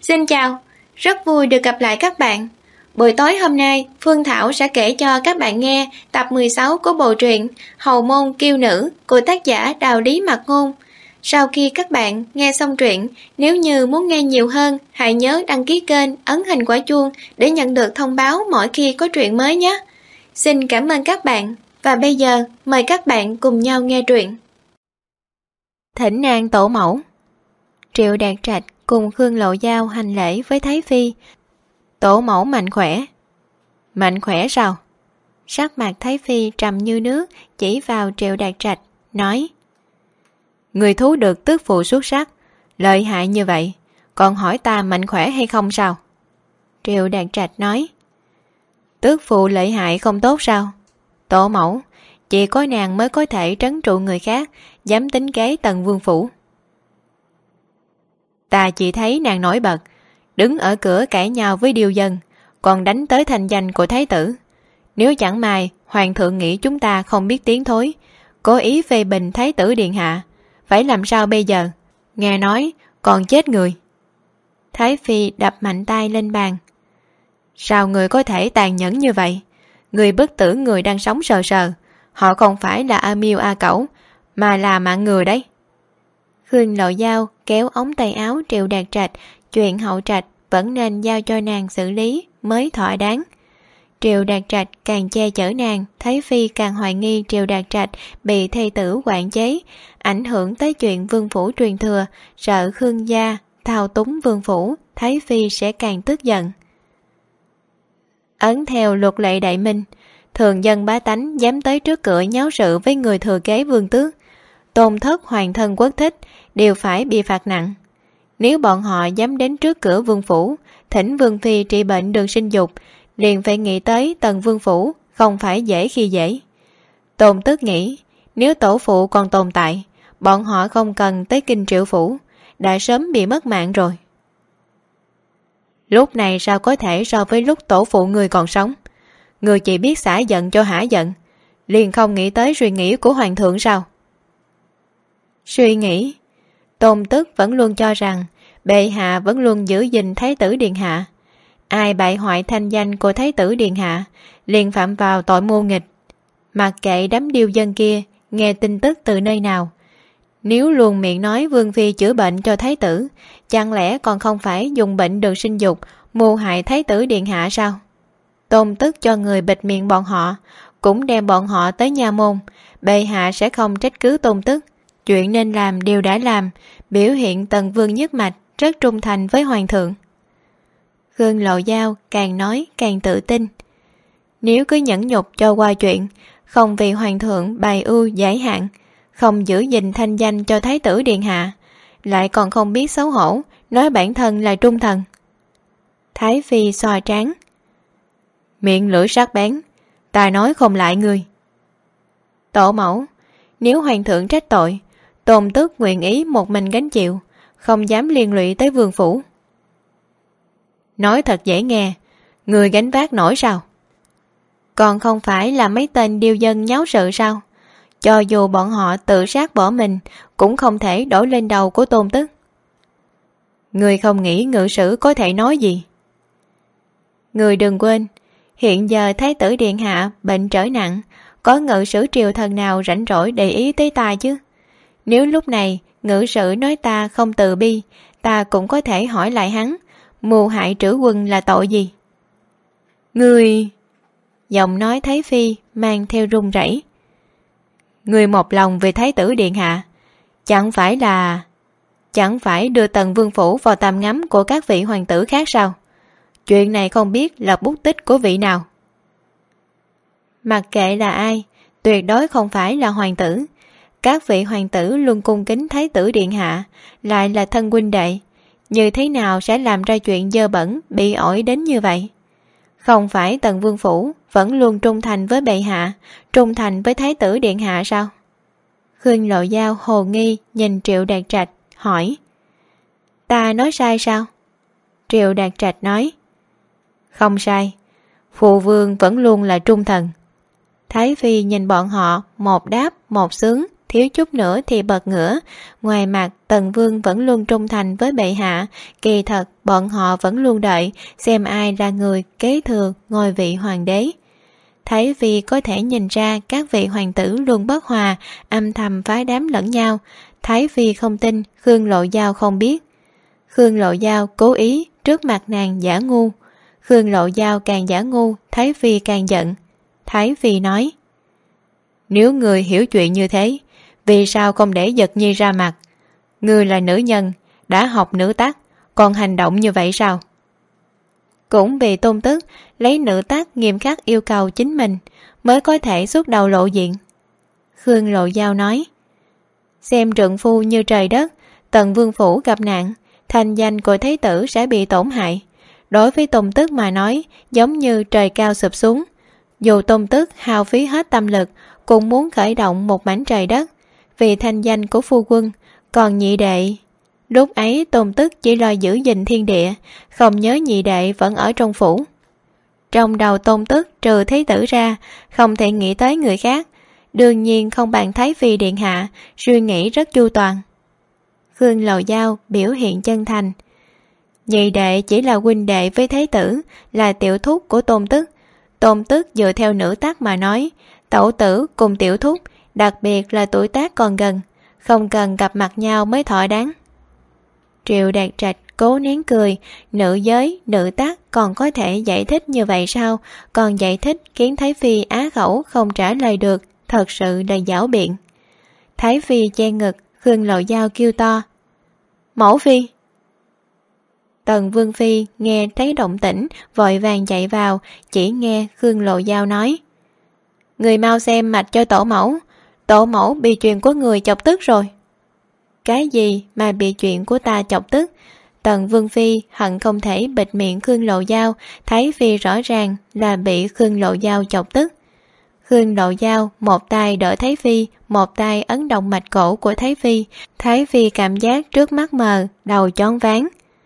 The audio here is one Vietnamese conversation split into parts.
Xin chào, rất vui được gặp lại các bạn. Buổi tối hôm nay, Phương Thảo sẽ kể cho các bạn nghe tập 16 của bộ truyện Hầu Môn Kiêu Nữ của tác giả Đào Lý Mặc Ngôn. Sau khi các bạn nghe xong truyện, nếu như muốn nghe nhiều hơn, hãy nhớ đăng ký kênh, ấn hình quả chuông để nhận được thông báo mỗi khi có truyện mới nhé. Xin cảm ơn các bạn, và bây giờ mời các bạn cùng nhau nghe truyện. Thỉnh an tổ mẫu. Triệu Đạt Trạch cùng Khương Lộ Giao hành lễ với Thái Phi. Tổ mẫu mạnh khỏe. Mạnh khỏe sao? Sắc mặt Thái Phi trầm như nước, chỉ vào Triệu Đạt Trạch, nói: Người thú được tước phụ xuất sắc, lợi hại như vậy, còn hỏi ta mạnh khỏe hay không sao? Triệu Đạt Trạch nói: Tước phụ lợi hại không tốt sao? Tổ mẫu, chỉ có nàng mới có thể trấn trụ người khác, dám tính kế Tần Vương phủ. Ta chỉ thấy nàng nổi bật, đứng ở cửa cãi nhau với điều dân, còn đánh tới thanh danh của thái tử. Nếu chẳng may hoàng thượng nghĩ chúng ta không biết tiến thối, cố ý phê bình thái tử điện hạ, phải làm sao bây giờ? Nghe nói còn chết người. Thái Phi đập mạnh tay lên bàn. Sao người có thể tàn nhẫn như vậy? Người bất tử người đang sống sờ sờ, họ không phải là A Miêu A Cẩu, mà là mạng người đấy. Khương Lộ Giao kéo ống tay áo Triệu Đạt Trạch, chuyện hậu trạch vẫn nên giao cho nàng xử lý mới thỏa đáng. Triệu Đạt Trạch càng che chở nàng, Thái Phi càng hoài nghi Triệu Đạt Trạch bị thê tử quản chế, ảnh hưởng tới chuyện vương phủ truyền thừa, sợ Khương gia thao túng vương phủ, Thái Phi sẽ càng tức giận. Ấn theo luật lệ đại minh, thường dân bá tánh dám tới trước cửa nháo sự với người thừa kế vương tước, tôn thất hoàng thân quốc thích đều phải bị phạt nặng. Nếu bọn họ dám đến trước cửa vương phủ thỉnh vương phi trị bệnh đường sinh dục, liền phải nghĩ tới Tần Vương phủ không phải dễ khi dễ. Tôn Tước nghĩ, nếu tổ phụ còn tồn tại, bọn họ không cần tới Kinh Triệu phủ, đã sớm bị mất mạng rồi. Lúc này sao có thể so với lúc tổ phụ người còn sống? Người chỉ biết xả giận cho hả giận, liền không nghĩ tới suy nghĩ của hoàng thượng sao? Suy nghĩ? Tôn Tước vẫn luôn cho rằng bệ hạ vẫn luôn giữ gìn thái tử điện hạ. Ai bại hoại thanh danh của thái tử điện hạ liền phạm vào tội mưu nghịch. Mặc kệ đám điêu dân kia nghe tin tức từ nơi nào, nếu luôn miệng nói vương phi chữa bệnh cho thái tử, chẳng lẽ còn không phải dùng bệnh đường sinh dục mưu hại thái tử điện hạ sao? Tôn Tức cho người bịt miệng bọn họ, cũng đem bọn họ tới nha môn, bệ hạ sẽ không trách cứ Tôn Tức. Chuyện nên làm đều đã làm, biểu hiện Tần Vương nhất mạch rất trung thành với hoàng thượng. Khương Lộ Giao càng nói càng tự tin. Nếu cứ nhẫn nhục cho qua chuyện, không vì hoàng thượng bày ưu giải hạn, không giữ gìn thanh danh cho thái tử điện hạ, lại còn không biết xấu hổ nói bản thân là trung thần. Thái Phi xoa trán. Miệng lưỡi sắc bén, ta nói không lại ngươi. Tổ mẫu, nếu hoàng thượng trách tội, Tôn Tước nguyện ý một mình gánh chịu, không dám liên lụy tới vương phủ. Nói thật dễ nghe, người gánh vác nổi sao? Còn không phải là mấy tên điêu dân nháo sự sao? Cho dù bọn họ tự sát bỏ mình, cũng không thể đổ lên đầu của Tôn Tức. Người không nghĩ ngự sử có thể nói gì? Người đừng quên, hiện giờ thái tử điện hạ bệnh trở nặng, có ngự sử triều thần nào rảnh rỗi để ý tới ta chứ? Nếu lúc này ngự sử nói ta không từ bi, ta cũng có thể hỏi lại hắn, mưu hại trữ quân là tội gì? Người... Giọng nói Thái Phi mang theo run rẩy. Người một lòng về thái tử điện hạ, chẳng phải đưa Tần Vương phủ vào tầm ngắm của các vị hoàng tử khác sao? Chuyện này không biết là bút tích của vị nào. Mặc kệ là ai, tuyệt đối không phải là hoàng tử. Các vị hoàng tử luôn cung kính thái tử điện hạ, lại là thân huynh đệ, như thế nào sẽ làm ra chuyện dơ bẩn bị ổi đến như vậy? Không phải Tần Vương phủ vẫn luôn trung thành với bệ hạ, trung thành với thái tử điện hạ sao? Khương Lộ Giao hồ nghi nhìn Triệu Đạt Trạch, hỏi. Ta nói sai sao? Triệu Đạt Trạch nói. Không sai, phụ vương vẫn luôn là trung thần. Thái Phi nhìn bọn họ một đáp một sướng, thiếu chút nữa thì bật ngửa. Ngoài mặt Tần Vương vẫn luôn trung thành với bệ hạ, kỳ thật bọn họ vẫn luôn đợi xem ai là người kế thừa ngôi vị hoàng đế. Thái Phi có thể nhìn ra các vị hoàng tử luôn bất hòa, âm thầm phá đám lẫn nhau. Thái Phi không tin Khương Lộ Giao không biết. Khương Lộ Giao cố ý trước mặt nàng giả ngu. Khương Lộ Giao càng giả ngu, Thái Phi càng giận. Thái Phi nói: nếu người hiểu chuyện như thế, vì sao không để Giật Nhi ra mặt? Ngươi là nữ nhân, đã học nữ tác, còn hành động như vậy sao? Cũng vì Tôn Tức lấy nữ tác nghiêm khắc yêu cầu chính mình mới có thể xuất đầu lộ diện. Khương Lộ Giao nói: xem trượng phu như trời đất, Tần Vương phủ gặp nạn, thành danh của Thái tử sẽ bị tổn hại. Đối với Tôn Tức mà nói, giống như trời cao sụp xuống. Dù Tôn Tức hao phí hết tâm lực, cũng muốn khởi động một mảnh trời đất vì thanh danh của phu quân. Còn nhị đệ, lúc ấy Tôn Tức chỉ lo giữ gìn thiên địa, không nhớ nhị đệ vẫn ở trong phủ. Trong đầu Tôn Tức trừ Thái tử ra, không thể nghĩ tới người khác. Đương nhiên không bằng Thái Phi điện hạ, suy nghĩ rất chu toàn. Khương Lộ Giao biểu hiện chân thành: nhị đệ chỉ là huynh đệ với Thái tử, là tiểu thúc của Tôn Tức. Tôn Tức dựa theo nữ tác mà nói, tẩu tử cùng tiểu thúc, đặc biệt là tuổi tác còn gần, không cần gặp mặt nhau mới thỏa đáng. Triệu Đạt Trạch cố nén cười, nữ giới, nữ tác còn có thể giải thích như vậy sao? Còn giải thích khiến Thái Phi á khẩu không trả lời được, thật sự là giảo biện. Thái Phi che ngực, Khương Lộ Giao kêu to: mẫu phi! Tần Vương Phi nghe thấy động tĩnh, vội vàng chạy vào, chỉ nghe Khương Lộ Giao nói: người mau xem mạch cho tổ mẫu bị chuyện của người chọc tức rồi. Cái gì mà bị chuyện của ta chọc tức? Tần Vương Phi hận không thể bịt miệng Khương Lộ Giao, Thái Phi rõ ràng là bị Khương Lộ Giao chọc tức. Khương Lộ Giao một tay đỡ Thái Phi, một tay ấn động mạch cổ của Thái Phi. Thái Phi cảm giác trước mắt mờ, đầu choáng váng.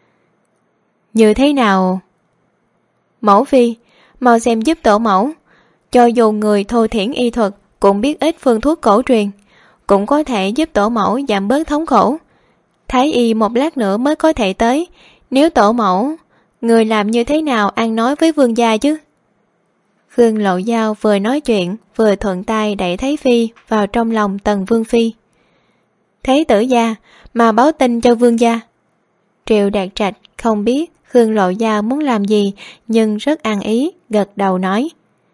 Như thế nào? Mẫu Phi, mau xem giúp tổ mẫu. Cho dù người thô thiển y thuật cũng biết ít phương thuốc cổ truyền, cũng có thể giúp tổ mẫu giảm bớt thống khổ. Thái y một lát nữa mới có thể tới. Nếu tổ mẫu, người làm như thế nào ăn nói với vương gia chứ? Khương Lộ Giao vừa nói chuyện vừa thuận tay đẩy Thái Phi vào trong lòng Tần Vương Phi. Thế tử gia, mà báo tin cho vương gia. Triệu Đạt Trạch không biết Khương Lộ Giao muốn làm gì, nhưng rất ăn ý, gật đầu nói: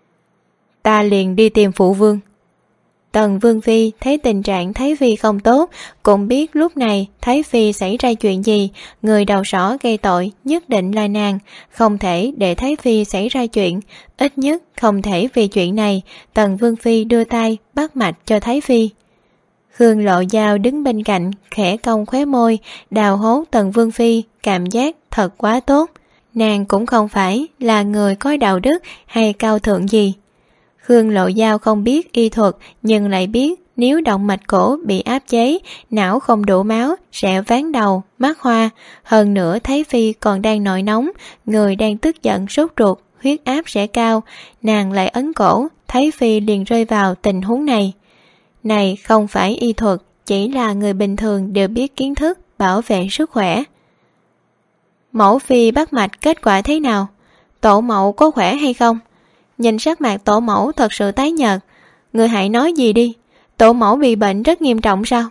ta liền đi tìm phụ vương. Tần Vương Phi thấy tình trạng Thái Phi không tốt, cũng biết lúc này Thái Phi xảy ra chuyện gì, người đầu sỏ gây tội nhất định là nàng, không thể để Thái Phi xảy ra chuyện, ít nhất không thể vì chuyện này. Tần Vương Phi đưa tay bắt mạch cho Thái Phi. Khương Lộ Giao đứng bên cạnh, khẽ cong khóe môi, đào hốt Tần Vương Phi, cảm giác thật quá tốt. Nàng cũng không phải là người có đạo đức hay cao thượng gì. Khương Lộ Giao không biết y thuật, nhưng lại biết nếu động mạch cổ bị áp chế, não không đủ máu sẽ ván đầu, mắt hoa. Hơn nữa Thái Phi còn đang nổi nóng, người đang tức giận sốt ruột, huyết áp sẽ cao. Nàng lại ấn cổ, Thái Phi liền rơi vào tình huống này. Này không phải y thuật, chỉ là người bình thường đều biết kiến thức bảo vệ sức khỏe. Mẫu Phi bắt mạch kết quả thế nào? Tổ mẫu có khỏe hay không? Nhìn sắc mặt tổ mẫu thật sự tái nhợt. Người hãy nói gì đi, tổ mẫu bị bệnh rất nghiêm trọng sao?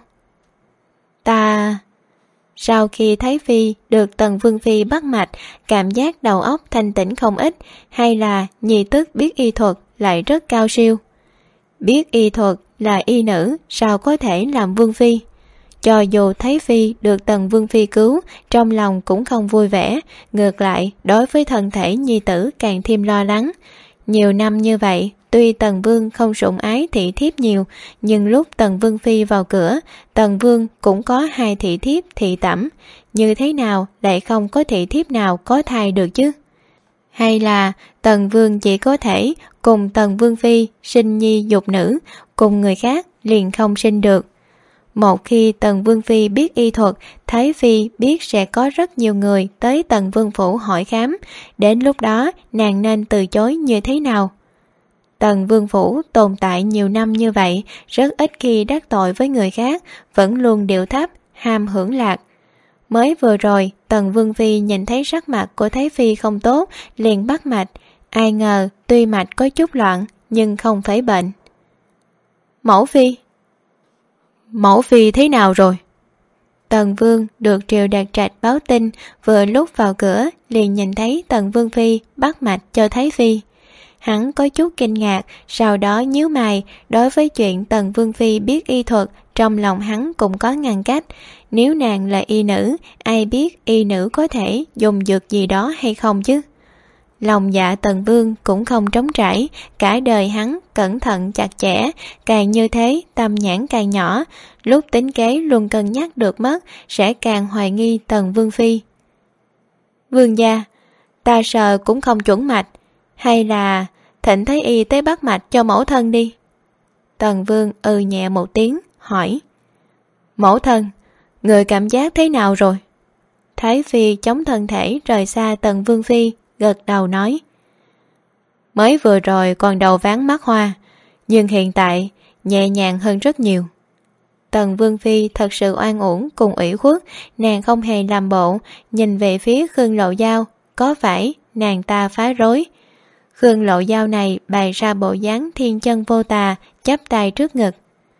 Sau khi Thái Phi được Tần Vương Phi bắt mạch, cảm giác đầu óc thanh tĩnh không ít, hay là nhi tức biết y thuật lại rất cao siêu? Biết y thuật là y nữ, sao có thể làm Vương Phi? Cho dù Thái Phi được Tần Vương Phi cứu, trong lòng cũng không vui vẻ, ngược lại đối với thân thể nhi tử càng thêm lo lắng. Nhiều năm như vậy, tuy Tần Vương không sủng ái thị thiếp nhiều, nhưng lúc Tần Vương Phi vào cửa, Tần Vương cũng có 2 thị thiếp thị tẩm. Như thế nào lại không có thị thiếp nào có thai được chứ? Hay là Tần Vương chỉ có thể cùng Tần Vương Phi sinh nhi dục nữ, cùng người khác liền không sinh được? Một khi Tần Vương Phi biết y thuật, Thái Phi biết sẽ có rất nhiều người tới Tần Vương Phủ hỏi khám. Đến lúc đó nàng nên từ chối như thế nào? Tần Vương Phủ tồn tại nhiều năm như vậy, rất ít khi đắc tội với người khác, vẫn luôn điệu thấp, ham hưởng lạc. Mới vừa rồi, Tần Vương Phi nhìn thấy sắc mặt của Thái Phi không tốt, liền bắt mạch. Ai ngờ, tuy mạch có chút loạn, nhưng không phải bệnh. Mẫu Phi? Mẫu Phi thế nào rồi? Tần Vương được Triệu Đạt Trạch báo tin, vừa lúc vào cửa, liền nhìn thấy Tần Vương Phi bắt mạch cho Thái Phi. Hắn có chút kinh ngạc, sau đó nhíu mày. Đối với chuyện Tần Vương Phi biết y thuật, trong lòng hắn cũng có ngăn cách. Nếu nàng là y nữ, ai biết y nữ có thể dùng dược gì đó hay không chứ? Lòng dạ Tần Vương cũng không trống trải, cả đời hắn cẩn thận chặt chẽ, càng như thế tâm nhãn càng nhỏ, lúc tính kế luôn cân nhắc được mất, sẽ càng hoài nghi Tần Vương Phi. Vương gia, ta sợ cũng không chuẩn mạch, hay là thỉnh Thái Y tới bắt mạch cho mẫu thân đi. Tần Vương nhẹ một tiếng, hỏi. Mẫu thân, người cảm giác thế nào rồi? Thái Phi chống thân thể rời xa Tần Vương Phi, gật đầu nói. Mới vừa rồi còn đầu ván mắt hoa, nhưng hiện tại nhẹ nhàng hơn rất nhiều. Tần Vương Phi thật sự oan uổng cùng ủy khuất, nàng không hề làm bộ, nhìn về phía Khương Lộ Giao, có phải nàng ta phá rối? Khương Lộ Giao này bày ra bộ dáng thiên chân vô tà, chắp tay trước ngực.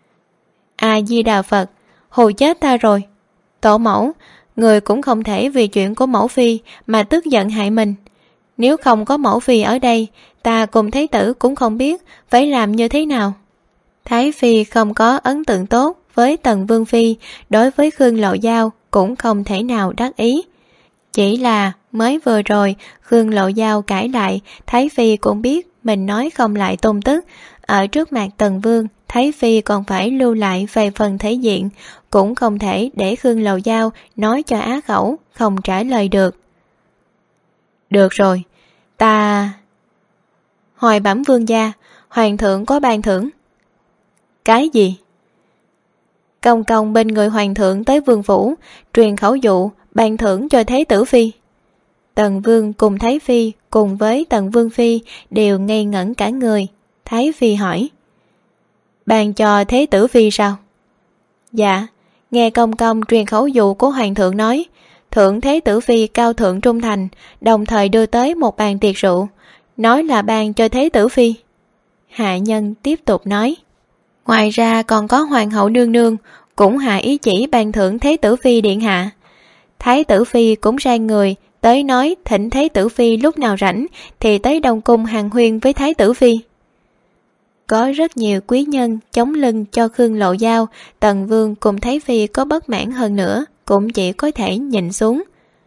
A Di Đà Phật, hù chết ta rồi. Tổ mẫu, người cũng không thể vì chuyện của mẫu phi mà tức giận hại mình. Nếu không có mẫu phi ở đây, ta cùng thái tử cũng không biết phải làm như thế nào. Thái Phi không có ấn tượng tốt với Tần Vương Phi, đối với Khương Lộ Giao cũng không thể nào đắc ý. Chỉ là mới vừa rồi Khương Lộ Giao cãi lại, Thái Phi cũng biết mình nói không lại tôn tức. Ở trước mặt Tần Vương, Thái Phi còn phải lưu lại vài phần thể diện, cũng không thể để Khương Lộ Giao nói cho á khẩu, không trả lời được. Được rồi, ta... Hồi bẩm vương gia, hoàng thượng có ban thưởng. Cái gì? Công công bên người hoàng thượng tới vương phủ, truyền khẩu dụ, ban thưởng cho Thế Tử Phi. Tần Vương cùng Thái Phi cùng với Tần Vương Phi đều ngây ngẩn cả người. Thái Phi hỏi. Ban cho Thế Tử Phi sao? Dạ, nghe công công truyền khẩu dụ của hoàng thượng nói, thưởng Thế Tử Phi cao thượng trung thành, đồng thời đưa tới một bàn tiệc rượu, nói là ban cho Thế Tử Phi. Hạ nhân tiếp tục nói. Ngoài ra còn có hoàng hậu nương nương cũng hạ ý chỉ ban thưởng Thế Tử Phi điện hạ. Thái Tử Phi cũng sai người tới nói thỉnh Thế Tử Phi lúc nào rảnh thì tới Đông Cung hàn huyên với Thái Tử Phi. Có rất nhiều quý nhân chống lưng cho Khương Lộ Giao, Tần Vương cùng Thái Phi có bất mãn hơn nữa cũng chỉ có thể nhìn xuống.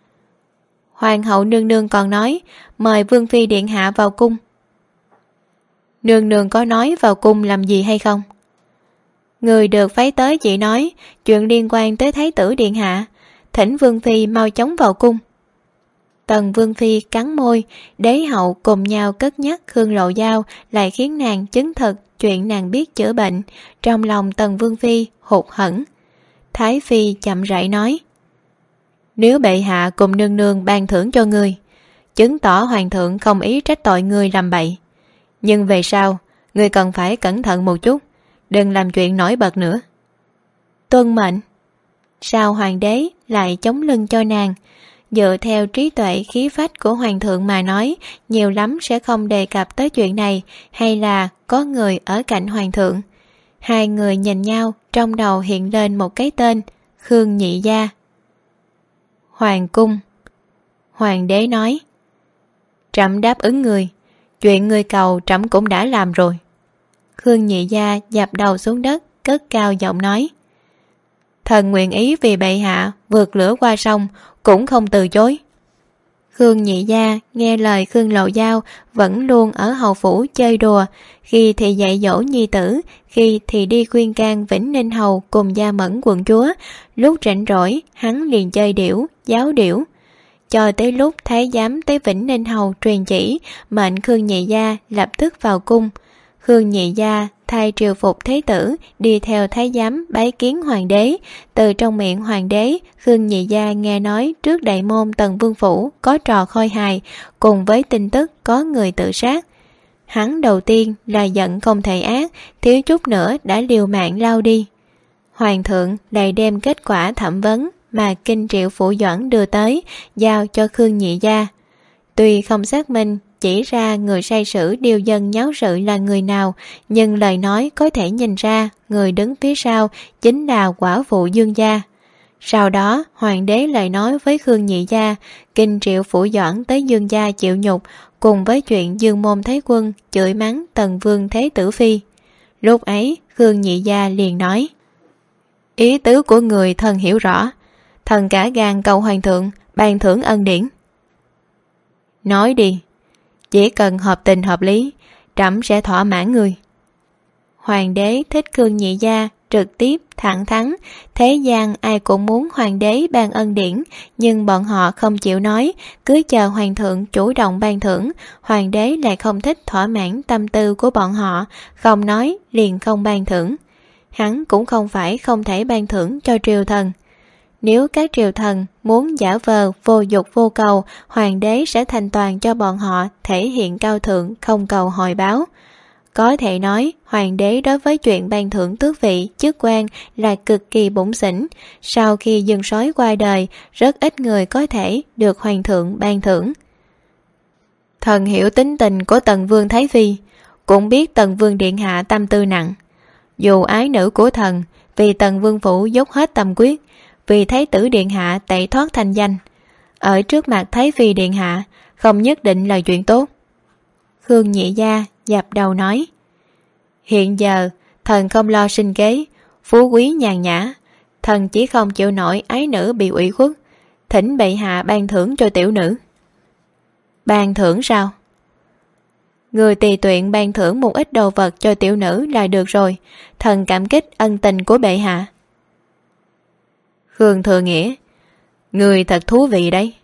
Hoàng hậu nương nương còn nói mời Vương Phi điện hạ vào cung. Nương nương có nói vào cung làm gì hay không? Người được phái tới chỉ nói chuyện liên quan tới Thái tử điện hạ, thỉnh Vương Phi mau chóng vào cung. Tần Vương Phi cắn môi, đế hậu cùng nhau cất nhắc Khương Lộ Giao lại khiến nàng chứng thực chuyện nàng biết chữa bệnh. Trong lòng Tần Vương Phi hụt hẫng. Thái Phi chậm rãi nói. Nếu bệ hạ cùng nương nương ban thưởng cho ngươi, chứng tỏ hoàng thượng không ý trách tội ngươi làm bậy. Nhưng về sau, ngươi cần phải cẩn thận một chút, đừng làm chuyện nổi bật nữa. Tuân mệnh. Sao hoàng đế lại chống lưng cho nàng? Dựa theo trí tuệ khí phách của hoàng thượng mà nói, nhiều lắm sẽ không đề cập tới chuyện này, hay là có người ở cạnh hoàng thượng. Hai người nhìn nhau, trong đầu hiện lên một cái tên, Khương Nhị Gia. Hoàng cung. Hoàng đế nói. Trẫm đáp ứng người, chuyện người cầu trẫm cũng đã làm rồi. Khương Nhị Gia dập đầu xuống đất, cất cao giọng nói. Thần nguyện ý vì bệ hạ vượt lửa qua sông, cũng không từ chối. Khương Nhị Gia nghe lời Khương Lộ Giao vẫn luôn ở hầu phủ chơi đùa, khi thì dạy dỗ nhi tử, khi thì đi khuyên can Vĩnh Ninh hầu cùng Gia Mẫn quận chúa. Lúc rảnh rỗi hắn liền chơi điểu, giáo điểu. Cho tới lúc thái giám tới Vĩnh Ninh hầu truyền chỉ, mệnh Khương Nhị Gia lập tức vào cung. Khương Nhị Gia thay triều phục thế tử, đi theo thái giám bái kiến hoàng đế. Từ trong miệng hoàng đế, Khương Nhị Gia nghe nói trước đại môn Tần Vương phủ có trò khôi hài, cùng với tin tức có người tự sát. Hắn đầu tiên là giận không thể ác, thiếu chút nữa đã liều mạng lao đi. Hoàng thượng lại đem kết quả thẩm vấn mà Kinh Triệu Phủ Doãn đưa tới, giao cho Khương Nhị Gia. Tuy không xác minh chỉ ra người sai sử điều dân nháo sự là người nào, nhưng lời nói có thể nhìn ra người đứng phía sau chính là quả phụ Dương gia. Sau đó hoàng đế lại nói với Khương Nhị Gia, Kinh Triệu Phủ Doãn tới Dương gia chịu nhục, cùng với chuyện Dương Môn Thế Quân chửi mắng Tần Vương Thế Tử Phi. Lúc ấy Khương Nhị Gia liền nói: ý tứ của người thần hiểu rõ, thần cả gan cầu hoàng thượng ban thưởng ân điển. Nói đi, chỉ cần hợp tình hợp lý, trẫm sẽ thỏa mãn người. Hoàng đế thích Khương Nhị Gia trực tiếp, thẳng thắn. Thế gian ai cũng muốn hoàng đế ban ân điển, nhưng bọn họ không chịu nói, cứ chờ hoàng thượng chủ động ban thưởng. Hoàng đế lại không thích thỏa mãn tâm tư của bọn họ, không nói liền không ban thưởng. Hắn cũng không phải không thể ban thưởng cho triều thần. Nếu các triều thần muốn giả vờ vô dục vô cầu, hoàng đế sẽ thành toàn cho bọn họ, thể hiện cao thượng không cầu hồi báo. Có thể nói, hoàng đế đối với chuyện ban thưởng tước vị, chức quan là cực kỳ bủn xỉn. Sau khi Dương Sói qua đời, rất ít người có thể được hoàng thượng ban thưởng. Thần hiểu tính tình của Tần Vương Thái Phi, cũng biết Tần Vương Điện Hạ tâm tư nặng. Dù ái nữ của thần, vì Tần Vương Phủ dốc hết tâm quyết, vì Thái tử Điện Hạ tẩy thoát thanh danh, ở trước mặt Thái Phi Điện Hạ không nhất định là chuyện tốt. Khương Nhị Gia dập đầu nói: hiện giờ thần không lo sinh kế, phú quý nhàn nhã, thần chỉ không chịu nổi ái nữ bị ủy khuất, thỉnh bệ hạ ban thưởng cho tiểu nữ. Ban thưởng sao? Người tùy tiện ban thưởng một ít đồ vật cho tiểu nữ là được rồi, thần cảm kích ân tình của bệ hạ. Khương Thừa Nghĩa: người thật thú vị đấy.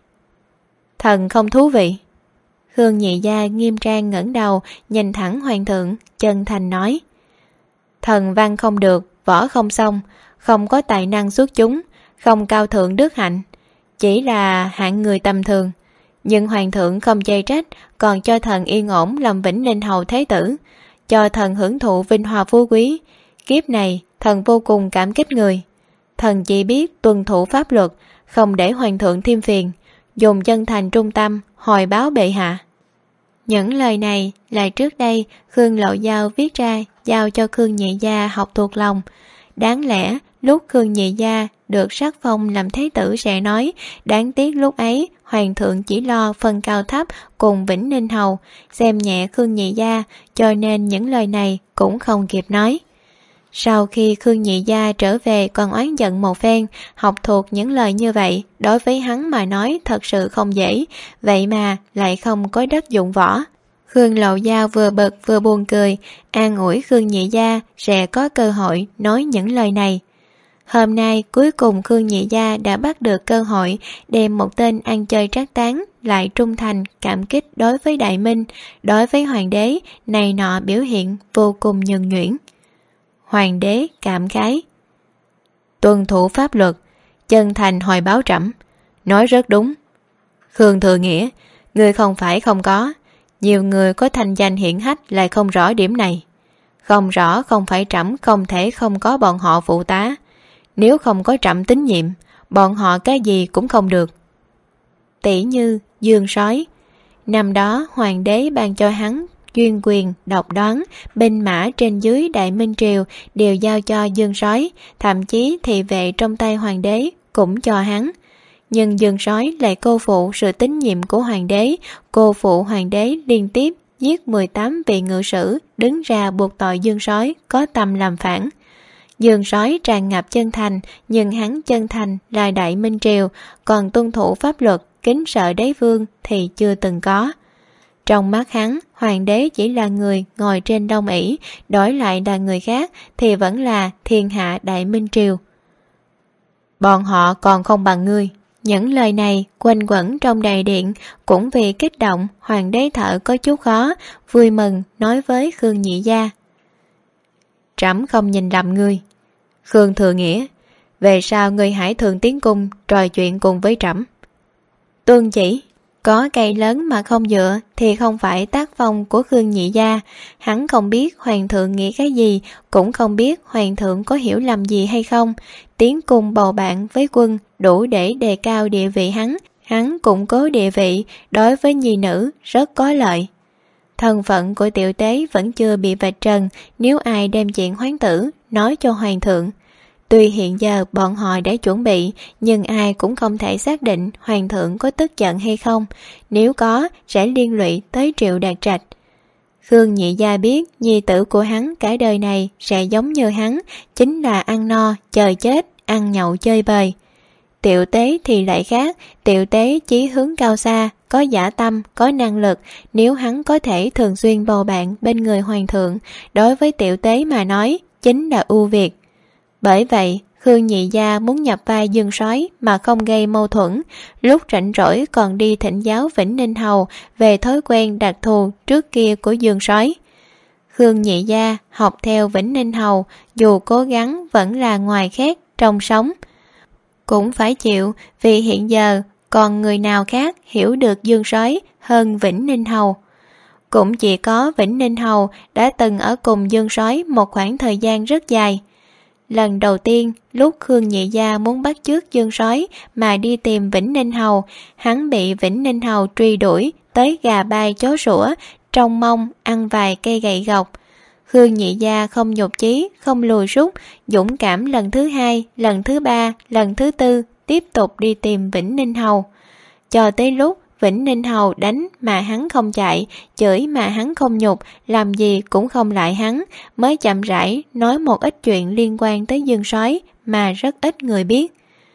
Thần không thú vị. Khương Nhị Gia nghiêm trang ngẩng đầu nhìn thẳng hoàng thượng, chân thành nói: thần văn không được, võ không xong, không có tài năng xuất chúng, không cao thượng đức hạnh, chỉ là hạng người tầm thường. Nhưng hoàng thượng không chê trách, còn cho thần yên ổn làm Vĩnh Ninh hầu thế tử, cho thần hưởng thụ vinh hoa phú quý. Kiếp này thần vô cùng cảm kích người. Thần chỉ biết tuân thủ pháp luật, không để hoàng thượng thêm phiền, dùng chân thành trung tâm hồi báo bệ hạ. Những lời này là trước đây Khương Lộ Giao viết ra giao cho Khương Nhị Gia học thuộc lòng. Đáng lẽ lúc Khương Nhị Gia được sắc phong làm thế tử sẽ nói, đáng tiếc lúc ấy hoàng thượng chỉ lo phân cao thấp cùng Vĩnh Ninh hầu, xem nhẹ Khương Nhị Gia, cho nên những lời này cũng không kịp nói. Sau khi Khương Nhị Gia trở về còn oán giận một phen, học thuộc những lời như vậy đối với hắn mà nói thật sự không dễ, vậy mà lại không có đất dụng võ. Khương Lộ Giao vừa bực vừa buồn cười, an ủi Khương Nhị Gia sẽ có cơ hội nói những lời này. Hôm nay cuối cùng Khương Nhị Gia đã bắt được cơ hội đem một tên ăn chơi trác tán lại trung thành cảm kích đối với Đại Minh, đối với hoàng đế này nọ biểu hiện vô cùng nhuần nhuyễn. Hoàng đế cảm khái: tuân thủ pháp luật, chân thành hồi báo trẫm, nói rất đúng. Khương Thừa Nghĩa, người không phải không có, nhiều người có thanh danh hiển hách lại không rõ điểm này. Không rõ không phải trẫm không thể không có bọn họ phụ tá, nếu không có trẫm tín nhiệm, bọn họ cái gì cũng không được. Tỷ như Dương Sói, năm đó hoàng đế ban cho hắn chuyên quyền độc đoán, binh mã trên dưới Đại Minh triều đều giao cho Dương Sói, thậm chí thị vệ trong tay hoàng đế cũng cho hắn. Nhưng Dương Sói lại cô phụ sự tín nhiệm của hoàng đế, cô phụ hoàng đế liên tiếp giết 18 vị ngự sử, đứng ra buộc tội Dương Sói có tâm làm phản. Dương Sói tràn ngập chân thành, nhưng hắn chân thành là Đại Minh triều, còn tuân thủ pháp luật, kính sợ đế vương thì chưa từng có. Trong mắt hắn, hoàng đế chỉ là người ngồi trên đông ỷ, đổi lại là người khác thì vẫn là thiên hạ Đại Minh triều. Bọn họ còn không bằng ngươi. Những lời này quanh quẩn trong đại điện, cũng vì kích động hoàng đế thở có chút khó, vui mừng nói với Khương Nhị Gia: trẫm không nhìn lầm ngươi. Khương Thừa Nghĩa, về sau ngươi hãy thường tiến cung trò chuyện cùng với trẫm. Tuân chỉ. Có cây lớn mà không dựa thì không phải tác phong của Khương Nhị Gia. Hắn không biết hoàng thượng nghĩ cái gì, cũng không biết hoàng thượng có hiểu lầm gì hay không. Tiến cung bầu bạn với quân đủ để đề cao địa vị hắn củng cố địa vị, đối với nhi nữ rất có lợi. Thân phận của tiểu tế vẫn chưa bị vạch trần, nếu ai đem chuyện hoán tử nói cho hoàng thượng. Tuy hiện giờ bọn họ đã chuẩn bị, nhưng ai cũng không thể xác định hoàng thượng có tức giận hay không, nếu có sẽ liên lụy tới Triệu Đạt Trạch. Khương Nhị Gia biết nhi tử của hắn cả đời này sẽ giống như hắn, chính là ăn no chờ chết, ăn nhậu chơi bời. Tiểu tế thì lại khác, tiểu tế chí hướng cao xa, có dã tâm, có năng lực. Nếu hắn có thể thường xuyên bầu bạn bên người hoàng thượng, đối với tiểu tế mà nói chính là ưu việt. Bởi vậy Khương Nhị Gia muốn nhập vai Dương Soái mà không gây mâu thuẫn, lúc rảnh rỗi còn đi thỉnh giáo Vĩnh Ninh Hầu về thói quen đặc thù trước kia của Dương Soái. Khương Nhị Gia học theo Vĩnh Ninh Hầu, dù cố gắng vẫn là ngoài khét trong sống. Cũng phải chịu, vì hiện giờ còn người nào khác hiểu được Dương Soái hơn Vĩnh Ninh Hầu. Cũng chỉ có Vĩnh Ninh Hầu đã từng ở cùng Dương Soái một khoảng thời gian rất dài. Lần đầu tiên lúc Khương Nhị Gia muốn bắt chước Dương Soái mà đi tìm Vĩnh Ninh Hầu, hắn bị Vĩnh Ninh Hầu truy đuổi tới gà bay chó sủa, trong mông ăn vài cây gậy gộc. Khương Nhị Gia không nhục chí, không lùi rút, dũng cảm lần thứ hai, lần thứ ba, lần thứ tư tiếp tục đi tìm Vĩnh Ninh Hầu. Cho tới lúc Vĩnh Ninh Hầu đánh mà hắn không chạy, chửi mà hắn không nhục, làm gì cũng không lại hắn, mới chậm rãi nói một ít chuyện liên quan tới Dương Soái mà rất ít người biết.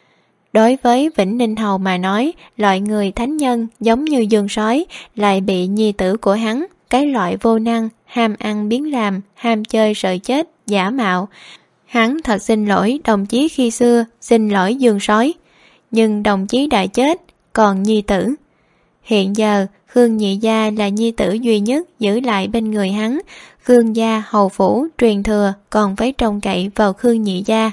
Đối với Vĩnh Ninh Hầu mà nói, loại người thánh nhân giống như Dương Soái lại bị nhi tử của hắn, cái loại vô năng, ham ăn biến làm, ham chơi sợ chết, giả mạo. Hắn thật xin lỗi đồng chí khi xưa, xin lỗi Dương Soái. Nhưng đồng chí đã chết, còn nhi tử. Hiện giờ Khương Nhị Gia là nhi tử duy nhất giữ lại bên người hắn. Khương gia hầu phủ truyền thừa còn phải trông cậy vào Khương Nhị Gia.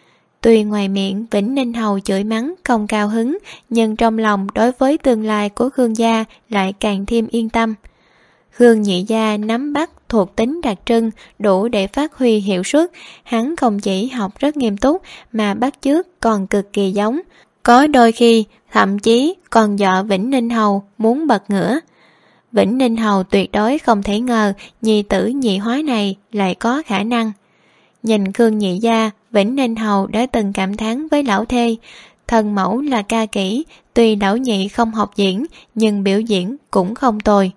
Tuy ngoài miệng Vĩnh Ninh Hầu chửi mắng không cao hứng, nhưng trong lòng đối với tương lai của Khương gia lại càng thêm yên tâm. Khương Nhị Gia nắm bắt thuộc tính đặc trưng đủ để phát huy hiệu suất. Hắn không chỉ học rất nghiêm túc mà bắt chước còn cực kỳ giống. Có đôi khi thậm chí còn dọa Vĩnh Ninh Hầu muốn bật ngửa. Vĩnh Ninh Hầu tuyệt đối không thể ngờ nhi tử nhị hóa này lại có khả năng. Nhìn Khương Nhị Gia, Vĩnh Ninh Hầu đã từng cảm thán với lão thê, thần mẫu là ca kỹ, tuy lão nhị không học diễn nhưng biểu diễn cũng không tồi.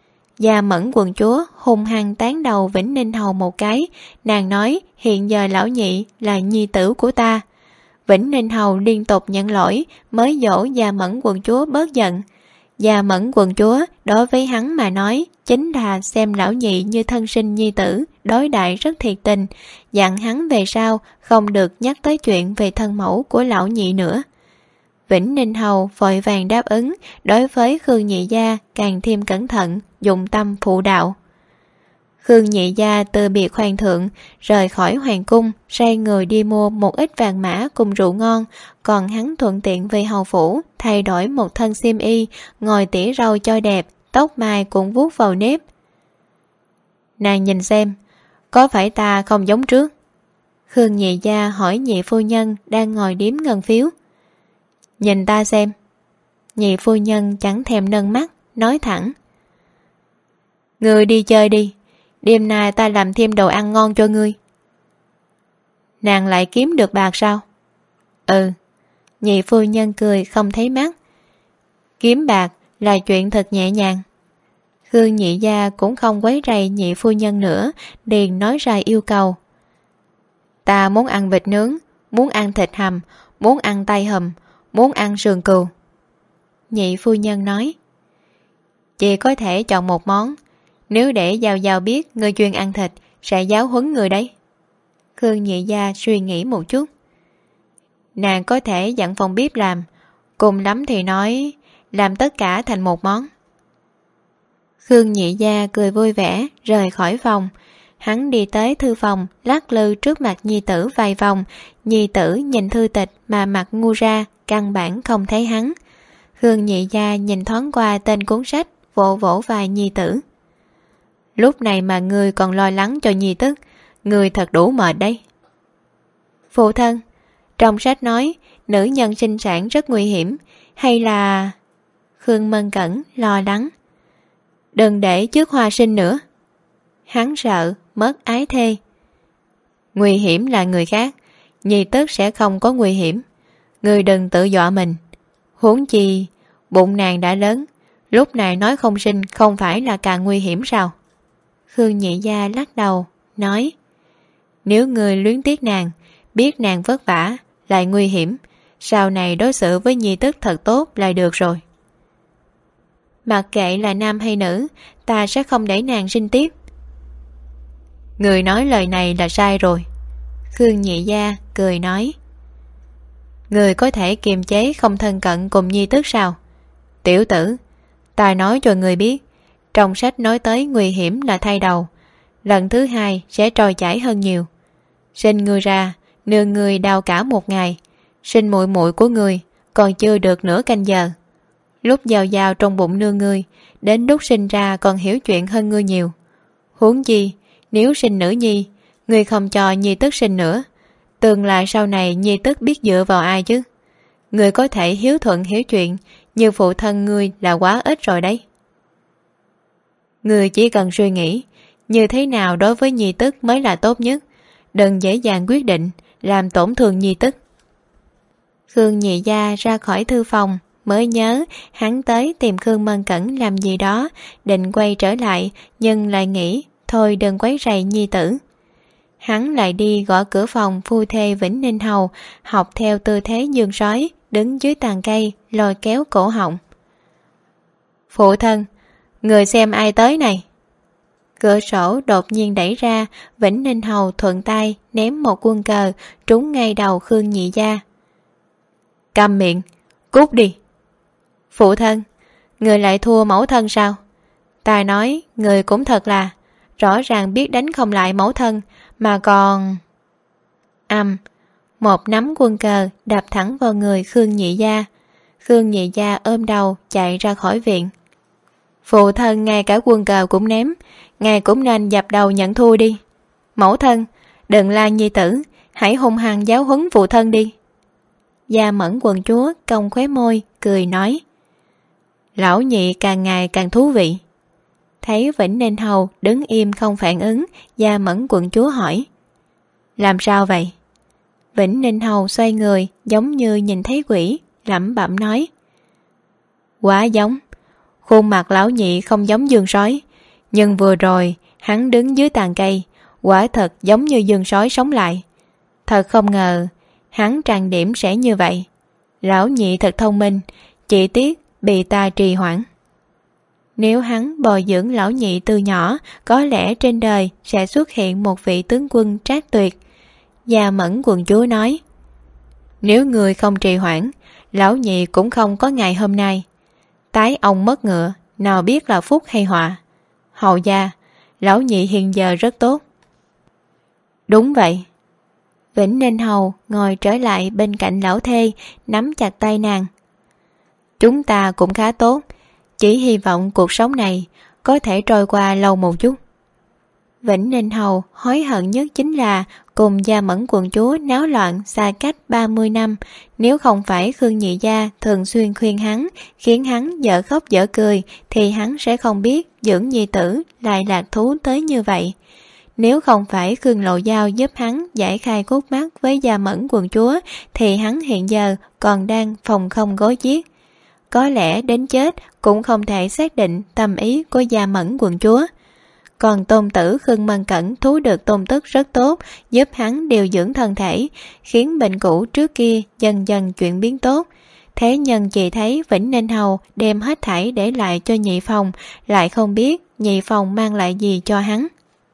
Gia Mẫn quận chúa hung hăng tán đầu Vĩnh Ninh Hầu một cái, nàng nói hiện giờ lão nhị là nhi tử của ta. Vĩnh Ninh Hầu liên tục nhận lỗi mới dỗ Gia Mẫn quận chúa bớt giận. Gia Mẫn quận chúa đối với hắn mà nói chính là xem lão nhị như thân sinh nhi tử, đối đại rất thiệt tình, dặn hắn về sau không được nhắc tới chuyện về thân mẫu của lão nhị nữa. Vĩnh Ninh Hầu vội vàng đáp ứng, đối với Khương Nhị Gia càng thêm cẩn thận, dụng tâm phụ đạo. Khương Nhị Gia từ biệt hoàng thượng, rời khỏi hoàng cung, sai người đi mua một ít vàng mã cùng rượu ngon, còn hắn thuận tiện về hầu phủ, thay đổi một thân xiêm y, ngồi tỉa râu cho đẹp, tóc mai cũng vuốt vào nếp. Nàng nhìn xem, có phải ta không giống trước? Khương Nhị Gia hỏi nhị phu nhân đang ngồi điếm ngân phiếu. Nhìn ta xem. Nhị phu nhân chẳng thèm nâng mắt, nói thẳng. Ngươi đi chơi đi, đêm nay ta làm thêm đồ ăn ngon cho ngươi. Nàng lại kiếm được bạc sao? Ừ. Nhị phu nhân cười không thấy mắt. Kiếm bạc là chuyện thật nhẹ nhàng. Khương Nhị Gia cũng không quấy rầy nhị phu nhân nữa, liền nói ra yêu cầu. Ta muốn ăn vịt nướng, muốn ăn thịt hầm, muốn ăn tay hầm, muốn ăn sườn cừu. Nhị phu nhân nói. Chị có thể chọn một món. Nếu để Giao Giao biết người chuyên ăn thịt, sẽ giáo huấn người đấy. Khương Nhị Gia suy nghĩ một chút. Nàng có thể dặn phòng bếp làm, cùng lắm thì nói làm tất cả thành một món. Khương Nhị Gia cười vui vẻ rời khỏi phòng. Hắn đi tới thư phòng, lắc lư trước mặt nhi tử vài vòng. Nhi tử nhìn thư tịch mà mặt ngu ra, căn bản không thấy hắn. Khương Nhị Gia nhìn thoáng qua tên cuốn sách, vỗ vỗ vai nhi tử. Lúc này mà ngươi còn lo lắng cho nhi tức, ngươi thật đủ mệt đấy. Phụ thân, trong sách nói nữ nhân sinh sản rất nguy hiểm, hay là... Khương Mân Cẩn lo lắng. Đừng để trước Hoa sinh nữa. Hắn sợ mất ái thê. Nguy hiểm là người khác, nhi tức sẽ không có nguy hiểm. Ngươi đừng tự dọa mình. Huống chi bụng nàng đã lớn, lúc này nói không sinh không phải là càng nguy hiểm sao? Khương Nhị Gia lắc đầu nói, nếu ngươi luyến tiếc nàng, biết nàng vất vả lại nguy hiểm, sau này đối xử với nhi tức thật tốt là được rồi. Mặc kệ là nam hay nữ, ta sẽ không để nàng sinh tiếp. Người nói lời này là sai rồi. Khương Nhị Gia cười nói, người có thể kiềm chế không thân cận cùng nhi tức sao? Tiểu tử, ta nói cho người biết, trong sách nói tới nguy hiểm là thai đầu, lần thứ hai sẽ trôi chảy hơn nhiều. Sinh ngươi ra, nương ngươi đau cả một ngày, sinh muội muội của ngươi còn chưa được nửa canh giờ. Lúc vào trong bụng nương ngươi, đến lúc sinh ra còn hiểu chuyện hơn ngươi nhiều. Huống chi nếu sinh nữ nhi, ngươi không cho nhi tức sinh nữa, tương lai sau này nhi tức biết dựa vào ai chứ? Ngươi có thể hiếu thuận hiểu chuyện, như phụ thân ngươi là quá ít rồi đấy. Ngươi chỉ cần suy nghĩ như thế nào đối với nhi tức mới là tốt nhất, đừng dễ dàng quyết định làm tổn thương nhi tức. Khương Nhị Gia ra khỏi thư phòng mới nhớ hắn tới tìm Khương Mân Cẩn làm gì đó, định quay trở lại nhưng lại nghĩ thôi đừng quấy rầy nhi tử. Hắn lại đi gõ cửa phòng phu thê Vĩnh Ninh Hầu, học theo tư thế giương sói, đứng dưới tàn cây lôi kéo cổ họng. Phụ thân, người xem ai tới này? Cửa sổ đột nhiên đẩy ra, Vĩnh Ninh Hầu thuận tay ném một quân cờ trúng ngay đầu Khương Nhị Gia. Câm miệng, cút đi. Phụ thân, người lại thua mẫu thân sao? Ta nói người cũng thật là rõ ràng biết đánh không lại mẫu thân mà còn... Một nắm quân cờ đập thẳng vào người Khương Nhị Gia. Khương Nhị Gia ôm đầu chạy ra khỏi viện. Phụ thân ngay cả quân cờ cũng ném, ngài cũng nên dập đầu nhận thua đi. Mẫu thân, đừng la nhi tử, hãy hung hăng giáo huấn phụ thân đi. Gia Mẫn quận chúa cong khóe môi cười nói, lão nhị càng ngày càng thú vị. Thấy Vĩnh Ninh Hầu đứng im không phản ứng, Gia Mẫn quận chúa hỏi, làm sao vậy? Vĩnh Ninh Hầu xoay người giống như nhìn thấy quỷ, lẩm bẩm nói, quá giống. Khuôn mặt lão nhị không giống giường sói, nhưng vừa rồi hắn đứng dưới tàn cây, quả thật giống như giường sói sống lại. Thật không ngờ hắn trang điểm sẽ như vậy. Lão nhị thật thông minh, chỉ tiếc bị ta trì hoãn. Nếu hắn bồi dưỡng lão nhị từ nhỏ, có lẽ trên đời sẽ xuất hiện một vị tướng quân trác tuyệt. Gia Mẫn quận chúa nói, nếu người không trì hoãn, lão nhị cũng không có ngày hôm nay. Tái ông mất ngựa, nào biết là phúc hay họa. Hầu gia, lão nhị hiện giờ rất tốt. Đúng vậy. Vĩnh Ninh Hầu ngồi trở lại bên cạnh lão thê, nắm chặt tay nàng. Chúng ta cũng khá tốt, chỉ hy vọng cuộc sống này có thể trôi qua lâu một chút. Vĩnh Ninh Hầu hối hận nhất chính là cùng Gia Mẫn quận chúa náo loạn xa cách 30 năm, nếu không phải Khương Nhị Gia thường xuyên khuyên hắn, khiến hắn dở khóc dở cười, thì hắn sẽ không biết dưỡng nhi tử lại lạc thú tới như vậy. Nếu không phải Khương Lộ Giao giúp hắn giải khai cốt mắt với Gia Mẫn quận chúa, thì hắn hiện giờ còn đang phòng không gối chiếc. Có lẽ đến chết cũng không thể xác định tâm ý của Gia Mẫn quận chúa. Còn tôn tử Khương Mân Cẩn thú được tôn tức rất tốt, giúp hắn điều dưỡng thân thể, khiến bệnh cũ trước kia dần dần chuyển biến tốt. Thế nhân chỉ thấy Vĩnh Ninh Hầu đem hết thảy để lại cho Nhị Phòng, lại không biết Nhị Phòng mang lại gì cho hắn.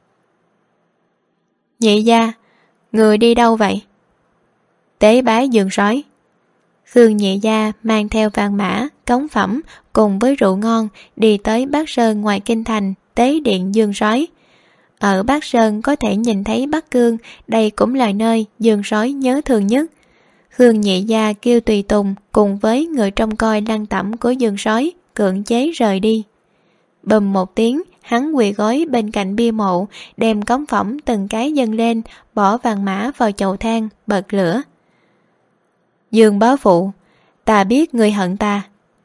Nhị gia, người đi đâu vậy? Tế bái giường sói. Khương Nhị Gia mang theo vàng mã, cống phẩm cùng với rượu ngon đi tới Bắc Sơn ngoài kinh thành tế điện Dương Sói. Ở Bắc Sơn có thể nhìn thấy Bắc Cương, đây cũng là nơi Dương Sói nhớ thương nhất. Khương Nhị Gia kêu tùy tùng cùng với người trông coi lăng tẩm của Dương Sói cưỡng chế rời đi. Bùm một tiếng, hắn quỳ gối bên cạnh bia mộ, đem cống phẩm từng cái dâng lên, bỏ vàng mã vào chậu than, bật lửa. Dương bá phụ, ta biết ngươi hận ta.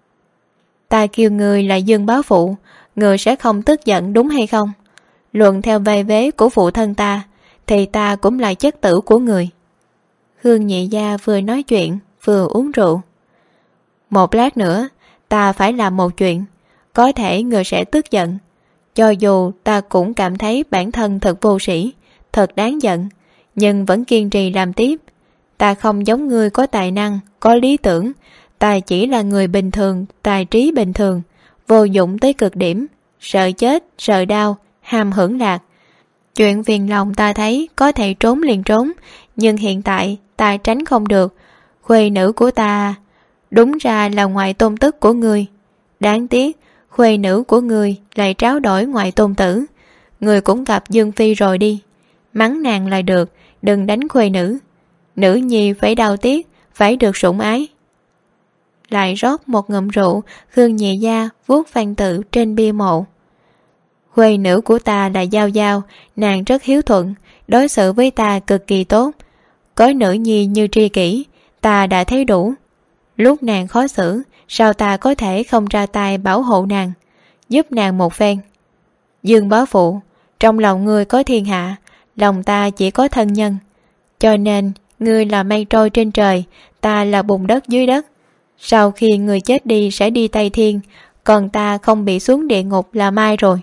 Ta kêu ngươi là Dương bá phụ, ngươi sẽ không tức giận đúng hay không? Luận theo vai vế của phụ thân ta, thì ta cũng là chất tử của người. Khương Nhị Gia vừa nói chuyện vừa uống rượu. Một lát nữa ta phải làm một chuyện, có thể người sẽ tức giận. Cho dù ta cũng cảm thấy bản thân thật vô sĩ, thật đáng giận, nhưng vẫn kiên trì làm tiếp. Ta không giống ngươi có tài năng, có lý tưởng. Ta chỉ là người bình thường, tài trí bình thường, vô dụng tới cực điểm, sợ chết, sợ đau, ham hưởng lạc. Chuyện phiền lòng ta thấy có thể trốn liền trốn, nhưng hiện tại ta tránh không được. Khuê nữ của ta đúng ra là ngoại tôn tức của ngươi. Đáng tiếc khuê nữ của ngươi lại tráo đổi ngoại tôn tử. Ngươi cũng gặp Dương Phi rồi đi, mắng nàng là được, đừng đánh khuê nữ. Nữ nhi phải đau tiếc, phải được sủng ái. Lại rót một ngụm rượu, Khương Nhị Gia vuốt văn tự trên bia mộ. Khuê nữ của ta là Giao Giao, nàng rất hiếu thuận, đối xử với ta cực kỳ tốt. Có nữ nhi như tri kỷ, ta đã thấy đủ. Lúc nàng khó xử, sao ta có thể không ra tay bảo hộ nàng, giúp nàng một phen? Dương bá phụ, trong lòng ngươi có thiên hạ, lòng ta chỉ có thân nhân. Cho nên ngươi là mây trôi trên trời, ta là bùn đất dưới đất. Sau khi người chết đi sẽ đi Tây Thiên, còn ta không bị xuống địa ngục là mai rồi.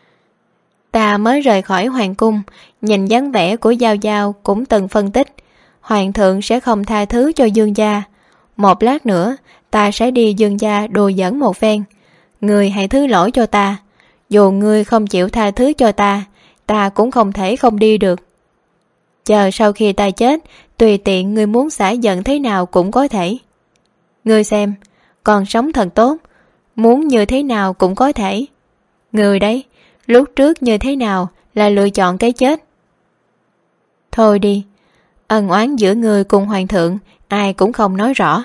Ta mới rời khỏi hoàng cung, nhìn dáng vẻ của Giao Giao cũng từng phân tích, hoàng thượng sẽ không tha thứ cho Dương gia. Một lát nữa ta sẽ đi Dương gia đùa giỡn một phen. Ngươi hãy thứ lỗi cho ta, dù ngươi không chịu tha thứ cho ta, ta cũng không thể không đi được. Chờ sau khi ta chết, tùy tiện ngươi muốn xả giận thế nào cũng có thể. Ngươi xem, còn sống thật tốt, muốn như thế nào cũng có thể. Ngươi đấy, lúc trước như thế nào là lựa chọn cái chết. Thôi đi, ân oán giữa ngươi cùng hoàng thượng ai cũng không nói rõ.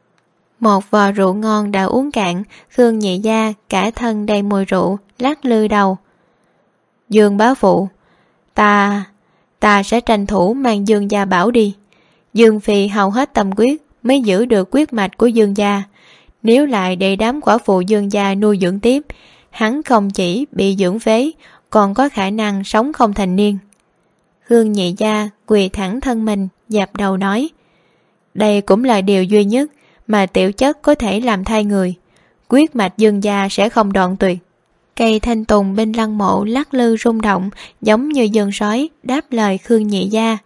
Một vò rượu ngon đã uống cạn, Khương Nhị Gia cả thân đầy mùi rượu, lắc lư đầu. Dương bá phụ, ta sẽ tranh thủ mang Dương gia bảo đi. Dương Phi hầu hết tâm quyết mới giữ được quyết mạch của Dương gia. Nếu lại để đám quả phụ Dương gia nuôi dưỡng tiếp, hắn không chỉ bị dưỡng phế, còn có khả năng sống không thành niên. Khương Nhị Gia quỳ thẳng thân mình, dập đầu nói: đây cũng là điều duy nhất mà tiểu chất có thể làm thay người. Quyết mạch Dương gia sẽ không đoạn tuyệt. Cây thanh tùng bên lăng mộ lắc lư rung động, giống như Dương Sói đáp lời Khương Nhị Gia.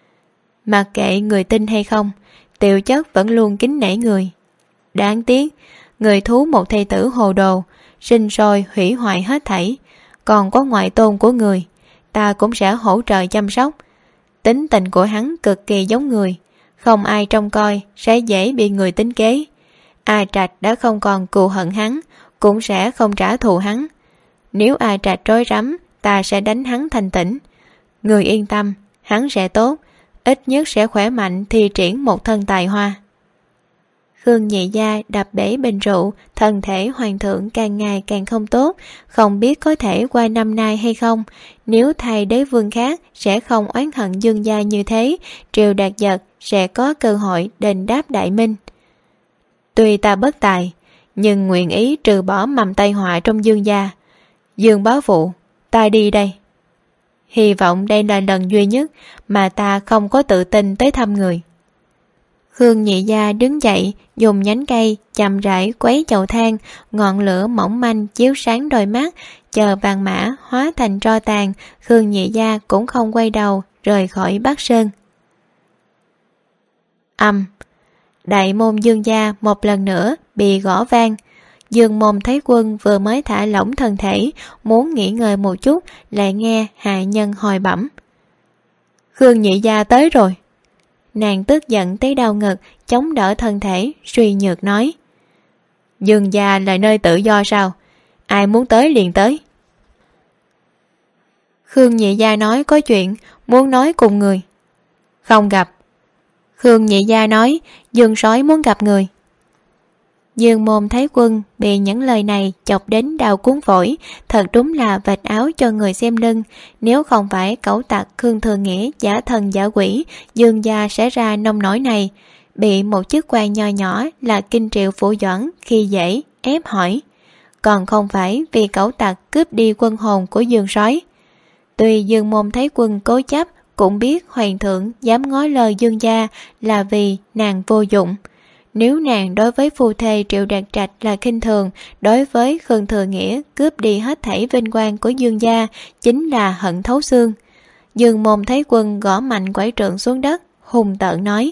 Mặc kệ người tin hay không, tiểu chất vẫn luôn kính nể người. Đáng tiếc, người thú một thê tử hồ đồ, sinh sôi hủy hoại hết thảy. Còn có ngoại tôn của người, ta cũng sẽ hỗ trợ chăm sóc. Tính tình của hắn cực kỳ giống người, không ai trông coi sẽ dễ bị người tính kế. A Trạch đã không còn cừu hận hắn, cũng sẽ không trả thù hắn. Nếu A Trạch rối rắm, ta sẽ đánh hắn thành tỉnh. Người yên tâm, hắn sẽ tốt, ít nhất sẽ khỏe mạnh thi triển một thân tài hoa. Khương Nhị Gia đập bể bình rượu, thân thể hoàng thượng càng ngày càng không tốt, không biết có thể qua năm nay hay không. Nếu thay đế vương khác sẽ không oán hận Dương gia như thế, Triều Đạt Giật sẽ có cơ hội đền đáp đại minh. Tuy ta bất tài, nhưng nguyện ý trừ bỏ mầm tai họa trong Dương gia. Dương bá phụ, ta đi đây. Hy vọng đây là lần duy nhất mà ta không có tự tin tới thăm người. Khương Nhị Gia đứng dậy, dùng nhánh cây chậm rãi quấy chậu than, ngọn lửa mỏng manh chiếu sáng đôi mắt. Chờ vàng mã hóa thành tro tàn, Khương Nhị Gia cũng không quay đầu rời khỏi Bắc Sơn. Đại môn Dương gia một lần nữa bị gõ vang. Dương Môn Thái Quân vừa mới thả lỏng thân thể, muốn nghỉ ngơi một chút, lại nghe hạ nhân hồi bẩm: Khương Nhị Gia tới rồi. Nàng tức giận tới đau ngực, chống đỡ thân thể, suy nhược nói: Dương gia là nơi tự do sao? Ai muốn tới liền tới. Khương Nhị Gia nói có chuyện, muốn nói cùng người. Không gặp. Khương nhị gia nói Dương sói muốn gặp người. Dương Môn Thái Quân bị những lời này chọc đến đau cuốn phổi, thật đúng là vạch áo cho người xem lưng. Nếu không phải cẩu tặc Khương Thừa Nghĩa giả thần giả quỷ, Dương gia sẽ ra nông nổi này. Bị một chức quan nho nhỏ là Kinh Triệu Phủ Doãn khi dễ ép hỏi, còn không phải vì cẩu tặc cướp đi quân hồn của Dương sói. Tuy Dương Môn Thái Quân cố chấp, cũng biết hoàng thượng dám ngó lời Dương gia là vì nàng vô dụng. Nếu nàng đối với phu thê Triệu Đạt Trạch là khinh thường, đối với Khương Thừa Nghĩa cướp đi hết thảy vinh quang của Dương gia chính là hận thấu xương. Dương Môn Thái Quân gõ mạnh quải trượng xuống đất, hùng tợn nói: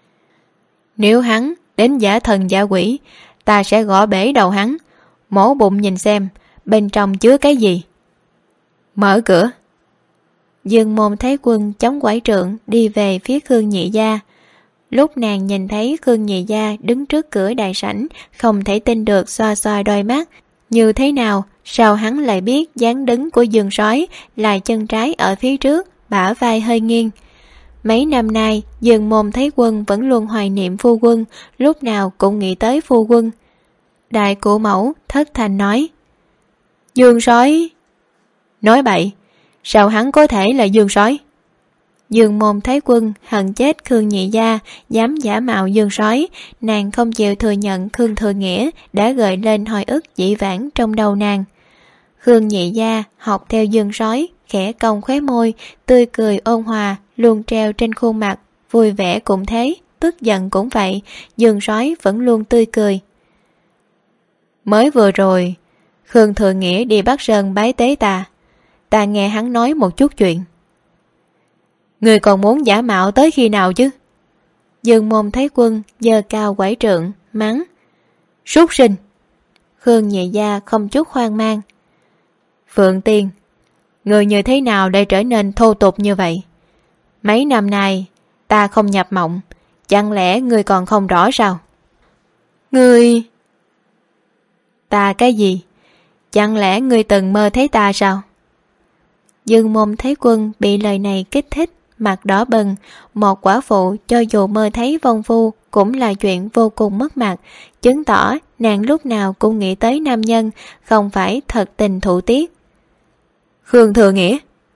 Nếu hắn đến giả thần giả quỷ, ta sẽ gõ bể đầu hắn, mổ bụng nhìn xem bên trong chứa cái gì. Mở cửa. Dương Môn Thái Quân chống quải trượng đi về phía Khương nhị gia. Lúc nàng nhìn thấy Khương nhị gia đứng trước cửa đại sảnh, không thể tin được, xoa xoa đôi mắt. Như thế nào sao hắn lại biết dáng đứng của Dương sói là chân trái ở phía trước, bả vai hơi nghiêng. Mấy năm nay Dương Môn Thái Quân vẫn luôn hoài niệm phu quân, lúc nào cũng nghĩ tới phu quân. Đại cụ mẫu thất thành nói: Dương sói. Nói bậy, sao hắn có thể là Dương sói? Dương Môn Thái Quân hận chết Khương nhị gia dám giả mạo Dương sói. Nàng không chịu thừa nhận Khương Thừa Nghĩa đã gợi lên hồi ức dĩ vãng trong đầu nàng. Khương nhị gia học theo Dương sói, khẽ cong khóe môi, tươi cười ôn hòa luôn treo trên khuôn mặt. Vui vẻ cũng thế, tức giận cũng vậy, Dương sói vẫn luôn tươi cười. Mới vừa rồi Khương Thừa Nghĩa đi Bắc Sơn bái tế ta nghe hắn nói một chút chuyện. Người còn muốn giả mạo tới khi nào chứ? Dương Môn Thái Quân giơ cao quải trượng mắng: Súc sinh. Khương nhị gia không chút hoang mang: Phượng Tiên, người như thế nào để trở nên thô tục như vậy? Mấy năm nay ta không nhập mộng, chẳng lẽ người còn không rõ sao? Người... Ta cái gì? Chẳng lẽ người từng mơ thấy ta sao? Dương Môn Thái Quân bị lời này kích thích, mặt đỏ bừng. Một quả phụ cho dù mơ thấy vong phu cũng là chuyện vô cùng mất mặt, chứng tỏ nàng lúc nào cũng nghĩ tới nam nhân, không phải thật tình thụ tiết. Khương Thừa Nghĩa,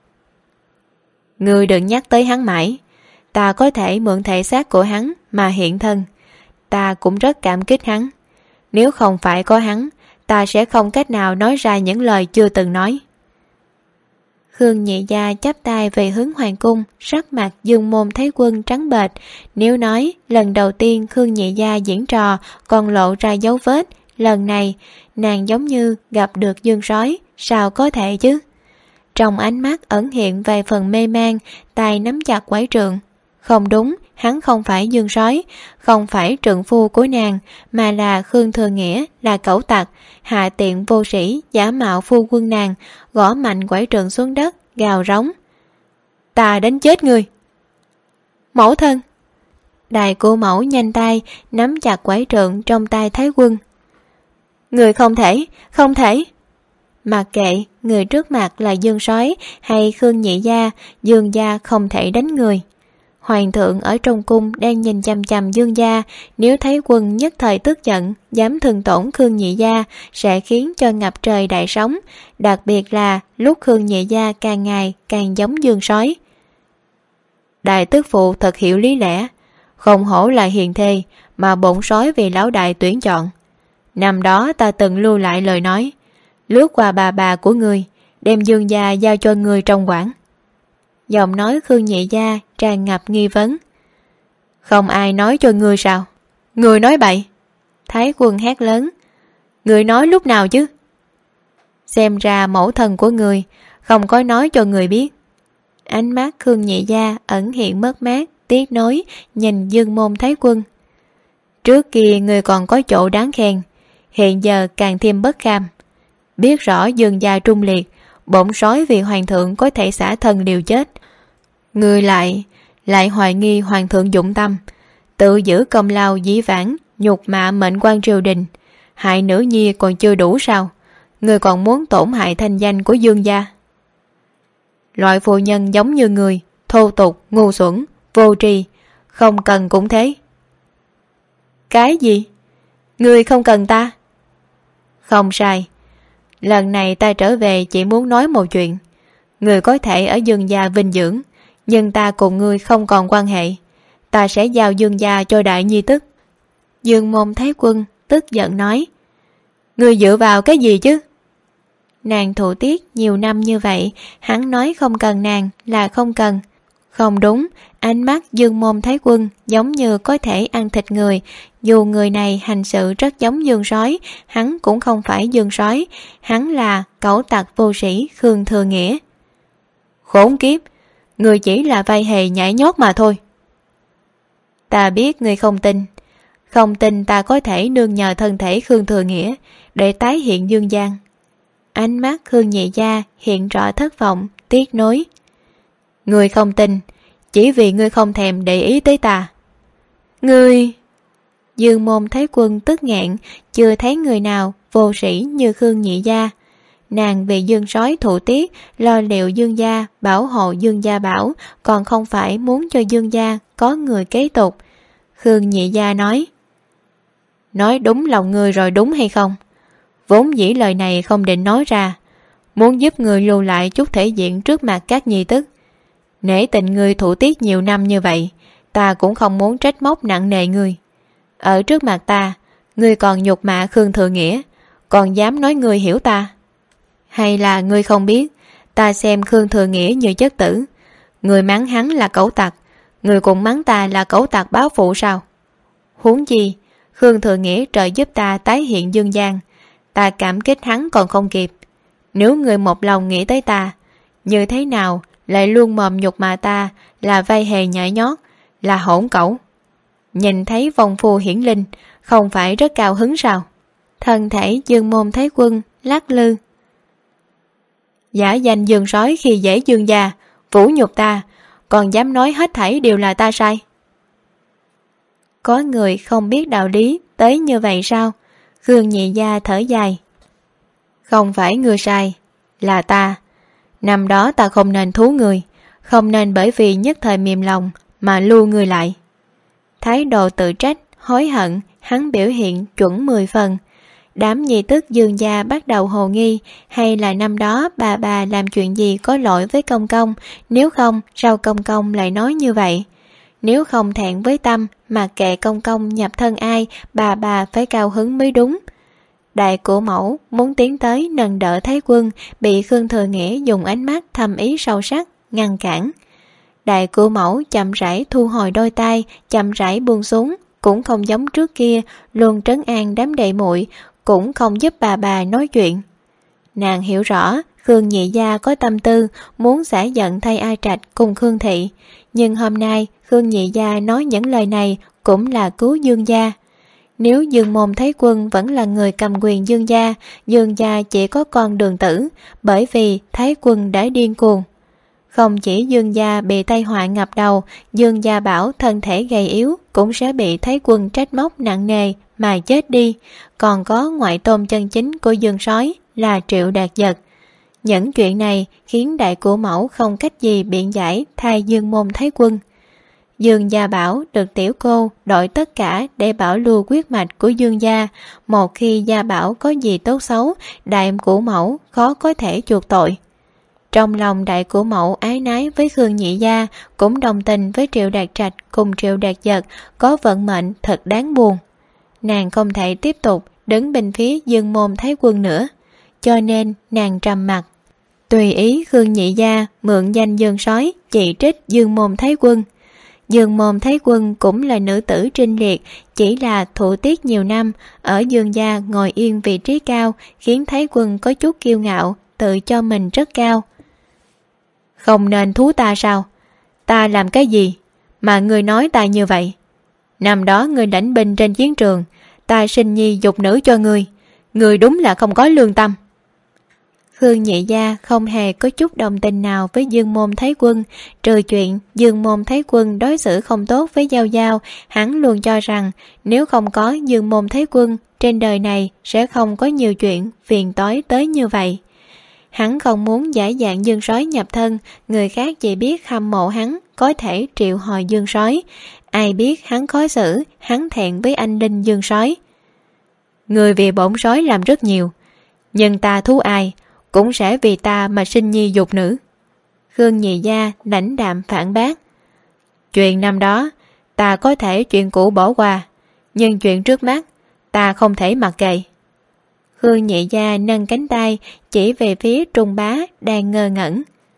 ngươi đừng nhắc tới hắn mãi. Ta có thể mượn thể xác của hắn mà hiện thân. Ta cũng rất cảm kích hắn. Nếu không phải có hắn, ta sẽ không cách nào nói ra những lời chưa từng nói. Khương nhị gia chắp tay về hướng hoàng cung, sắc mặt Dương Môn Thái Quân trắng bệch. Nếu nói lần đầu tiên Khương nhị gia diễn trò còn lộ ra dấu vết, lần này nàng giống như gặp được Dương sói, sao có thể chứ? Trong ánh mắt ẩn hiện vài phần mê man, tay nắm chặt quải trượng. Không đúng, hắn không phải Dương sói, không phải trượng phu của nàng, mà là Khương Thừa Nghĩa, là cẩu tặc, hạ tiện vô sĩ, giả mạo phu quân nàng, gõ mạnh quải trượng xuống đất, gào rống: Ta đánh chết ngươi! Mẫu thân! Đại cô mẫu nhanh tay nắm chặt quải trượng trong tay Thái Quân. Người không thể, không thể! Mặc kệ người trước mặt là Dương sói hay Khương nhị gia, Dương gia không thể đánh người. Hoàng thượng ở trong cung đang nhìn chằm chằm Dương gia, nếu Thái Quân nhất thời tức giận, dám thương tổn Khương nhị gia sẽ khiến cho ngập trời đại sóng, đặc biệt là lúc Khương nhị gia càng ngày càng giống Dương sói. Đại tước phụ thật hiểu lý lẽ, không hổ là hiền thê mà bổn sói vì lão đại tuyển chọn. Năm đó ta từng lưu lại lời nói, lướt qua bà của người, đem Dương gia giao cho người trong quản. Giọng nói Khương nhị gia tràn ngập nghi vấn. Không ai nói cho ngươi sao? Ngươi nói bậy! Thái Quân hét lớn. Ngươi nói lúc nào chứ? Xem ra mẫu thân của ngươi không có nói cho người biết. Ánh mắt Khương nhị gia ẩn hiện mất mát, tiếc nối nhìn Dương Môn Thái Quân. Trước kia ngươi còn có chỗ đáng khen, hiện giờ càng thêm bất kham. Biết rõ Dương gia trung liệt, bổn sói vì hoàng thượng có thể xả thân liều chết. Ngươi lại hoài nghi hoàng thượng dụng tâm, tự giữ công lao dĩ vãng, nhục mạ mệnh quan triều đình, hại nữ nhi còn chưa đủ sao? Ngươi còn muốn tổn hại thanh danh của Dương gia. Loại phụ nhân giống như người, thô tục, ngu xuẩn, vô tri, Không cần cũng thế. Cái gì? Ngươi không cần ta? Không sai. Lần này ta trở về chỉ muốn nói một chuyện. Ngươi có thể ở Dương gia vinh dưỡng, nhưng ta cùng ngươi không còn quan hệ. Ta sẽ giao Dương gia cho Đại Nhi tức. Dương Môn Thái Quân tức giận nói. Ngươi dựa vào cái gì chứ? Nàng thụ tiết nhiều năm như vậy, hắn nói không cần nàng là không cần. Không đúng, ánh mắt Dương Môn Thái Quân giống như có thể ăn thịt người. Dù người này hành sự rất giống Dương Sói, hắn cũng không phải Dương Sói, hắn là cẩu tặc vô sĩ Khương Thừa Nghĩa. Khốn kiếp, người chỉ là vai hề nhảy nhót mà thôi. Ta biết người không tin. Không tin ta có thể nương nhờ thân thể Khương Thừa Nghĩa để tái hiện dương gian. Ánh mắt Khương Nhị Gia hiện rõ thất vọng, tiếc nối. Ngươi không tin, chỉ vì ngươi không thèm để ý tới ta. Ngươi... Dương Môn Thái Quân tức nghẹn, chưa thấy người nào vô sĩ như Khương Nhị Gia. Nàng vì Dương Sói thụ tiết, lo liệu Dương gia, bảo hộ Dương gia bảo, còn không phải muốn cho Dương gia có người kế tục. Khương Nhị Gia nói đúng lòng ngươi rồi đúng hay không? Vốn dĩ lời này không định nói ra, muốn giúp người lưu lại chút thể diện trước mặt các nhi tức. Nể tình ngươi thủ tiết nhiều năm như vậy, ta cũng không muốn trách móc nặng nề ngươi. Ở trước mặt ta, ngươi còn nhục mạ Khương Thừa Nghĩa, còn dám nói ngươi hiểu ta. Hay là ngươi không biết, ta xem Khương Thừa Nghĩa như chất tử. Ngươi mắng hắn là cẩu tặc, ngươi cũng mắng ta là cẩu tặc báo phụ sao? Huống chi, Khương Thừa Nghĩa trợ giúp ta tái hiện dương gian, ta cảm kích hắn còn không kịp. Nếu ngươi một lòng nghĩ tới ta, như thế nào lại luôn mồm nhục mạ ta là vai hề nhảy nhót, là hỗn cẩu. Nhìn thấy vong phu hiển linh, không phải rất cao hứng sao? Thân thể Dương Môn Thái Quân lắc lư. Giả danh Dương Sói khi dễ Dương gia, vũ nhục ta, còn dám nói hết thảy đều là ta sai. Có người không biết đạo lý tới như vậy sao? Khương Nhị Gia thở dài. Không phải ngươi sai, là ta. Năm đó ta không nên thú người, không nên bởi vì nhất thời mềm lòng mà lưu người lại. Thái độ tự trách, hối hận, hắn biểu hiện chuẩn 10 phần. Đám nhi tức Dương gia bắt đầu hồ nghi, hay là năm đó bà làm chuyện gì có lỗi với công công, nếu không sao công công lại nói như vậy. Nếu không thẹn với tâm, mặc kệ công công nhập thân ai, bà phải cao hứng mới đúng. Đại cổ mẫu muốn tiến tới nâng đỡ Thái Quân, bị Khương Thừa Nghĩa dùng ánh mắt thầm ý sâu sắc ngăn cản. Đại cổ mẫu chậm rãi thu hồi đôi tay, chậm rãi buông xuống, cũng không giống trước kia luôn trấn an đám đệ muội, cũng không giúp bà nói chuyện. Nàng hiểu rõ Khương Nhị Gia có tâm tư muốn xả giận thay A Trạch cùng Khương Thị, nhưng hôm nay Khương Nhị Gia nói những lời này cũng là cứu Dương gia. Nếu Dương Môn Thái Quân vẫn là người cầm quyền Dương gia chỉ có con Đường Tử, bởi vì Thái Quân đã điên cuồng. Không chỉ Dương gia bị tai họa ngập đầu, Dương gia bảo thân thể gầy yếu cũng sẽ bị Thái Quân trách móc nặng nề mà chết đi, còn có ngoại tôn chân chính của Dương Sói là Triệu Đạt Dật. Những chuyện này khiến đại cổ mẫu không cách gì biện giải thay Dương Môn Thái Quân. Dương gia bảo được tiểu cô đổi tất cả để bảo lưu huyết mạch của Dương gia. Một khi gia bảo có gì tốt xấu, đại cổ mẫu khó có thể chuộc tội. Trong lòng đại cổ mẫu ái nái với Khương Nhị Gia, cũng đồng tình với Triệu Đạt Trạch cùng Triệu Đạt Dật có vận mệnh thật đáng buồn. Nàng không thể tiếp tục đứng bên phía Dương Môn Thái Quân nữa, cho nên nàng trầm mặc. Tùy ý Khương Nhị Gia mượn danh Dương Sói chỉ trích Dương Môn Thái Quân. Dương Môn Thái Quân cũng là nữ tử trinh liệt, chỉ là thụ tiết nhiều năm, ở Dương gia ngồi yên vị trí cao, khiến Thái Quân có chút kiêu ngạo, tự cho mình rất cao. Không nên thú ta sao? Ta làm cái gì mà ngươi nói ta như vậy? Năm đó ngươi lãnh binh trên chiến trường, ta sinh nhi dục nữ cho ngươi đúng là không có lương tâm. Khương Nhị Gia không hề có chút đồng tình nào với Dương Môn Thái Quân, trừ chuyện Dương Môn Thái Quân đối xử không tốt với Giao Giao, hắn luôn cho rằng nếu không có Dương Môn Thái Quân, trên đời này sẽ không có nhiều chuyện phiền toái tới như vậy. Hắn không muốn giả dạng dương sói nhập thân, người khác chỉ biết hâm mộ hắn có thể triệu hồi dương sói. Ai biết hắn khó xử, hắn thẹn với anh linh dương sói. Người vì bổn sói làm rất nhiều, nhưng ta thú ai cũng sẽ vì ta mà sinh nhi dục nữ. Khương Nhị Gia lãnh đạm phản bác. Chuyện năm đó ta có thể chuyện cũ bỏ qua, nhưng chuyện trước mắt ta không thể mặc kệ. Khương Nhị Gia nâng cánh tay chỉ về phía Trung Bá đang ngơ ngẩn.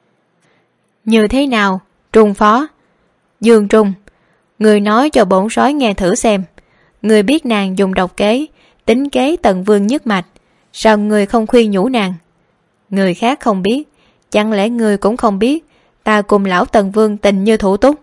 Như thế nào, Trung phó? Dương Trung, người nói cho bổn sói nghe thử xem. Người biết nàng dùng độc kế, tính kế Tần Vương nhất mạch, sao người không khuyên nhủ nàng? Người khác không biết, chẳng lẽ người cũng không biết ta cùng lão Tần Vương tình như thủ túc?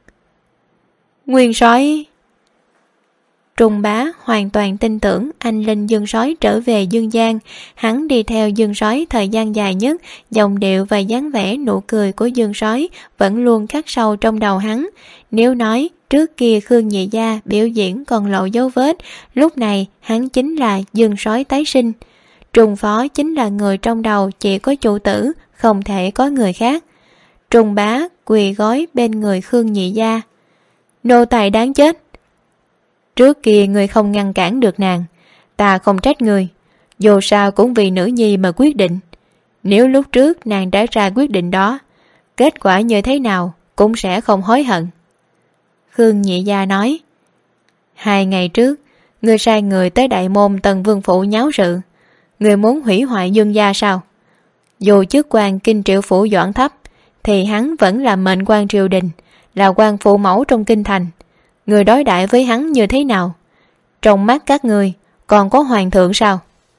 Nguyên sói... Trung Bá hoàn toàn tin tưởng anh linh dương sói trở về dương gian. Hắn đi theo dương sói thời gian dài nhất, giọng điệu và dáng vẻ nụ cười của dương sói vẫn luôn khắc sâu trong đầu hắn. Nếu nói trước kia Khương Nhị Gia biểu diễn còn lộ dấu vết, lúc này hắn chính là dương sói tái sinh. Trung phó chính là người trong đầu chỉ có chủ tử, không thể có người khác. Trung Bá quỳ gối bên người Khương Nhị Gia. Nô tài đáng chết. Trước kia người không ngăn cản được nàng, ta không trách người, dù sao cũng vì nữ nhi mà quyết định. Nếu lúc trước nàng đã ra quyết định đó, kết quả như thế nào cũng sẽ không hối hận. Khương Nhị Gia nói. 2 ngày trước, người sai người tới đại môn Tần Vương phủ nháo sự. Người muốn hủy hoại Dương gia sao? Dù chức quan kinh triệu phủ Doãn thấp, thì hắn vẫn là mệnh quan triều đình, là quan phụ mẫu trong kinh thành. Người đối đãi với hắn như thế nào? Trong mắt các người còn có hoàng thượng sao?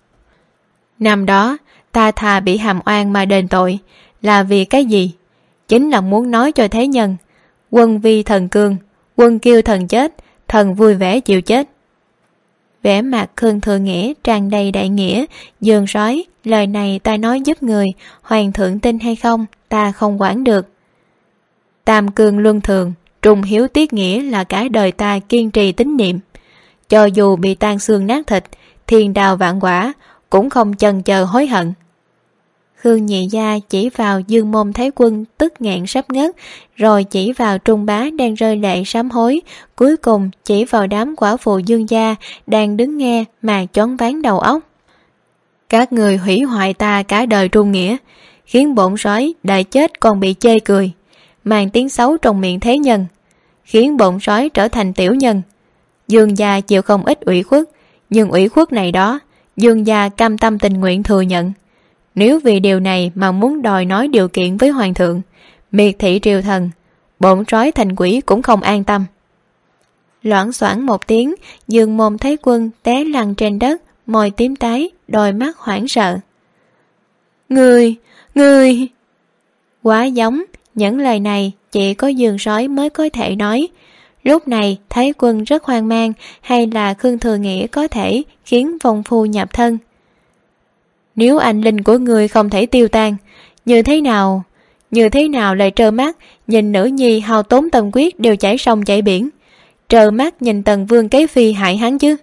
Năm đó ta thà bị hàm oan mà đền tội, là vì cái gì? Chính là muốn nói cho thế nhân, quân vi thần cương, quân kiêu thần chết, thần vui vẻ chịu chết. Vẻ mặt Khương Thừa Nghĩa tràn đầy đại nghĩa. Dương sói, lời này ta nói giúp người, hoàng thượng tin hay không ta không quản được. Tam cương luân thường, trung hiếu tiết nghĩa là cả đời ta kiên trì tín niệm. Cho dù bị tan xương nát thịt, thiên đào vạn quả, cũng không chần chờ hối hận. Khương Nhị Gia chỉ vào Dương Môn Thái Quân tức nghẹn sắp ngất, rồi chỉ vào Trung Bá đang rơi lệ sám hối, cuối cùng chỉ vào đám quả phụ Dương gia đang đứng nghe mà choáng váng đầu óc. Các người hủy hoại ta cả đời trung nghĩa, khiến bổn sói đại chết còn bị chê cười, mang tiếng xấu trong miệng thế nhân, khiến bổn sói trở thành tiểu nhân. Dương gia chịu không ít ủy khuất, nhưng ủy khuất này đó Dương gia cam tâm tình nguyện thừa nhận. Nếu vì điều này mà muốn đòi nói điều kiện với hoàng thượng, miệt thị triều thần, bổn sói thành quỷ cũng không an tâm. Loảng xoảng một tiếng, Dương Môn Thái Quân té lăn trên đất, môi tím tái, đôi mắt hoảng sợ. Người! Quá giống, những lời này chỉ có Dương sói mới có thể nói. Lúc này Thái Quân rất hoang mang, hay là Khương Thừa Nghĩa có thể khiến vong phu nhập thân? Nếu anh linh của người không thể tiêu tan, như thế nào lại trơ mắt nhìn nữ nhi hao tốn tâm quyết đều chảy sông chảy biển, trơ mắt nhìn Tần Vương kế phi hại hắn chứ?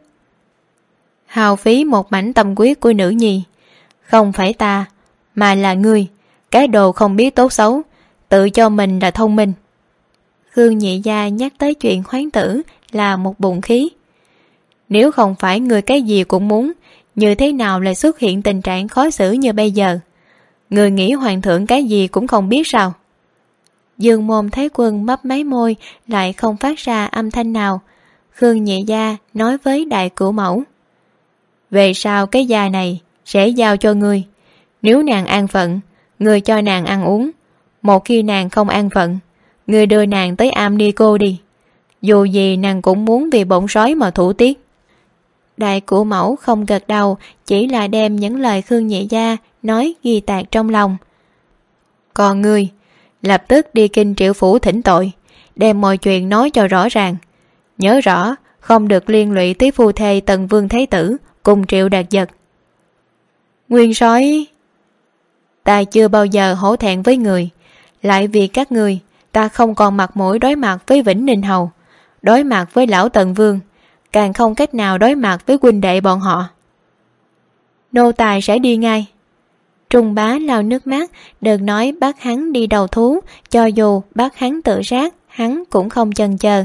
Hao phí một mảnh tâm quyết của nữ nhi, không phải ta mà là ngươi, cái đồ không biết tốt xấu, tự cho mình là thông minh. Khương Nhị Gia nhắc tới chuyện hoán tử là một bụng khí. Nếu không phải người cái gì cũng muốn, như thế nào lại xuất hiện tình trạng khó xử như bây giờ? Người nghĩ hoàng thượng cái gì cũng không biết sao? Dương Môn Thái Quân mấp máy môi, lại không phát ra âm thanh nào. Khương Nhị Gia nói với đại cửu mẫu. Về sau cái gia này sẽ giao cho ngươi. Nếu nàng an phận, ngươi cho nàng ăn uống. Một khi nàng không an phận, ngươi đưa nàng tới am ni cô đi. Dù gì nàng cũng muốn vì bổn sói mà thủ tiết. Đại cửu mẫu không gật đầu, chỉ là đem những lời Khương Nhị Gia nói ghi tạc trong lòng. Còn ngươi, lập tức đi kinh triệu phủ thỉnh tội, đem mọi chuyện nói cho rõ ràng. Nhớ rõ, không được liên lụy tới phu thê Tần Vương Thái Tử cùng Triệu Đạt Dật. Nguyên sói, ta chưa bao giờ hổ thẹn với người, lại vì các người, ta không còn mặt mũi đối mặt với Vĩnh Ninh Hầu, đối mặt với lão Tần Vương, càng không cách nào đối mặt với huynh đệ bọn họ. Nô tài sẽ đi ngay. Trung bá lau nước mắt, đừng nói bắt hắn đi đầu thú, cho dù bắt hắn tự sát, hắn cũng không chần chờ.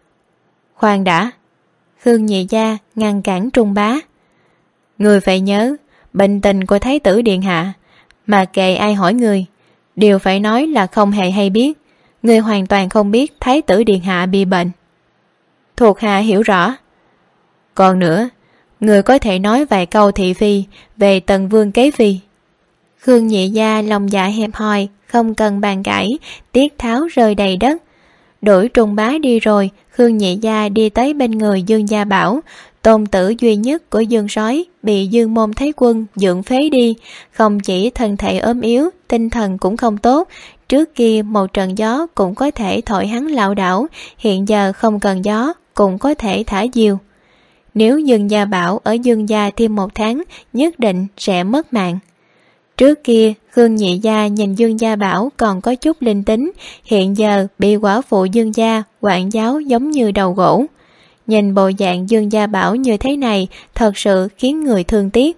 Khoan đã, Khương Nhị Gia ngăn cản Trung bá. Người phải nhớ, bệnh tình của Thái tử Điện Hạ, mà kệ ai hỏi người, đều phải nói là không hề hay biết. Người hoàn toàn không biết Thái tử Điện Hạ bị bệnh. Thuộc hạ hiểu rõ. Còn nữa, người có thể nói vài câu thị phi về Tần Vương kế phi. Khương Nhị Gia lòng dạ hẹp hòi, không cần bàn cãi, tiết tháo rơi đầy đất. Đuổi Trung bá đi rồi, Khương Nhị Gia đi tới bên người Dương Gia Bảo. Tôn tử duy nhất của Dương Sói bị Dương Môn Thái Quân dưỡng phế đi, không chỉ thân thể ốm yếu, tinh thần cũng không tốt. Trước kia một trận gió cũng có thể thổi hắn lảo đảo, hiện giờ không cần gió cũng có thể thả diều. Nếu Dương Gia Bảo ở Dương Gia thêm 1 tháng, nhất định sẽ mất mạng. Trước kia Khương Nhị Gia nhìn Dương Gia Bảo còn có chút linh tính, hiện giờ bị quả phụ Dương Gia quản giáo giống như đầu gỗ. Nhìn bộ dạng Dương Gia Bảo như thế này thật sự khiến người thương tiếc.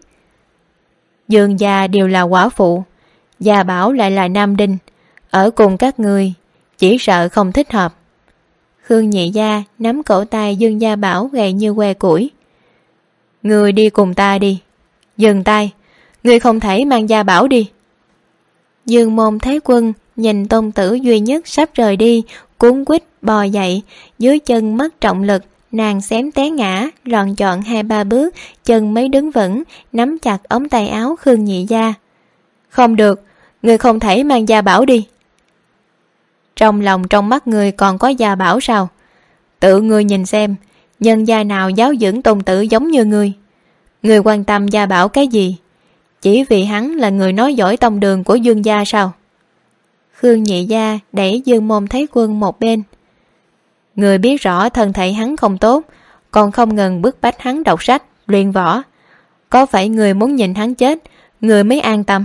Dương Gia đều là quả phụ, Gia Bảo lại là nam đinh, ở cùng các người chỉ sợ không thích hợp. Khương Nhị Gia nắm cổ tay Dương Gia Bảo gầy như que củi. Người đi cùng ta đi. Dừng tay, người không thể mang Gia Bảo đi. Dương Môn Thái Quân nhìn tôn tử duy nhất sắp rời đi, cuống quýt bò dậy, dưới chân mất trọng lực, nàng xém té ngã, lọn chọn 2-3 bước, chân mới đứng vững, nắm chặt ống tay áo Khương Nhị Gia. Không được, người không thể mang Gia Bảo đi. Trong lòng trong mắt người còn có Gia Bảo sao? Tự người nhìn xem, nhân gia nào giáo dưỡng tôn tử giống như người. Người quan tâm Gia Bảo cái gì? Chỉ vì hắn là người nói giỏi tông đường của Dương gia sao? Khương Nhị Gia đẩy Dương Môn Thái Quân một bên. Người biết rõ thân thể hắn không tốt, còn không ngừng bức bách hắn đọc sách, luyện võ. Có phải người muốn nhìn hắn chết, người mới an tâm?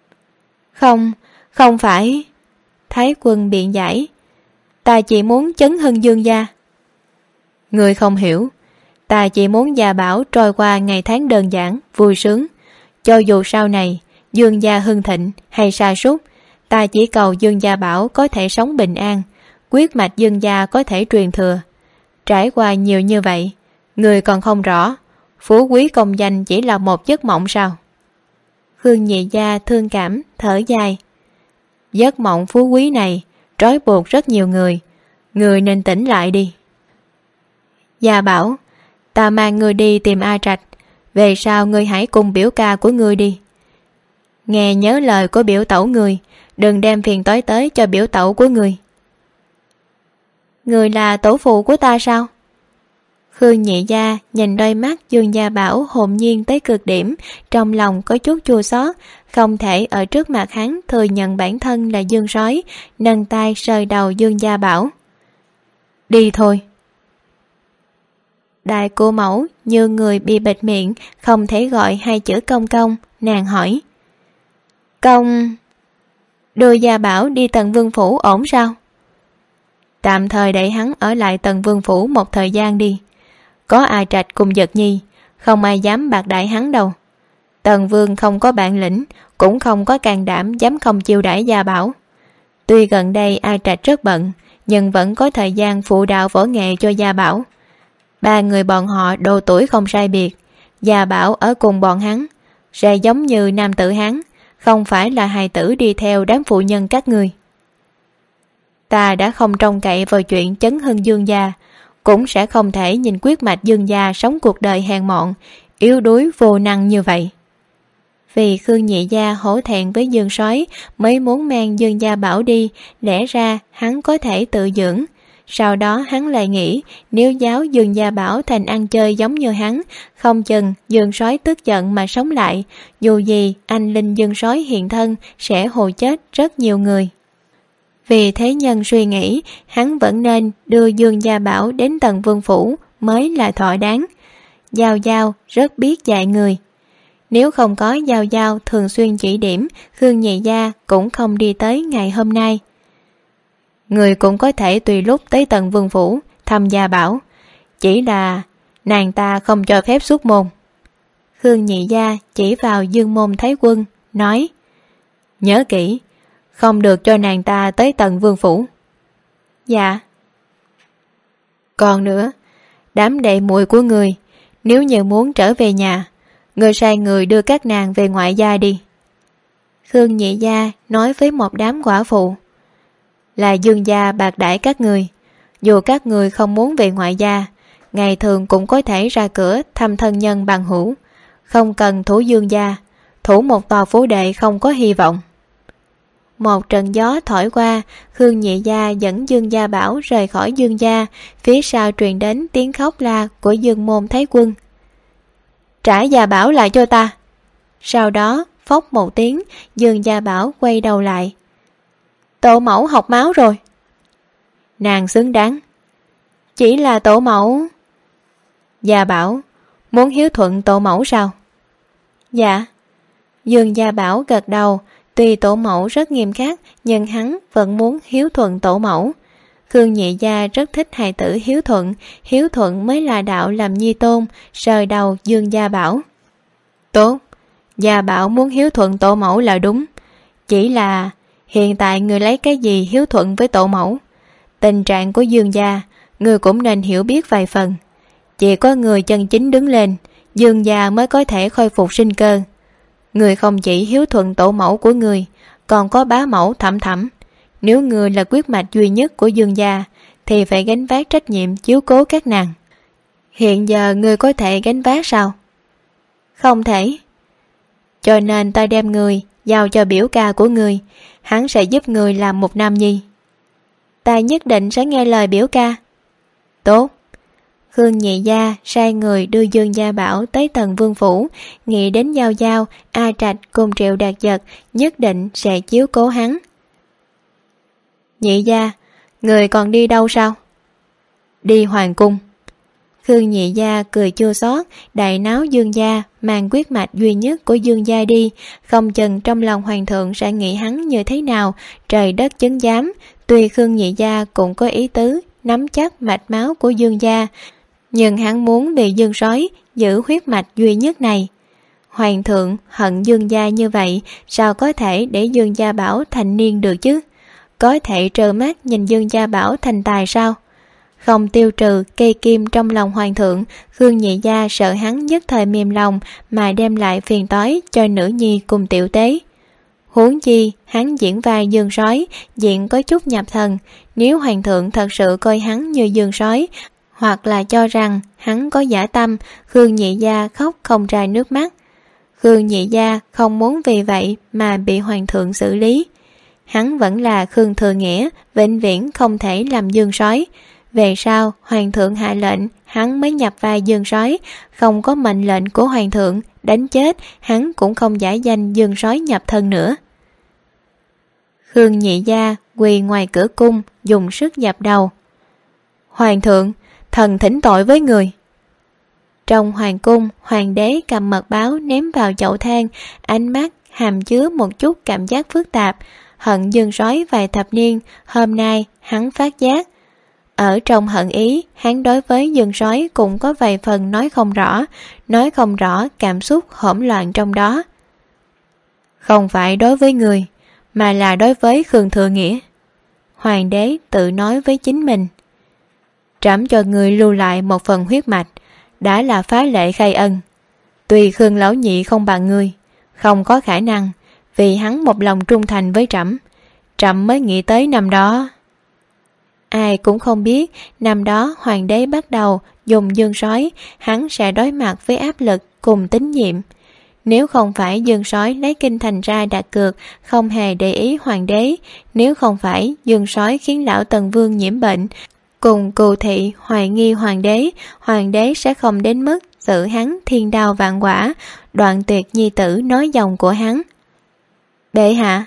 Không phải. Thái Quân biện giải. Ta chỉ muốn chấn hưng Dương gia. Người không hiểu, ta chỉ muốn Gia Bảo trôi qua ngày tháng đơn giản, vui sướng. Cho dù sau này Dương gia hưng thịnh hay sa sút, ta chỉ cầu Dương Gia Bảo có thể sống bình an, quyết mạch Dương gia có thể truyền thừa. Trải qua nhiều như vậy, người còn không rõ phú quý công danh chỉ là một giấc mộng sao? Khương Nhị Gia thương cảm thở dài. Giấc mộng phú quý này trói buộc rất nhiều người nên tỉnh lại đi. Gia Bảo, ta mang người đi tìm A Trạch, về sau người hãy cùng biểu ca của người đi. Nghe nhớ lời của biểu tẩu người, đừng đem phiền toái tới cho biểu tẩu của người. Người là tổ phụ của ta sao? Khương Nhị Gia nhìn đôi mắt Dương Gia Bảo hồn nhiên tới cực điểm, trong lòng có chút chua xót, không thể ở trước mặt hắn thừa nhận bản thân là Dương Sói, nâng tay sờ đầu Dương Gia Bảo. Đi thôi. Đại cô mẫu như người bị bịt miệng, không thể gọi 2 chữ công công, nàng hỏi. Công... Đưa Gia Bảo đi Tần Vương Phủ ổn sao? Tạm thời để hắn ở lại Tần Vương Phủ một thời gian đi. Có A Trạch cùng Dật Nhi, không ai dám bạc đãi hắn đâu. Tần Vương không có bản lĩnh, cũng không có can đảm dám không chiêu đãi Gia Bảo. Tuy gần đây A Trạch rất bận, nhưng vẫn có thời gian phụ đạo võ nghệ cho Gia Bảo. 3 người bọn họ độ tuổi không sai biệt, Gia Bảo ở cùng bọn hắn sẽ giống như nam tử hắn, không phải là hài tử đi theo đám phụ nhân các người. Ta đã không trông cậy vào chuyện chấn hưng Dương gia, cũng sẽ không thể nhìn quyết mạch Dương gia sống cuộc đời hèn mọn, yếu đuối vô năng như vậy. Vì Khương Nhị Gia hổ thẹn với Dương Sói mới muốn mang Dương Gia Bảo đi, lẽ ra hắn có thể tự dưỡng. Sau đó hắn lại nghĩ, nếu giáo Dương Gia Bảo thành ăn chơi giống như hắn, không chừng Dương Sói tức giận mà sống lại, dù gì anh linh Dương Sói hiện thân sẽ hù chết rất nhiều người. Vì thế nhân suy nghĩ, hắn vẫn nên đưa Dương Gia Bảo đến Tần Vương Phủ mới là thỏa đáng. Giao Giao rất biết dạy người. Nếu không có Giao Giao thường xuyên chỉ điểm, Khương Nhị Gia cũng không đi tới ngày hôm nay. Người cũng có thể tùy lúc tới Tần Vương Phủ thăm Gia Bảo, chỉ là nàng ta không cho phép xuất môn. Khương Nhị Gia chỉ vào Dương Môn Thái Quân nói. Nhớ kỹ, không được cho nàng ta tới tận vương phủ. Dạ. Còn nữa, đám đệ muội của người, nếu như muốn trở về nhà, người sai người đưa các nàng về ngoại gia đi. Khương Nhị Gia nói với một đám quả phụ. Là Dương gia bạc đãi các người, dù các người không muốn về ngoại gia, ngày thường cũng có thể ra cửa thăm thân nhân bằng hữu, không cần thủ Dương gia, thủ một tòa phủ đệ không có hy vọng. Một trận gió thổi qua, Khương Nhị Gia dẫn Dương Gia Bảo rời khỏi Dương gia, phía sau truyền đến tiếng khóc la của Dương Môn Thái Quân. Trả Gia Bảo lại cho ta. Sau đó phốc một tiếng, Dương Gia Bảo quay đầu lại. Tổ mẫu học máu rồi. Nàng xứng đáng. Chỉ là tổ mẫu. Gia Bảo, muốn hiếu thuận tổ mẫu sao? Dạ. Dương Gia Bảo gật đầu. Tuy tổ mẫu rất nghiêm khắc, nhưng hắn vẫn muốn hiếu thuận tổ mẫu. Khương Nhị Gia rất thích hài tử hiếu thuận mới là đạo làm nhi tôn, sờ đầu Dương Gia Bảo. Tốt, Gia Bảo muốn hiếu thuận tổ mẫu là đúng. Chỉ là hiện tại người lấy cái gì hiếu thuận với tổ mẫu? Tình trạng của Dương gia, người cũng nên hiểu biết vài phần. Chỉ có người chân chính đứng lên, Dương gia mới có thể khôi phục sinh cơ. Người không chỉ hiếu thuận tổ mẫu của người, còn có bá mẫu Thẩm Thẩm. Nếu người là quyết mạch duy nhất của Dương gia, thì phải gánh vác trách nhiệm chiếu cố các nàng. Hiện giờ người có thể gánh vác sao? Không thể. Cho nên ta đem người giao cho biểu ca của người, hắn sẽ giúp người làm một nam nhi. Ta nhất định sẽ nghe lời biểu ca. Tốt. Khương Nhị Gia sai người đưa Dương Gia Bảo tới Tần Vương Phủ, nghĩ đến Giao Giao, A Trạch cùng Triệu Đạt Giật nhất định sẽ chiếu cố hắn. Nhị Gia, người còn đi đâu sao? Đi hoàng cung. Khương Nhị Gia cười chua xót, đại náo Dương gia, mang quyết mạch duy nhất của Dương gia đi, không chừng trong lòng hoàng thượng sẽ nghĩ hắn như thế nào, trời đất chứng giám. Tuy Khương Nhị Gia cũng có ý tứ nắm chắc mạch máu của Dương gia, nhưng hắn muốn bị Dương sói giữ huyết mạch duy nhất này. Hoàng thượng hận Dương gia như vậy, sao có thể để Dương Gia Bảo thành niên được chứ? Có thể trơ mắt nhìn Dương Gia Bảo thành tài sao? Không tiêu trừ cây kim trong lòng hoàng thượng, Khương Nhị Gia sợ hắn nhất thời mềm lòng mà đem lại phiền toái cho nữ nhi cùng tiểu tế. Huống chi hắn diễn vai Dương sói, diễn có chút nhập thần. Nếu hoàng thượng thật sự coi hắn như Dương sói, hoặc là cho rằng hắn có dã tâm, Khương Nhị Gia khóc không ra nước mắt. Khương Nhị Gia không muốn vì vậy mà bị hoàng thượng xử lý. Hắn vẫn là Khương Thừa Nghĩa, vĩnh viễn không thể làm Dương sói. Về sau hoàng thượng hạ lệnh, hắn mới nhập vai Dương sói, không có mệnh lệnh của hoàng thượng đánh chết, hắn cũng không giải danh Dương sói nhập thân nữa. Khương Nhị Gia quỳ ngoài cửa cung, dùng sức dập đầu. Hoàng thượng, thần thỉnh tội với người. Trong hoàng cung, hoàng đế cầm mật báo ném vào chậu than, ánh mắt hàm chứa một chút cảm giác phức tạp, hận Dương sói vài thập niên, hôm nay hắn phát giác. Ở trong hận ý, hắn đối với Dương sói cũng có vài phần nói không rõ cảm xúc hỗn loạn trong đó. Không phải đối với người, mà là đối với Khương Thừa Nghĩa. Hoàng đế tự nói với chính mình. Trẫm cho người lưu lại một phần huyết mạch, đã là phá lệ khai ân. Tuy Khương lão nhị không bằng người, không có khả năng, vì hắn một lòng trung thành với trẫm mới nghĩ tới năm đó. Ai cũng không biết năm đó hoàng đế bắt đầu dùng Dương sói, hắn sẽ đối mặt với áp lực cùng tín nhiệm. Nếu không phải Dương sói lấy kinh thành ra đặt cược, không hề để ý hoàng đế, nếu không phải Dương sói khiến lão Tần Vương nhiễm bệnh, cùng cù thị hoài nghi hoàng đế sẽ không đến mức xử hắn thiên đao vạn quả, đoạn tuyệt nhi tử nói dòng của hắn. Bệ hạ,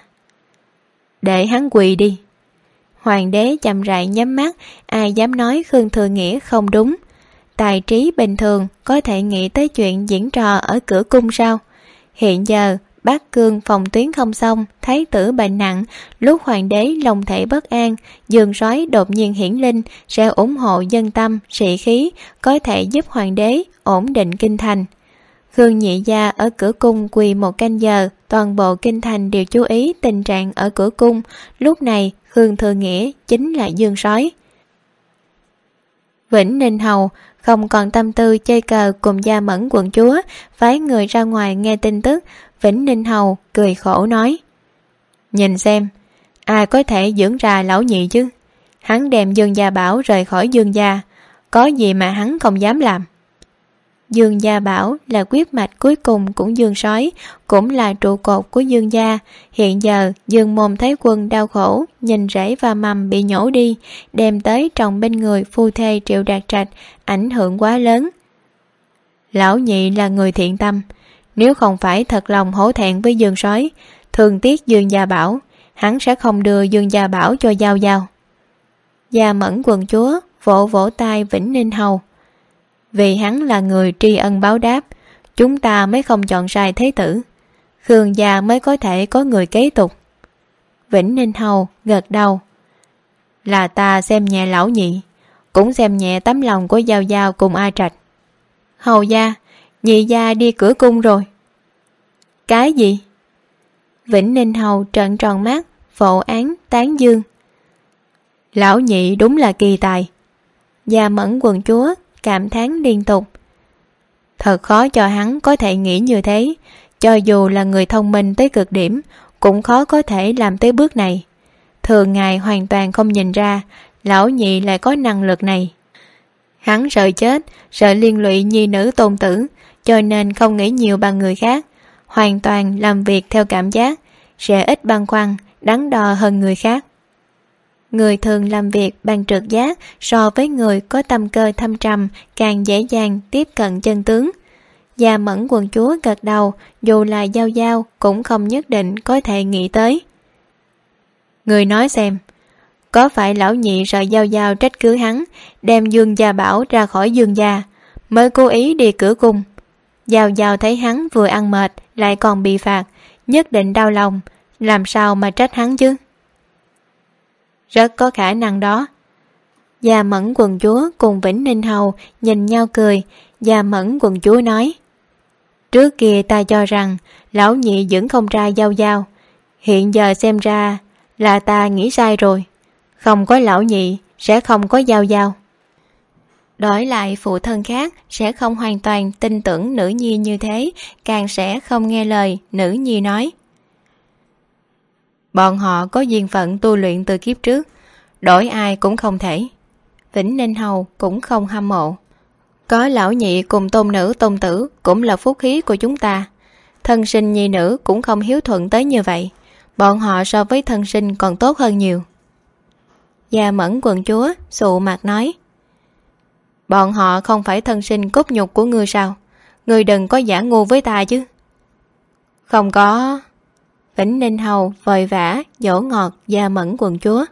để hắn quỳ đi. Hoàng đế chậm rãi nhắm mắt, ai dám nói Khương Thừa Nghĩa không đúng. Tài trí bình thường có thể nghĩ tới chuyện diễn trò ở cửa cung sao? Hiện giờ Bắc Cương phòng tuyến không xong, thái tử bệnh nặng, lúc hoàng đế lòng thể bất an, Dương sói đột nhiên hiển linh, sẽ ủng hộ dân tâm, sĩ khí, có thể giúp hoàng đế ổn định kinh thành. Khương Nhị Gia ở cửa cung quỳ một canh giờ, toàn bộ kinh thành đều chú ý tình trạng ở cửa cung. Lúc này Khương Thừa Nghĩa chính là Dương Sói. Vĩnh Ninh Hầu không còn tâm tư chơi cờ cùng Gia Mẫn quận chúa, phái người ra ngoài nghe tin tức. Vĩnh Ninh Hầu cười khổ nói: nhìn xem, ai có thể dưỡng ra lão nhị chứ? Hắn đem Dương Gia Bảo rời khỏi Dương Gia, có gì mà hắn không dám làm. Dương Gia Bảo là quyết mạch cuối cùng của Dương Sói, cũng là trụ cột của Dương Gia. Hiện giờ Dương Môn Thái Quân đau khổ, nhìn rễ và mầm bị nhổ đi, đem tới trồng bên người phu thê Triệu Đạt Trạch, ảnh hưởng quá lớn. Lão nhị là người thiện tâm, nếu không phải thật lòng hổ thẹn với Dương Sói, thương tiếc Dương Gia Bảo, hắn sẽ không đưa Dương Gia Bảo cho Giao Giao. Gia Mẫn quận chúa vỗ vỗ tay Vĩnh Ninh Hầu: vì hắn là người tri ân báo đáp, chúng ta mới không chọn sai thế tử, Khương gia mới có thể có người kế tục. Vĩnh Ninh Hầu gật đầu: là ta xem nhẹ lão nhị, cũng xem nhẹ tấm lòng của Giao Giao cùng A Trạch. Hầu gia, Nhị gia đi cửa cung rồi. Cái gì? Vĩnh Ninh Hầu trợn tròn mắt, vỗ án tán dương: lão nhị đúng là kỳ tài. Gia Mẫn quận chúa cảm thán liên tục: thật khó cho hắn có thể nghĩ như thế, cho dù là người thông minh tới cực điểm cũng khó có thể làm tới bước này. Thường ngày hoàn toàn không nhìn ra lão nhị lại có năng lực này. Hắn sợ chết, sợ liên lụy nhi nữ tôn tử, cho nên không nghĩ nhiều bằng người khác, hoàn toàn làm việc theo cảm giác, sẽ ít băn khoăn đắn đo hơn người khác. Người thường làm việc bằng trực giác so với người có tâm cơ thâm trầm càng dễ dàng tiếp cận chân tướng. Gia Mẫn quận chúa gật đầu, dù là Giao Giao cũng không nhất định có thể nghĩ tới. Người nói xem, có phải lão nhị sợ Giao Giao trách cứ hắn, đem Dương Gia Bảo ra khỏi Dương Gia, mới cố ý đi cửa cung? Giao Giao thấy hắn vừa ăn mệt lại còn bị phạt, nhất định đau lòng, làm sao mà trách hắn chứ? Rất có khả năng đó. Gia Mẫn quận chúa cùng Vĩnh Ninh Hầu nhìn nhau cười. Gia Mẫn quận chúa nói: trước kia ta cho rằng lão nhị vẫn không ra Giao Giao, hiện giờ xem ra là ta nghĩ sai rồi. Không có lão nhị sẽ không có Giao Giao. Đổi lại phụ thân khác sẽ không hoàn toàn tin tưởng nữ nhi như thế, càng sẽ không nghe lời nữ nhi nói. Bọn họ có duyên phận tu luyện từ kiếp trước, đổi ai cũng không thể. Vĩnh Ninh Hầu cũng không hâm mộ. Có lão nhị cùng tôn nữ tôn tử cũng là phúc khí của chúng ta. Thân sinh nhi nữ cũng không hiếu thuận tới như vậy, bọn họ so với thân sinh còn tốt hơn nhiều. Gia Mẫn quận chúa sụ mặt nói: bọn họ không phải thân sinh cốt nhục của ngươi sao? Ngươi đừng có giả ngu với ta chứ. Không có. Vĩnh Ninh Hầu vội vã dỗ ngọt Gia Mẫn quận chúa.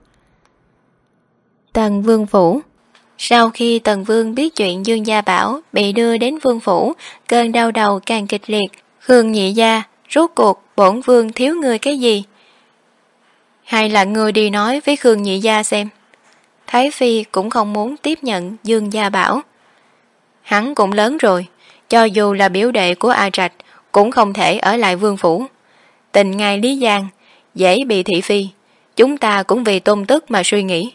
Tần Vương phủ. Sau khi Tần Vương biết chuyện Dương Gia Bảo bị đưa đến Vương phủ, cơn đau đầu càng kịch liệt. Khương Nhị Gia, rốt cuộc bổn Vương thiếu ngươi cái gì? Hay là ngươi đi nói với Khương Nhị Gia xem. Thái Phi cũng không muốn tiếp nhận Dương Gia Bảo. Hắn cũng lớn rồi, cho dù là biểu đệ của A Trạch cũng không thể ở lại Vương phủ. Tình ngài Lý Giang dễ bị thị phi, chúng ta cũng vì tôn tức mà suy nghĩ.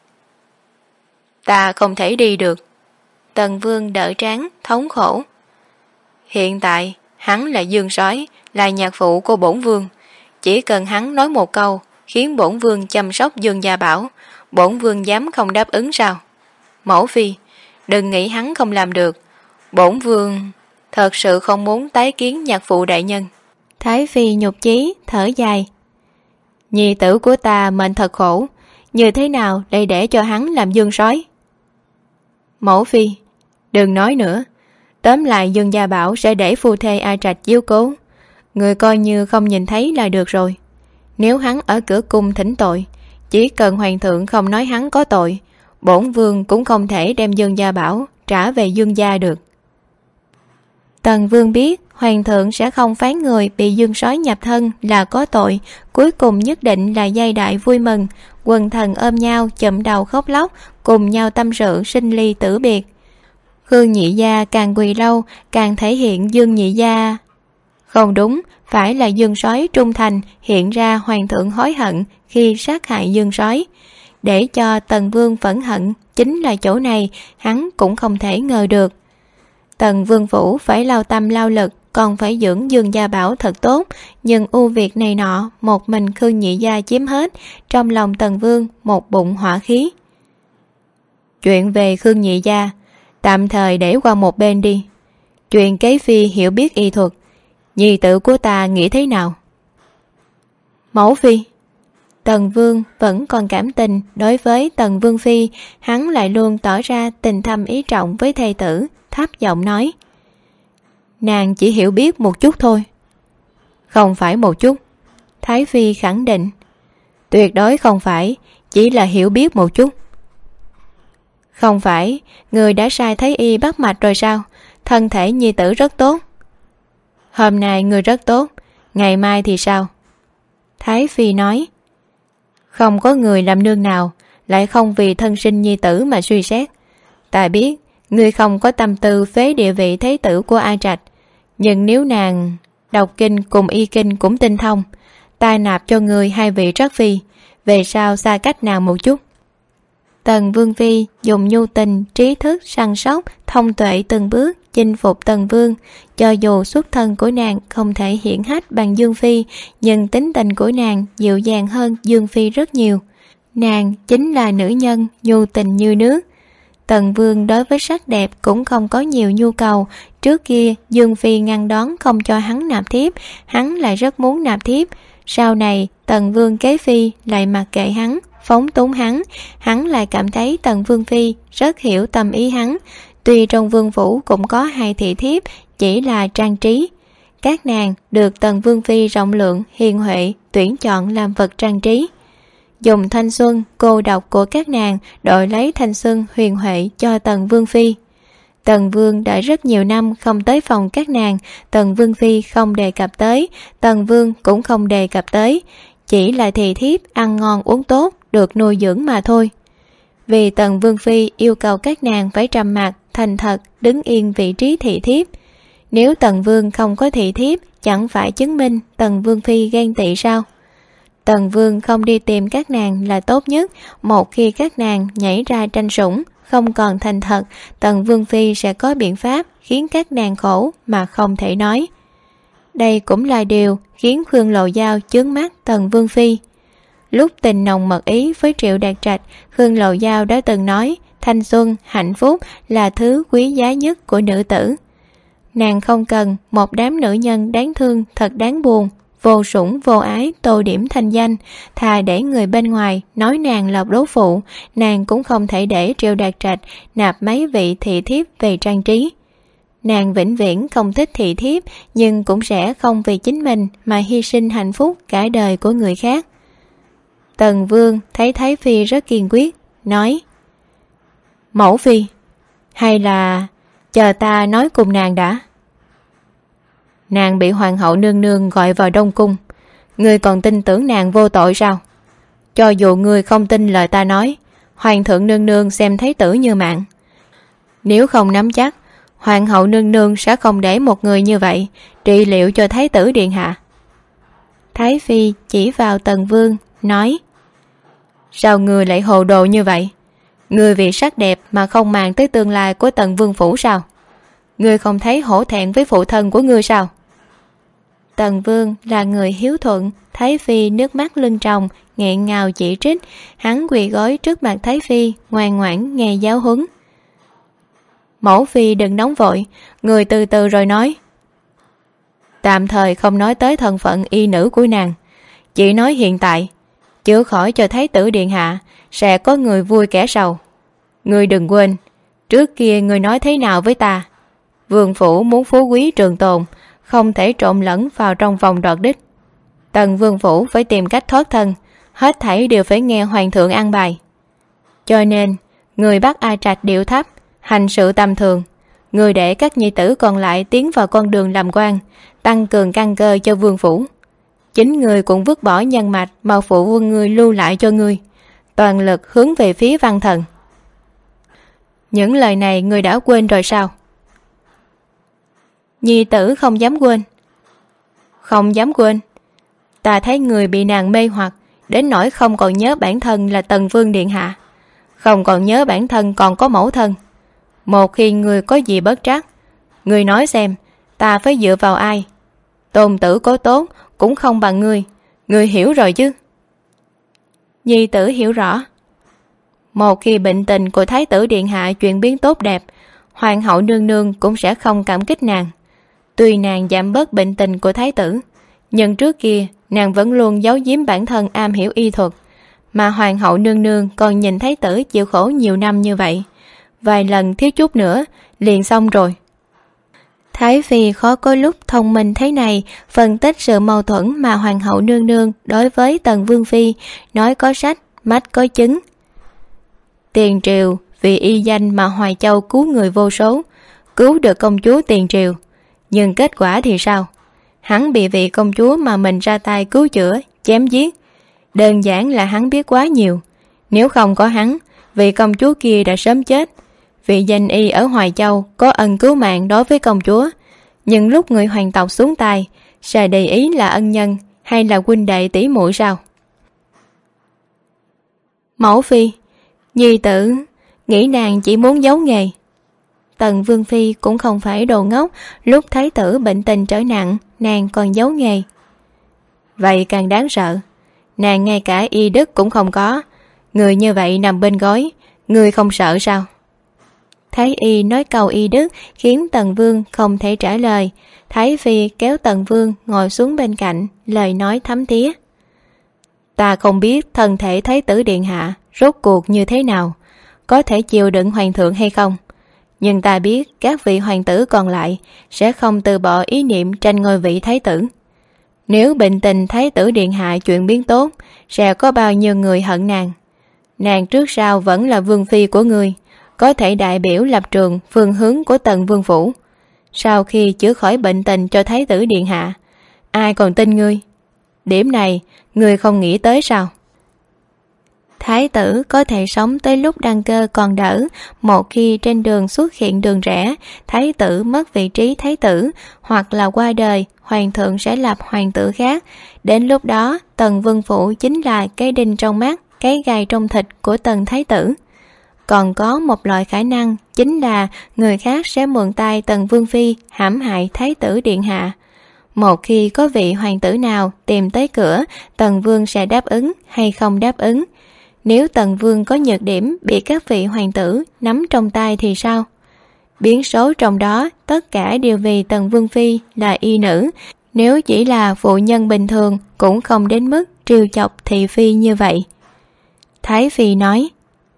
Ta không thể đi được. Tần Vương đỡ trán thống khổ. Hiện tại hắn là Dương Sói, là nhạc phụ của bổn Vương. Chỉ cần hắn nói một câu khiến bổn Vương chăm sóc Dương Gia Bảo, bổn Vương dám không đáp ứng sao? Mẫu phi, đừng nghĩ hắn không làm được. Bổn Vương thật sự không muốn tái kiến nhạc phụ đại nhân. Thái Phi nhục chí thở dài. Nhi tử của ta mệnh thật khổ, như thế nào để cho hắn làm Dương Sói? Mẫu phi, đừng nói nữa. Tóm lại Dương Gia Bảo sẽ để phu thê A Trạch chiếu cố, người coi như không nhìn thấy là được rồi. Nếu hắn ở cửa cung thỉnh tội, chỉ cần hoàng thượng không nói hắn có tội, bổn Vương cũng không thể đem Dương Gia Bảo trả về Dương Gia được. Tần Vương biết hoàng thượng sẽ không phán người bị Dương Sói nhập thân là có tội, cuối cùng nhất định là giai đại vui mừng. Quần thần ôm nhau chậm đầu khóc lóc, cùng nhau tâm sự sinh ly tử biệt. Khương nhị gia càng quỳ lâu càng thể hiện Dương nhị gia không đúng, phải là Dương Soái trung thành hiện ra hoàng thượng hối hận khi sát hại Dương Soái. Để cho Tần Vương phẫn hận chính là chỗ này, hắn cũng không thể ngờ được. Tần Vương phủ phải lao tâm lao lực, còn phải dưỡng Dương gia bảo thật tốt, nhưng ưu việt này nọ một mình Khương nhị gia chiếm hết. Trong lòng Tần Vương một bụng hỏa khí. Chuyện về Khương nhị gia tạm thời để qua một bên đi. Chuyện kế phi hiểu biết y thuật, nhi tử của ta nghĩ thế nào? Mẫu phi. Tần Vương vẫn còn cảm tình đối với Tần Vương phi, hắn lại luôn tỏ ra tình thâm ý trọng với thê tử, thấp giọng nói: nàng chỉ hiểu biết một chút thôi. Không phải một chút, Thái phi khẳng định. Tuyệt đối không phải, chỉ là hiểu biết một chút. Không phải, người đã sai Thái y bắt mạch rồi sao? Thân thể nhi tử rất tốt. Hôm nay người rất tốt, ngày mai thì sao? Thái phi nói: không có người làm nương nào lại không vì thân sinh nhi tử mà suy xét. Ta biết ngươi không có tâm tư phế địa vị thế tử của A Trạch, nhưng nếu nàng đọc kinh cùng y kinh cũng tinh thông, ta nạp cho ngươi 2 vị trắc phi, về sau xa cách nàng một chút. Tần Vương phi dùng nhu tình, trí thức, săn sóc, thông tuệ từng bước chinh phục Tần Vương. Cho dù xuất thân của nàng không thể hiển hách bằng Dương phi, nhưng tính tình của nàng dịu dàng hơn Dương phi rất nhiều. Nàng chính là nữ nhân nhu tình như nước. Tần Vương đối với sắc đẹp cũng không có nhiều nhu cầu. Trước kia Dương phi ngăn đón không cho hắn nạp thiếp, hắn lại rất muốn nạp thiếp. Sau này Tần Vương kế phi lại mặc kệ hắn, phóng túng hắn lại cảm thấy Tần Vương phi rất hiểu tâm ý hắn. Tuy trong vương phủ cũng có 2 thị thiếp, chỉ là trang trí. Các nàng được Tần Vương phi rộng lượng, hiền huệ tuyển chọn làm vật trang trí. Dùng thanh xuân, cô độc của các nàng đổi lấy thanh xuân huyền huệ cho Tần Vương phi. Tần Vương đã rất nhiều năm không tới phòng các nàng, Tần Vương phi không đề cập tới, Tần Vương cũng không đề cập tới. Chỉ là thị thiếp ăn ngon uống tốt, được nuôi dưỡng mà thôi. Vì Tần Vương phi yêu cầu các nàng phải trầm mặc, thành thật, đứng yên vị trí thị thiếp. Nếu Tần Vương không có thị thiếp, chẳng phải chứng minh Tần Vương phi ghen tị sao? Tần Vương không đi tìm các nàng là tốt nhất. Một khi các nàng nhảy ra tranh sủng, không còn thành thật, Tần Vương phi sẽ có biện pháp khiến các nàng khổ mà không thể nói. Đây cũng là điều khiến Khương Lộ Giao chướng mắt Tần Vương phi. Lúc tình nồng mật ý với Triệu Đạt Trạch, Khương Lộ Giao đã từng nói thanh xuân, hạnh phúc là thứ quý giá nhất của nữ tử. Nàng không cần một đám nữ nhân đáng thương thật đáng buồn, vô sủng vô ái tô điểm thanh danh, thà để người bên ngoài nói nàng là đố phụ, nàng cũng không thể để Triệu Đạt Trạch nạp mấy vị thị thiếp về trang trí. Nàng vĩnh viễn không thích thị thiếp, nhưng cũng sẽ không vì chính mình mà hy sinh hạnh phúc cả đời của người khác. Tần Vương thấy Thái phi rất kiên quyết, nói: mẫu phi, hay là chờ ta nói cùng nàng đã. Nàng bị hoàng hậu nương nương gọi vào Đông Cung, ngươi còn tin tưởng nàng vô tội sao? Cho dù ngươi không tin lời ta nói, hoàng thượng nương nương xem thái tử như mạng. Nếu không nắm chắc, hoàng hậu nương nương sẽ không để một người như vậy trị liệu cho thái tử điện hạ. Thái phi chỉ vào Tần Vương, nói: sao ngươi lại hồ đồ như vậy? Ngươi vì sắc đẹp mà không màng tới tương lai của Tần Vương phủ sao? Ngươi không thấy hổ thẹn với phụ thân của ngươi sao? Tần Vương là người hiếu thuận, Thái phi nước mắt lưng tròng, nghẹn ngào chỉ trích. Hắn quỳ gối trước mặt Thái phi, ngoan ngoãn nghe giáo huấn. Mẫu phi đừng nóng vội, người từ từ rồi nói. Tạm thời không nói tới thân phận y nữ của nàng, chỉ nói hiện tại chữa khỏi cho thái tử điện hạ, sẽ có người vui kẻ sầu. Ngươi đừng quên, trước kia ngươi nói thế nào với ta? Vương phủ muốn phú quý trường tồn, không thể trộn lẫn vào trong vòng đoạt đích. Tần vương phủ phải tìm cách thoát thân, hết thảy đều phải nghe hoàng thượng an bài. Cho nên người bắt A Trạch điệu thấp, hành sự tầm thường. Người để các nhi tử còn lại tiến vào con đường làm quan, tăng cường căn cơ cho vương phủ. Chính người cũng vứt bỏ nhân mạch mà phụ vương ngươi lưu lại cho ngươi, toàn lực hướng về phía văn thần. Những lời này người đã quên rồi sao? Nhi tử không dám quên. Không dám quên? Ta thấy người bị nàng mê hoặc đến nỗi không còn nhớ bản thân là Tần Vương điện hạ, không còn nhớ bản thân còn có mẫu thân. Một khi người có gì bất trắc, người nói xem, ta phải dựa vào ai? Tôn tử có tốt cũng không bằng người hiểu rồi chứ? Nhi tử hiểu rõ. Một khi bệnh tình của thái tử điện hạ chuyển biến tốt đẹp, hoàng hậu nương nương cũng sẽ không cảm kích nàng. Tuy nàng giảm bớt bệnh tình của thái tử, nhưng trước kia nàng vẫn luôn giấu giếm bản thân am hiểu y thuật, mà hoàng hậu nương nương còn nhìn thái tử chịu khổ nhiều năm như vậy, vài lần thiếu chút nữa liền xong rồi. Thái phi khó có lúc thông minh thế này phân tích sự mâu thuẫn mà hoàng hậu nương nương đối với Tần Vương phi, nói có sách mách có chứng. Tiền Triều vì y danh mà Hoài Châu cứu người vô số, cứu được công chúa Tiền Triều, nhưng kết quả thì sao? Hắn bị vị công chúa mà mình ra tay cứu chữa chém giết. Đơn giản là hắn biết quá nhiều. Nếu không có hắn, vị công chúa kia đã sớm chết. Vị danh y ở Hoài Châu có ân cứu mạng đối với công chúa, nhưng lúc người hoàng tộc xuống tay, sẽ để ý là ân nhân hay là huynh đệ tỷ muội sao? Mẫu phi, nhi tử nghĩ nàng chỉ muốn giấu nghề. Tần Vương phi cũng không phải đồ ngốc, lúc thái tử bệnh tình trở nặng, nàng còn giấu nghề. Vậy càng đáng sợ. Nàng ngay cả y đức cũng không có, người như vậy nằm bên gối, người không sợ sao? Thái y nói câu y đức khiến Tần Vương không thể trả lời. Thái phi kéo Tần Vương ngồi xuống bên cạnh, lời nói thấm thía. Ta không biết thân thể thái tử điện hạ rốt cuộc như thế nào, có thể chịu đựng hoàng thượng hay không, nhưng ta biết các vị hoàng tử còn lại sẽ không từ bỏ ý niệm tranh ngôi vị thái tử. Nếu bệnh tình thái tử điện hạ chuyển biến tốt, sẽ có bao nhiêu người hận nàng. Nàng trước sau vẫn là vương phi của ngươi, có thể đại biểu lập trường phương hướng của Tần Vương phủ. Sau khi chữa khỏi bệnh tình cho thái tử điện hạ, ai còn tin ngươi? Điểm này ngươi không nghĩ tới sao? Thái tử có thể sống tới lúc đăng cơ còn đỡ, một khi trên đường xuất hiện đường rẽ, thái tử mất vị trí thái tử, hoặc là qua đời, hoàng thượng sẽ lập hoàng tử khác. Đến lúc đó, Tần Vương phủ chính là cái đinh trong mắt, cái gai trong thịt của Tần thái tử. Còn có một loại khả năng, chính là người khác sẽ mượn tay Tần Vương phi hãm hại thái tử điện hạ. Một khi có vị hoàng tử nào tìm tới cửa, Tần Vương sẽ đáp ứng hay không đáp ứng. Nếu Tần Vương có nhược điểm bị các vị hoàng tử nắm trong tay thì sao? Biến số trong đó tất cả đều vì Tần Vương phi là y nữ. Nếu chỉ là phụ nhân bình thường cũng không đến mức trêu chọc thị phi như vậy. Thái phi nói,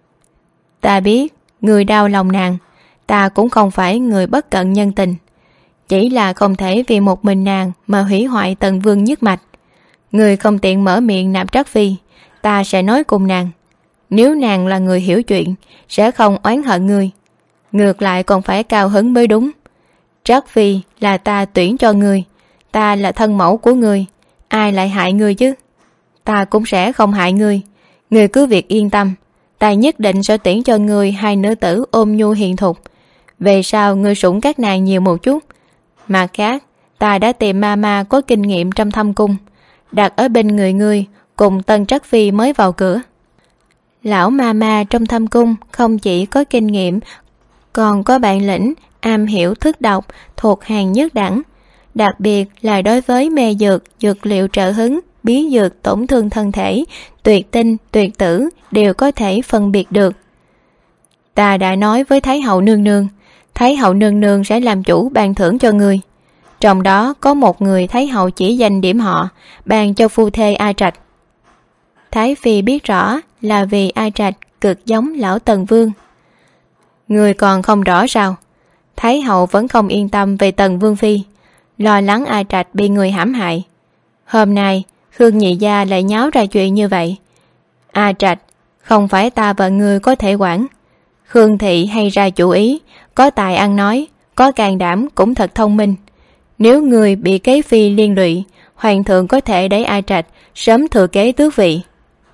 ta biết người đau lòng nàng, ta cũng không phải người bất cận nhân tình, chỉ là không thể vì một mình nàng mà hủy hoại Tần Vương nhất mạch. Người không tiện mở miệng nạp Trắc phi, ta sẽ nói cùng nàng. Nếu nàng là người hiểu chuyện, sẽ không oán hận ngươi, ngược lại còn phải cao hứng mới đúng. Trắc phi là ta tuyển cho ngươi, ta là thân mẫu của ngươi, ai lại hại ngươi chứ? Ta cũng sẽ không hại ngươi, ngươi cứ việc yên tâm. Ta nhất định sẽ tuyển cho ngươi hai nữ tử ôn nhu hiền thục. Về sau ngươi sủng các nàng nhiều một chút. Mặt khác, ta đã tìm ma có kinh nghiệm trong thâm cung, đặt ở bên người ngươi cùng Tân Trắc phi mới vào cửa. Lão ma trong thâm cung không chỉ có kinh nghiệm, còn có bản lĩnh, am hiểu thức độc, thuộc hàng nhất đẳng. Đặc biệt là đối với mê dược, dược liệu trợ hứng, bí dược tổn thương thân thể, tuyệt tinh, tuyệt tử đều có thể phân biệt được. Ta đã nói với Thái hậu nương nương, Thái hậu nương nương sẽ làm chủ ban thưởng cho ngươi. Trong đó có một người Thái hậu chỉ danh điểm họ, ban cho phu thê A Trạch. Thái phi biết rõ là vì A Trạch cực giống lão Tần Vương. Người còn không rõ sao? Thái hậu vẫn không yên tâm về Tần Vương phi, lo lắng A Trạch bị người hãm hại. Hôm nay Khương nhị gia lại nháo ra chuyện như vậy. A Trạch không phải ta và ngươi có thể quản. Khương thị hay ra chủ ý, có tài ăn nói, có can đảm cũng thật thông minh. Nếu người bị kế phi liên lụy, hoàng thượng có thể đẩy A Trạch sớm thừa kế tước vị.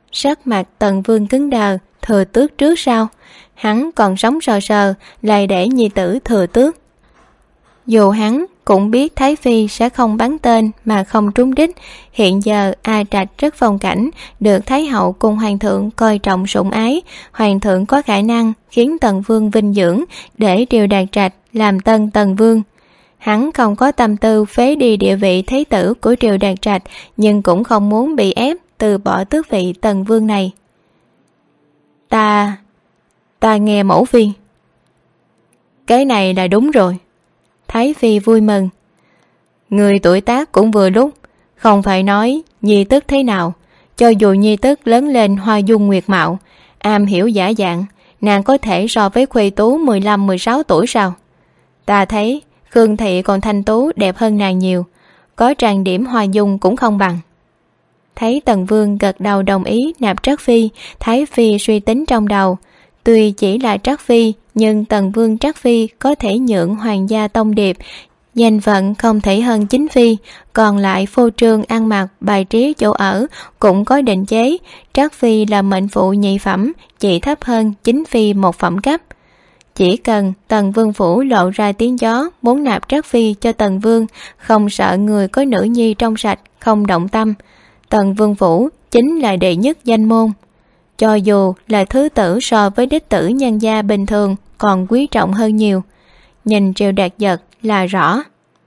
Sắc mặt Tần Vương cứng đờ. Thừa tước trước sau, hắn còn sống sờ sờ lại để nhi tử thừa tước. Dù hắn cũng biết Thái Phi sẽ không bắn tên mà không trúng đích. Hiện giờ A Trạch rất phong cảnh, được Thái hậu cùng hoàng thượng coi trọng sủng ái. Hoàng thượng có khả năng khiến Tần Vương vinh dưỡng để Triều Đạt Trạch làm tân Tần Vương. Hắn không có tâm tư phế đi địa vị thế tử của Triều Đạt Trạch, nhưng cũng không muốn bị ép từ bỏ tước vị Tần Vương này. Ta nghe mẫu phi. Cái này là đúng rồi. Thái Phi vui mừng. Người tuổi tác cũng vừa lúc, không phải nói nhi tức thế nào. Cho dù nhi tức lớn lên hoa dung nguyệt mạo, am hiểu giả dạng, nàng có thể so với Khuê Tú 15-16 tuổi sao? Ta thấy Khương Thị còn thanh tú đẹp hơn nàng nhiều, có trang điểm hoa dung cũng không bằng. Thấy Tần Vương gật đầu đồng ý nạp Trắc Phi, Thái Phi suy tính trong đầu. Tuy chỉ là Trắc Phi, nhưng Tần Vương Trắc Phi có thể nhượng hoàng gia tông điệp, danh phận không thể hơn chính phi, còn lại phô trương ăn mặc, bài trí chỗ ở cũng có định chế. Trắc Phi là mệnh phụ nhị phẩm, chỉ thấp hơn chính phi một phẩm cấp. Chỉ cần Tần Vương phủ lộ ra tiếng gió muốn nạp Trắc Phi cho Tần Vương, không sợ người có nữ nhi trong sạch không động tâm. Tần Vương phủ chính là đệ nhất danh môn, cho dù là thứ tử so với đích tử nhân gia bình thường còn quý trọng hơn nhiều. Nhìn Triều Đạt Giật là rõ.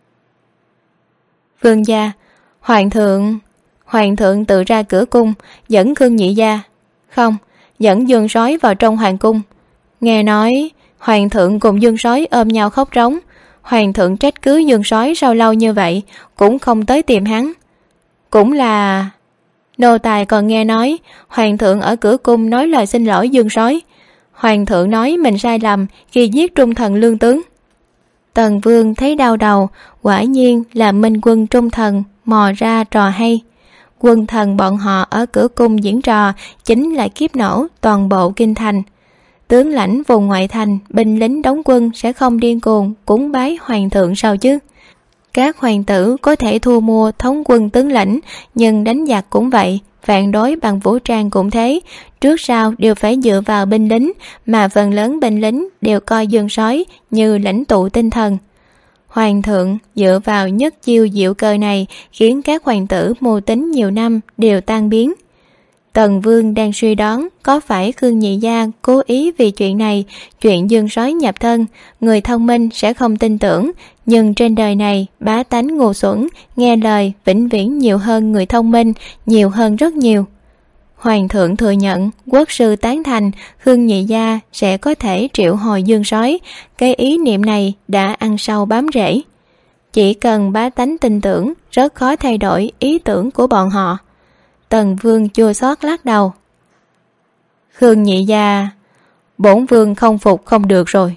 Vương gia, hoàng thượng tự ra cửa cung dẫn Khương nhị gia, không, dẫn Dương Sói vào trong hoàng cung. Nghe nói hoàng thượng cùng Dương Sói ôm nhau khóc rống. Hoàng thượng trách cứ Dương Sói sao lâu như vậy cũng không tới tìm hắn. Cũng là nô tài còn nghe nói hoàng thượng ở cửa cung nói lời xin lỗi Dương Sói. Hoàng thượng nói mình sai lầm khi giết trung thần lương tướng. Tần Vương thấy đau đầu, quả nhiên là Minh quân trung thần mò ra trò hay. Quân thần bọn họ ở cửa cung diễn trò chính là kiếp nổ toàn bộ kinh thành. Tướng lãnh vùng ngoại thành, binh lính đóng quân sẽ không điên cuồng cúng bái hoàng thượng sao chứ? Các hoàng tử có thể thu mua thống quân tướng lãnh, nhưng đánh giặc cũng vậy, phản đối bằng vũ trang cũng thế, trước sau đều phải dựa vào binh lính, mà phần lớn binh lính đều coi Dương Sói như lãnh tụ tinh thần. Hoàng thượng dựa vào nhất chiêu diệu cơ này khiến các hoàng tử mưu tính nhiều năm đều tan biến. Tần Vương đang suy đoán có phải Khương nhị gia cố ý vì chuyện này, chuyện Dương Sói nhập thân, người thông minh sẽ không tin tưởng, nhưng trên đời này bá tánh ngu xuẩn, nghe lời vĩnh viễn nhiều hơn người thông minh, nhiều hơn rất nhiều. Hoàng thượng thừa nhận, quốc sư tán thành, Khương nhị gia sẽ có thể triệu hồi Dương Sói, cái ý niệm này đã ăn sâu bám rễ. Chỉ cần bá tánh tin tưởng, rất khó thay đổi ý tưởng của bọn họ. Tần Vương chua xót lắc đầu. Khương nhị gia, bổn vương không phục không được rồi.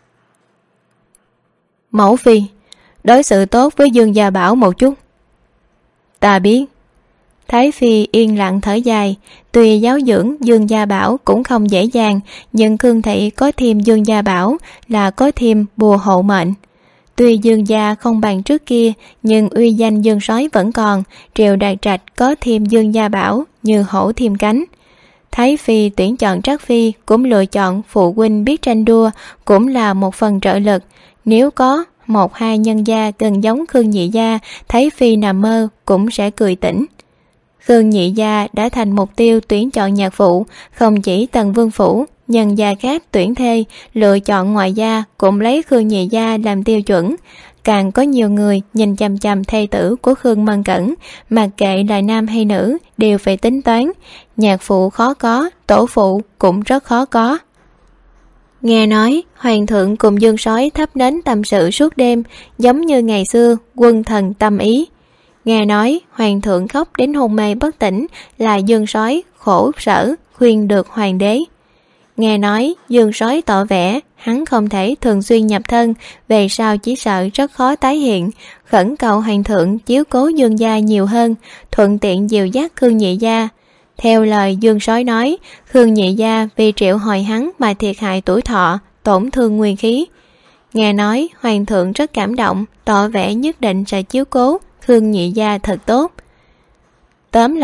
Mẫu phi, đối xử tốt với Dương gia Bảo một chút. Ta biết. Thái Phi yên lặng thở dài. Tuy giáo dưỡng Dương gia Bảo cũng không dễ dàng, nhưng Khương Thị có thêm Dương gia Bảo là có thêm bùa hộ mệnh. Tuy Dương gia không bằng trước kia, nhưng uy danh Dương Sói vẫn còn. Triều Đạt Trạch có thêm Dương gia Bảo như hổ thêm cánh. Thái Phi tuyển chọn Trắc Phi cũng lựa chọn phụ huynh biết tranh đua, cũng là một phần trợ lực. Nếu có 1-2 nhân gia gần giống Khương nhị gia, Thái Phi nằm mơ cũng sẽ cười tỉnh. Khương nhị gia đã thành mục tiêu tuyển chọn nhạc phụ, không chỉ Tần Vương phủ, nhân gia khác tuyển thê, lựa chọn ngoại gia cũng lấy Khương nhị gia làm tiêu chuẩn. Càng có nhiều người nhìn chằm chằm thê tử của Khương Mân Cẩn, mặc kệ là nam hay nữ đều phải tính toán. Nhạc phụ khó có, tổ phụ cũng rất khó có. Nghe nói hoàng thượng cùng Dương Sói thắp nến tâm sự suốt đêm, giống như ngày xưa quân thần tâm ý. Nghe nói hoàng thượng khóc đến hôn mê bất tỉnh là Dương Sói khổ sở khuyên được hoàng đế. Nghe nói Dương Sói tỏ vẻ hắn không thể thường xuyên nhập thân, về sau chỉ sợ rất khó tái hiện, khẩn cầu hoàng thượng chiếu cố Dương gia nhiều hơn, thuận tiện dìu dắt Khương nhị gia. Theo lời Dương Sói nói, Khương nhị gia vì triệu hồi hắn mà thiệt hại tuổi thọ, tổn thương nguyên khí. Nghe nói hoàng thượng rất cảm động, tỏ vẻ nhất định sẽ chiếu cố Khương nhị gia thật tốt. Tóm lại,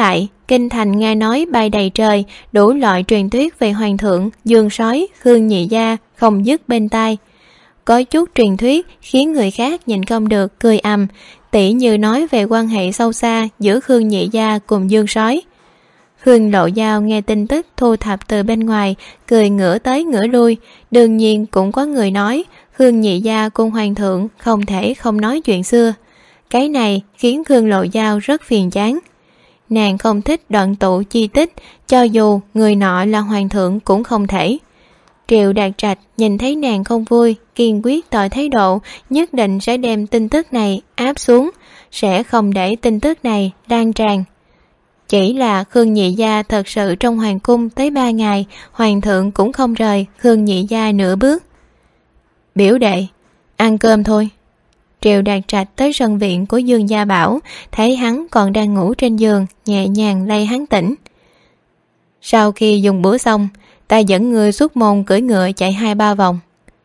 kinh thành nghe nói bay đầy trời, đủ loại truyền thuyết về hoàng thượng, Dương Sói, Khương Nhị Gia không dứt bên tai. Có chút truyền thuyết khiến người khác nhìn không được cười ầm, tỉ như nói về quan hệ sâu xa giữa Khương Nhị Gia cùng Dương Sói. Khương Lộ Giao nghe tin tức thu thập từ bên ngoài, cười ngửa tới ngửa lui. Đương nhiên cũng có người nói Khương Nhị Gia cùng hoàng thượng không thể không nói chuyện xưa. Cái này khiến Khương Lộ Giao rất phiền chán. Nàng không thích đoạn tụ chi tích, cho dù người nọ là hoàng thượng cũng không thể. Triệu Đạt Trạch nhìn thấy nàng không vui, kiên quyết tỏ thái độ, nhất định sẽ đem tin tức này áp xuống, sẽ không để tin tức này lan tràn. Chỉ là Khương Nhị Gia thật sự trong hoàng cung tới 3 ngày, hoàng thượng cũng không rời Khương Nhị Gia nửa bước. Biểu đệ, ăn cơm thôi. Triệu Đạt Trạch tới sân viện của Dương Gia Bảo, thấy hắn còn đang ngủ trên giường, nhẹ nhàng lay hắn tỉnh. Sau khi dùng bữa xong, ta dẫn người xuất môn cưỡi ngựa chạy 2-3 vòng.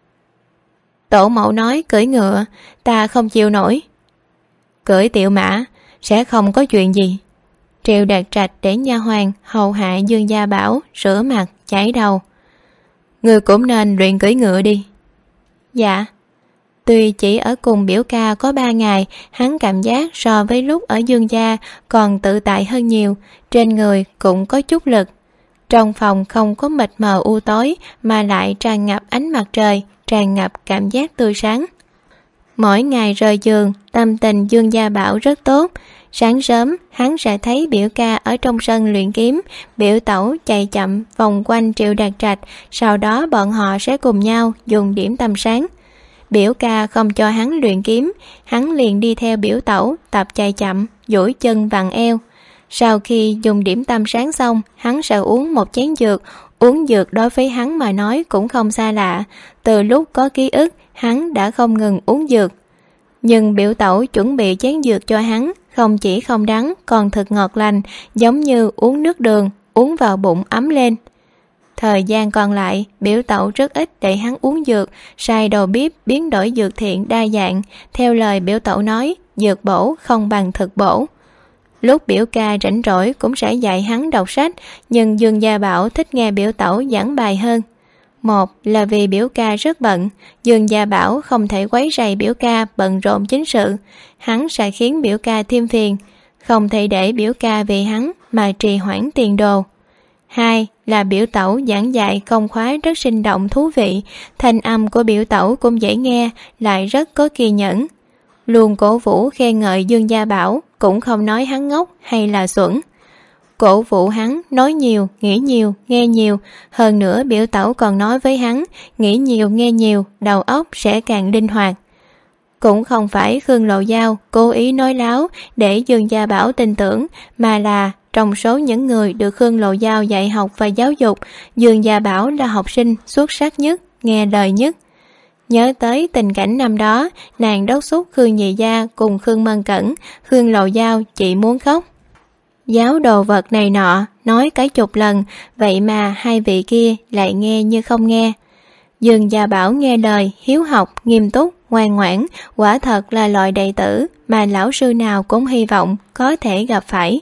Tổ mẫu nói cưỡi ngựa, ta không chịu nổi. Cưỡi tiểu mã, sẽ không có chuyện gì. Triệu Đạt Trạch để nha hoàn hầu hạ Dương Gia Bảo rửa mặt, chải đầu. Người cũng nên luyện cưỡi ngựa đi. Dạ. Tuy chỉ ở cùng biểu ca có 3 ngày, hắn cảm giác so với lúc ở Dương Gia còn tự tại hơn nhiều, trên người cũng có chút lực. Trong phòng không có mịt mờ u tối mà lại tràn ngập ánh mặt trời, tràn ngập cảm giác tươi sáng. Mỗi ngày rời giường, tâm tình Dương Gia Bảo rất tốt. Sáng sớm, hắn sẽ thấy biểu ca ở trong sân luyện kiếm, biểu tẩu chạy chậm vòng quanh Triệu Đạt Trạch, sau đó bọn họ sẽ cùng nhau dùng điểm tâm sáng. Biểu ca không cho hắn luyện kiếm, hắn liền đi theo biểu tẩu tập chạy chậm, duỗi chân vặn eo. Sau khi dùng điểm tâm sáng xong, hắn sẽ uống một chén dược. Uống dược đối với hắn mà nói cũng không xa lạ, từ lúc có ký ức hắn đã không ngừng uống dược. Nhưng biểu tẩu chuẩn bị chén dược cho hắn không chỉ không đắng còn thật ngọt lành, giống như uống nước đường, uống vào bụng ấm lên. Thời gian còn lại, biểu tẩu rất ít để hắn uống dược, sai đầu bếp biến đổi dược thiện đa dạng. Theo lời biểu tẩu nói, dược bổ không bằng thực bổ. Lúc biểu ca rảnh rỗi cũng sẽ dạy hắn đọc sách, nhưng Dương Gia Bảo thích nghe biểu tẩu giảng bài hơn. Một là vì biểu ca rất bận, Dương Gia Bảo không thể quấy rầy biểu ca bận rộn chính sự, hắn sẽ khiến biểu ca thêm phiền, không thể để biểu ca vì hắn mà trì hoãn tiền đồ. Hai là biểu tẩu giảng dạy công khóa rất sinh động thú vị, thanh âm của biểu tẩu cũng dễ nghe, lại rất có kiên nhẫn. Luôn cổ vũ khen ngợi Dương Gia Bảo, cũng không nói hắn ngốc hay là xuẩn. Cổ vũ hắn nói nhiều, nghĩ nhiều, nghe nhiều. Hơn nữa biểu tẩu còn nói với hắn, nghĩ nhiều, nghe nhiều, đầu óc sẽ càng linh hoạt. Cũng không phải Khương Lộ Giao cố ý nói láo để Dương Gia Bảo tin tưởng, mà là trong số những người được Khương Lộ Giao dạy học và giáo dục, Dương Gia Bảo là học sinh xuất sắc nhất, nghe lời nhất. Nhớ tới tình cảnh năm đó, nàng đốc thúc Khương Nhị Gia cùng Khương Mân Cẩn, Khương Lộ Giao chỉ muốn khóc. Giáo đồ vật này nọ, nói cái chục lần, vậy mà hai vị kia lại nghe như không nghe. Dương Gia Bảo nghe lời, hiếu học, nghiêm túc, ngoan ngoãn, quả thật là loại đệ tử mà lão sư nào cũng hy vọng có thể gặp phải.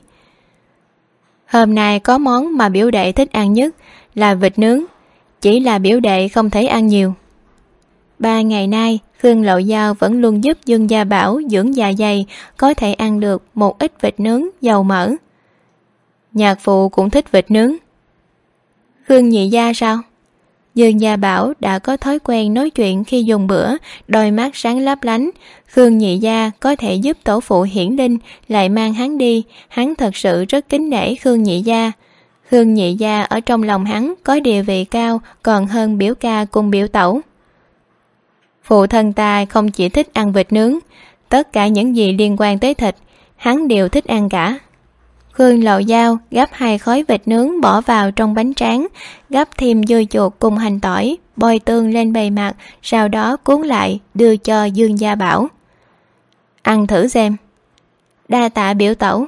Hôm nay có món mà biểu đệ thích ăn nhất là vịt nướng, chỉ là biểu đệ không thể ăn nhiều. 3 ngày nay, Khương Lộ Giao vẫn luôn giúp Dương Gia Bảo dưỡng dạ dày, có thể ăn được một ít vịt nướng dầu mỡ. Nhạc phụ cũng thích vịt nướng. Khương Nhị Gia sao? Dương Gia Bảo đã có thói quen nói chuyện khi dùng bữa, đôi mắt sáng lấp lánh. Khương Nhị Gia có thể giúp tổ phụ hiển linh, lại mang hắn đi, hắn thật sự rất kính nể Khương Nhị Gia. Khương Nhị Gia ở trong lòng hắn có địa vị cao, còn hơn biểu ca cùng biểu tẩu. Phụ thân ta không chỉ thích ăn vịt nướng, tất cả những gì liên quan tới thịt, hắn đều thích ăn cả. Khương Lộ Giao gắp 2 khối vịt nướng bỏ vào trong bánh tráng, gắp thêm dưa chuột cùng hành tỏi, bôi tương lên bề mặt, sau đó cuốn lại đưa cho Dương Gia Bảo. Ăn thử xem. Đa tạ biểu tẩu.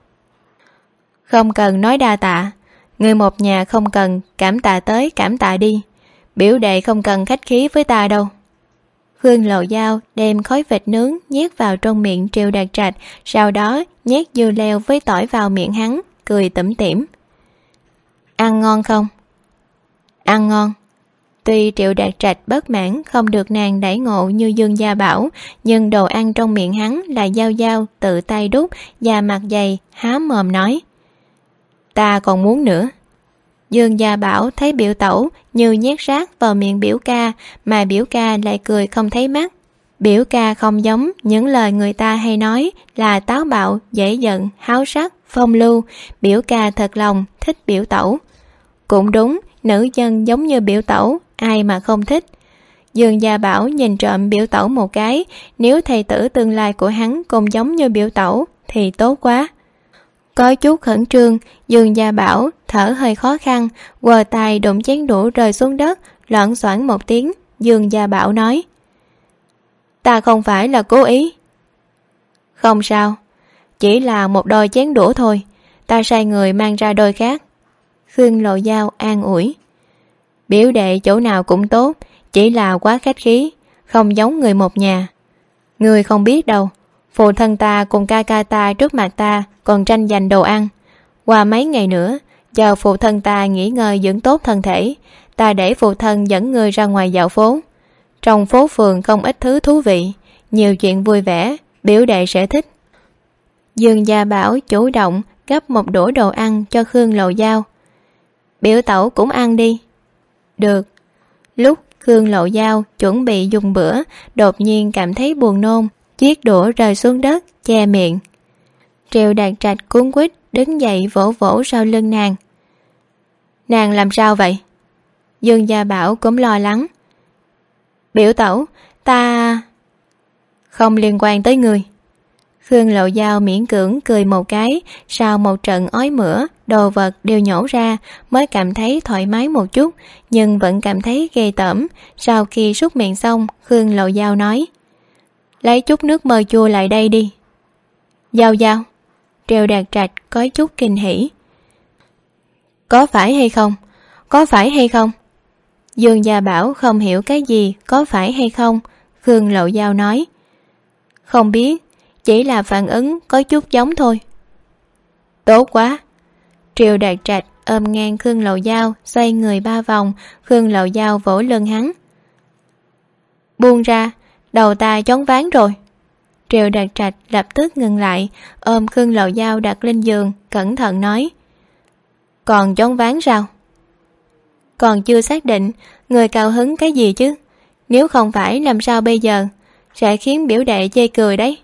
Không cần nói đa tạ, người một nhà không cần cảm tạ tới cảm tạ đi, biểu đệ không cần khách khí với ta đâu. Khương Lộ Giao đem khối vịt nướng nhét vào trong miệng Triệu Đạt Trạch, sau đó nhét dưa leo với tỏi vào miệng hắn, cười tủm tỉm. Ăn ngon không? Ăn ngon. Tuy Triệu Đạt Trạch bất mãn không được nàng đãi ngộ như Dương Gia Bảo, nhưng đồ ăn trong miệng hắn là Giao Giao tự tay đút, da mặt dày, há mồm nói. Ta còn muốn nữa. Dương Gia Bảo thấy biểu tẩu như nhét rác vào miệng biểu ca, mà biểu ca lại cười không thấy mắt. Biểu ca không giống những lời người ta hay nói là táo bạo, dễ giận, háo sắc, phong lưu. Biểu ca thật lòng thích biểu tẩu. Cũng đúng, nữ nhân giống như biểu tẩu, ai mà không thích. Dương Gia Bảo nhìn trộm biểu tẩu một cái, nếu thầy tử tương lai của hắn cũng giống như biểu tẩu thì tốt quá. Có chút khẩn trương, Dương Gia Bảo thở hơi khó khăn, quờ tay đụng chén đũa rơi xuống đất, loảng xoảng một tiếng. Dương Gia Bảo nói. Ta không phải là cố ý. Không sao, chỉ là một đôi chén đũa thôi, ta sai người mang ra đôi khác. Khương Lộ Giao an ủi. Biểu đệ chỗ nào cũng tốt, chỉ là quá khách khí, không giống người một nhà. Người không biết đâu, phụ thân ta cùng ca ca ta trước mặt ta còn tranh giành đồ ăn. Qua mấy ngày nữa, chờ phụ thân ta nghỉ ngơi dưỡng tốt thân thể, ta để phụ thân dẫn người ra ngoài dạo phố. Trong phố phường không ít thứ thú vị, nhiều chuyện vui vẻ, biểu đệ sẽ thích. Dương Gia Bảo chủ động gấp một đũa đồ ăn cho Khương Lộ Giao. Biểu tẩu cũng ăn đi. Được. Lúc Khương Lộ Giao chuẩn bị dùng bữa, đột nhiên cảm thấy buồn nôn, chiếc đũa rơi xuống đất, che miệng. Triệu Đạt Trạch cuống quýt đứng dậy vỗ vỗ sau lưng nàng. Nàng làm sao vậy? Dương Gia Bảo cũng lo lắng. Biểu tẩu, ta... Không liên quan tới người. Khương Lộ Giao miễn cưỡng cười một cái, sau một trận ói mửa, đồ vật đều nhổ ra, mới cảm thấy thoải mái một chút, nhưng vẫn cảm thấy ghê tởm. Sau khi súc miệng xong, Khương Lộ Giao nói. Lấy chút nước mơ chua lại đây đi. Giao Giao. Triệu Đạt Trạch có chút kinh hỉ. Có phải hay không? Có phải hay không? Dương Gia Bảo không hiểu cái gì có phải hay không. Khương Lộ Giao nói. Không biết, chỉ là phản ứng có chút giống thôi. Tốt quá. Triệu Đạt Trạch ôm ngang Khương Lộ Giao, xoay người 3 vòng. Khương Lộ Giao vỗ lưng hắn. Buông ra, đầu ta choáng váng rồi. Triệu Đạt Trạch lập tức ngừng lại, ôm Khương Lộ Giao đặt lên giường, cẩn thận nói. Còn choáng váng sao? Còn chưa xác định, người cao hứng cái gì chứ? Nếu không phải làm sao bây giờ? Sẽ khiến biểu đệ chê cười đấy.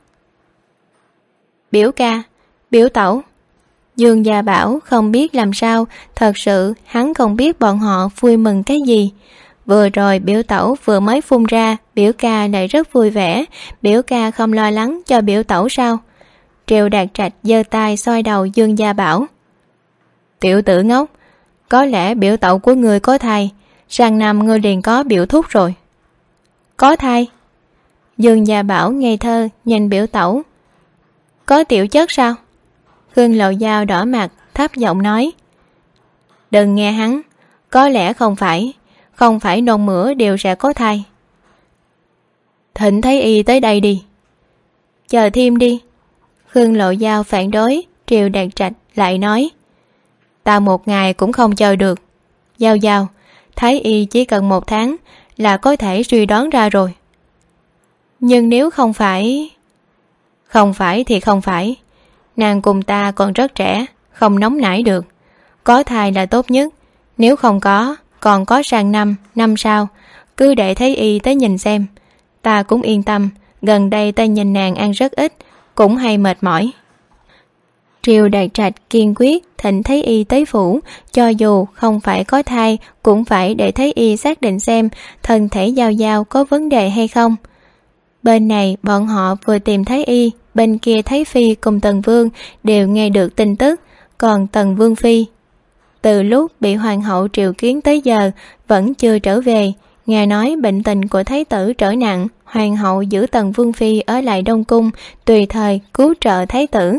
Biểu ca, biểu tẩu. Dương Gia Bảo không biết làm sao, thật sự hắn không biết bọn họ vui mừng cái gì. Vừa rồi biểu tẩu vừa mới phun ra, biểu ca lại rất vui vẻ. Biểu ca không lo lắng cho biểu tẩu sao? Triệu Đạt Trạch giơ tay xoay đầu Dương Gia Bảo. Tiểu tử ngốc, có lẽ biểu tẩu của ngươi có thai, sang năm ngươi liền có biểu thúc rồi. Có thai? Dương Gia Bảo ngây thơ nhìn biểu tẩu. Có tiểu chất sao? Khương Lộ Giao đỏ mặt, thấp giọng nói. Đừng nghe hắn, có lẽ không phải nôn mửa đều sẽ có thai. Thịnh Thái Y tới đây đi. Chờ thêm đi. Khương Lộ Giao phản đối. Triệu Đạt Trạch lại nói. Ta một ngày cũng không chờ được. Giao Giao, Thái Y chỉ cần 1 tháng là có thể suy đoán ra rồi. Nhưng nếu không phải... Không phải thì không phải. Nàng cùng ta còn rất trẻ, không nóng nảy được. Có thai là tốt nhất. Nếu không có, còn có sang năm sau, cứ để Thái Y tới nhìn xem. Ta cũng yên tâm, gần đây ta nhìn nàng ăn rất ít, cũng hay mệt mỏi. Triệu Đạt Trạch kiên quyết thỉnh Thái Y tới phủ, cho dù không phải có thai cũng phải để Thái Y xác định xem thân thể Giao Giao có vấn đề hay không. Bên này bọn họ vừa tìm Thái Y, bên kia Thái Phi cùng Tần Vương đều nghe được tin tức. Còn Tần Vương Phi từ lúc bị hoàng hậu triệu kiến tới giờ vẫn chưa trở về. Nghe nói bệnh tình của thái tử trở nặng, hoàng hậu giữ Tần Vương Phi ở lại Đông Cung, tùy thời cứu trợ thái tử.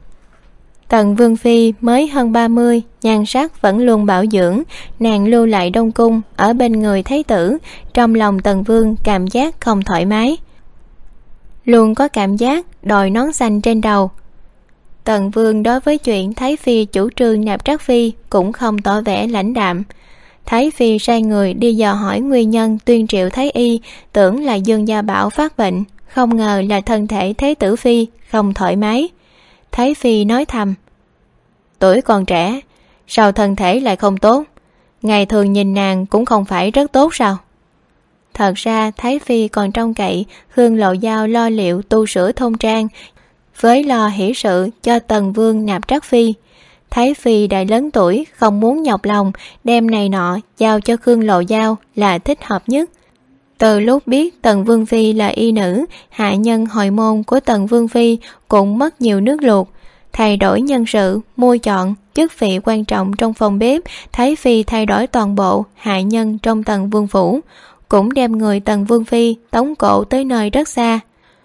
Tần Vương Phi mới hơn 30, nhan sắc vẫn luôn bảo dưỡng. Nàng lưu lại Đông Cung ở bên người thái tử, trong lòng Tần Vương cảm giác không thoải mái, luôn có cảm giác đòi nón xanh trên đầu. Tần Vương đối với chuyện Thái Phi chủ trương nạp Trác Phi cũng không tỏ vẻ lãnh đạm. Thái Phi sai người đi dò hỏi nguyên nhân tuyên triệu Thái Y, tưởng là Dương Gia Bảo phát bệnh, không ngờ là thân thể Thế Tử Phi không thoải mái. Thái Phi nói thầm: tuổi còn trẻ, sao thân thể lại không tốt? Ngày thường nhìn nàng cũng không phải rất tốt sao? Thật ra Thái Phi còn trông cậy Khương Lộ Giao lo liệu tu sửa thôn trang, với lo hỷ sự cho Tần Vương nạp Trác Phi. Thái Phi đã lớn tuổi, không muốn nhọc lòng, đem này nọ giao cho Khương Lộ Giao là thích hợp nhất. Từ lúc biết Tần Vương Phi là y nữ, hạ nhân hồi môn của Tần Vương Phi cũng mất nhiều nước luộc. Thay đổi nhân sự, mua chọn, chức vị quan trọng trong phòng bếp, Thái Phi thay đổi toàn bộ hạ nhân trong Tần Vương Phủ, cũng đem người Tần Vương Phi tống cổ tới nơi rất xa.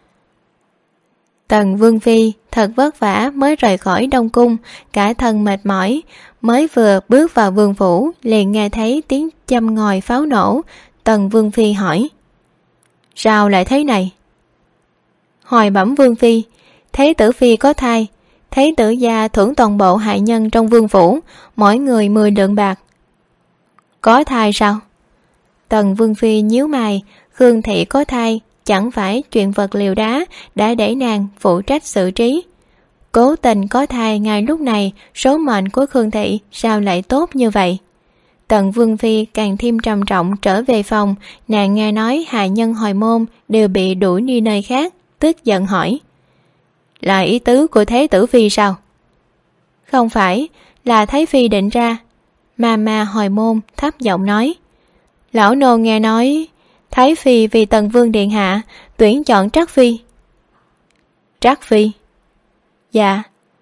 Tần Vương Phi thật vất vả mới rời khỏi Đông Cung, cả thân mệt mỏi, mới vừa bước vào vương phủ liền nghe thấy tiếng châm ngòi pháo nổ. Tần Vương Phi hỏi: sao lại thế này? Hồi bẩm Vương Phi, Thế Tử Phi có thai, Thế Tử gia thưởng toàn bộ hạ nhân trong vương phủ, mỗi người 10 lượng bạc. Có thai sao? Tần Vương Phi nhíu mày, Khương thị có thai chẳng phải chuyện vật liều đá, đã để nàng phụ trách xử trí. Cố tình có thai ngay lúc này, số mệnh của Khương thị sao lại tốt như vậy? Tần Vương Phi càng thêm trầm trọng trở về phòng, nàng nghe nói hạ nhân hồi môn đều bị đuổi đi nơi khác, tức giận hỏi: là ý tứ của Thế Tử Phi sao? Không phải, là Thái Phi định ra. Mà hồi môn thấp giọng nói: lão nô nghe nói Thái Phi vì Tần Vương điện hạ tuyển chọn Trác Phi. Trác Phi? Dạ.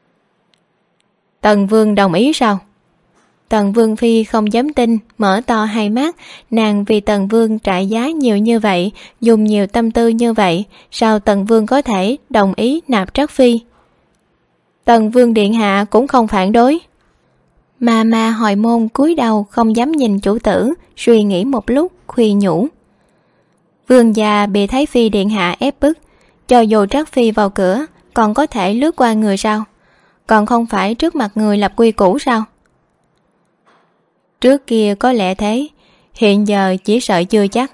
Tần Vương đồng ý sao? Tần Vương Phi không dám tin, mở to hai mắt. Nàng vì Tần Vương trả giá nhiều như vậy, dùng nhiều tâm tư như vậy, sao Tần Vương có thể đồng ý nạp Trác Phi? Tần Vương điện hạ cũng không phản đối. Mà hồi môn cúi đầu không dám nhìn chủ tử, suy nghĩ một lúc khuyên nhủ: vương gia bị Thái Phi điện hạ ép bức, cho dù Trác Phi vào cửa còn có thể lướt qua người sao? Còn không phải trước mặt người lập quy củ sao? Trước kia có lẽ thế, hiện giờ chỉ sợ chưa chắc.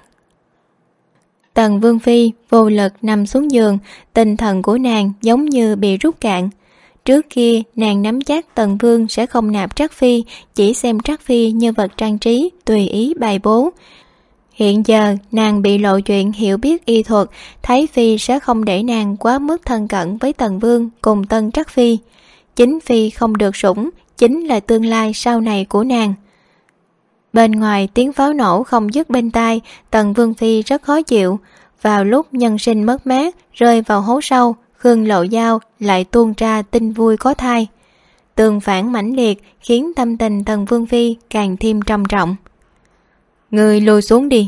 Tần Vương Phi vô lực nằm xuống giường, tinh thần của nàng giống như bị rút cạn. Trước kia nàng nắm chắc Tần Vương sẽ không nạp Trác Phi, chỉ xem Trác Phi như vật trang trí, tùy ý bài bố. Hiện giờ nàng bị lộ chuyện hiểu biết y thuật, Thái Phi sẽ không để nàng quá mức thân cận với Tần Vương cùng Tân Trác Phi. Chính Phi không được sủng, chính là tương lai sau này của nàng. Bên ngoài tiếng pháo nổ không dứt bên tai, Tần Vương Phi rất khó chịu. Vào lúc nhân sinh mất mát, rơi vào hố sâu, Khương Lộ Giao lại tuôn ra tin vui có thai. Tương phản mãnh liệt khiến tâm tình Tần Vương Phi càng thêm trầm trọng. Người lùi xuống đi.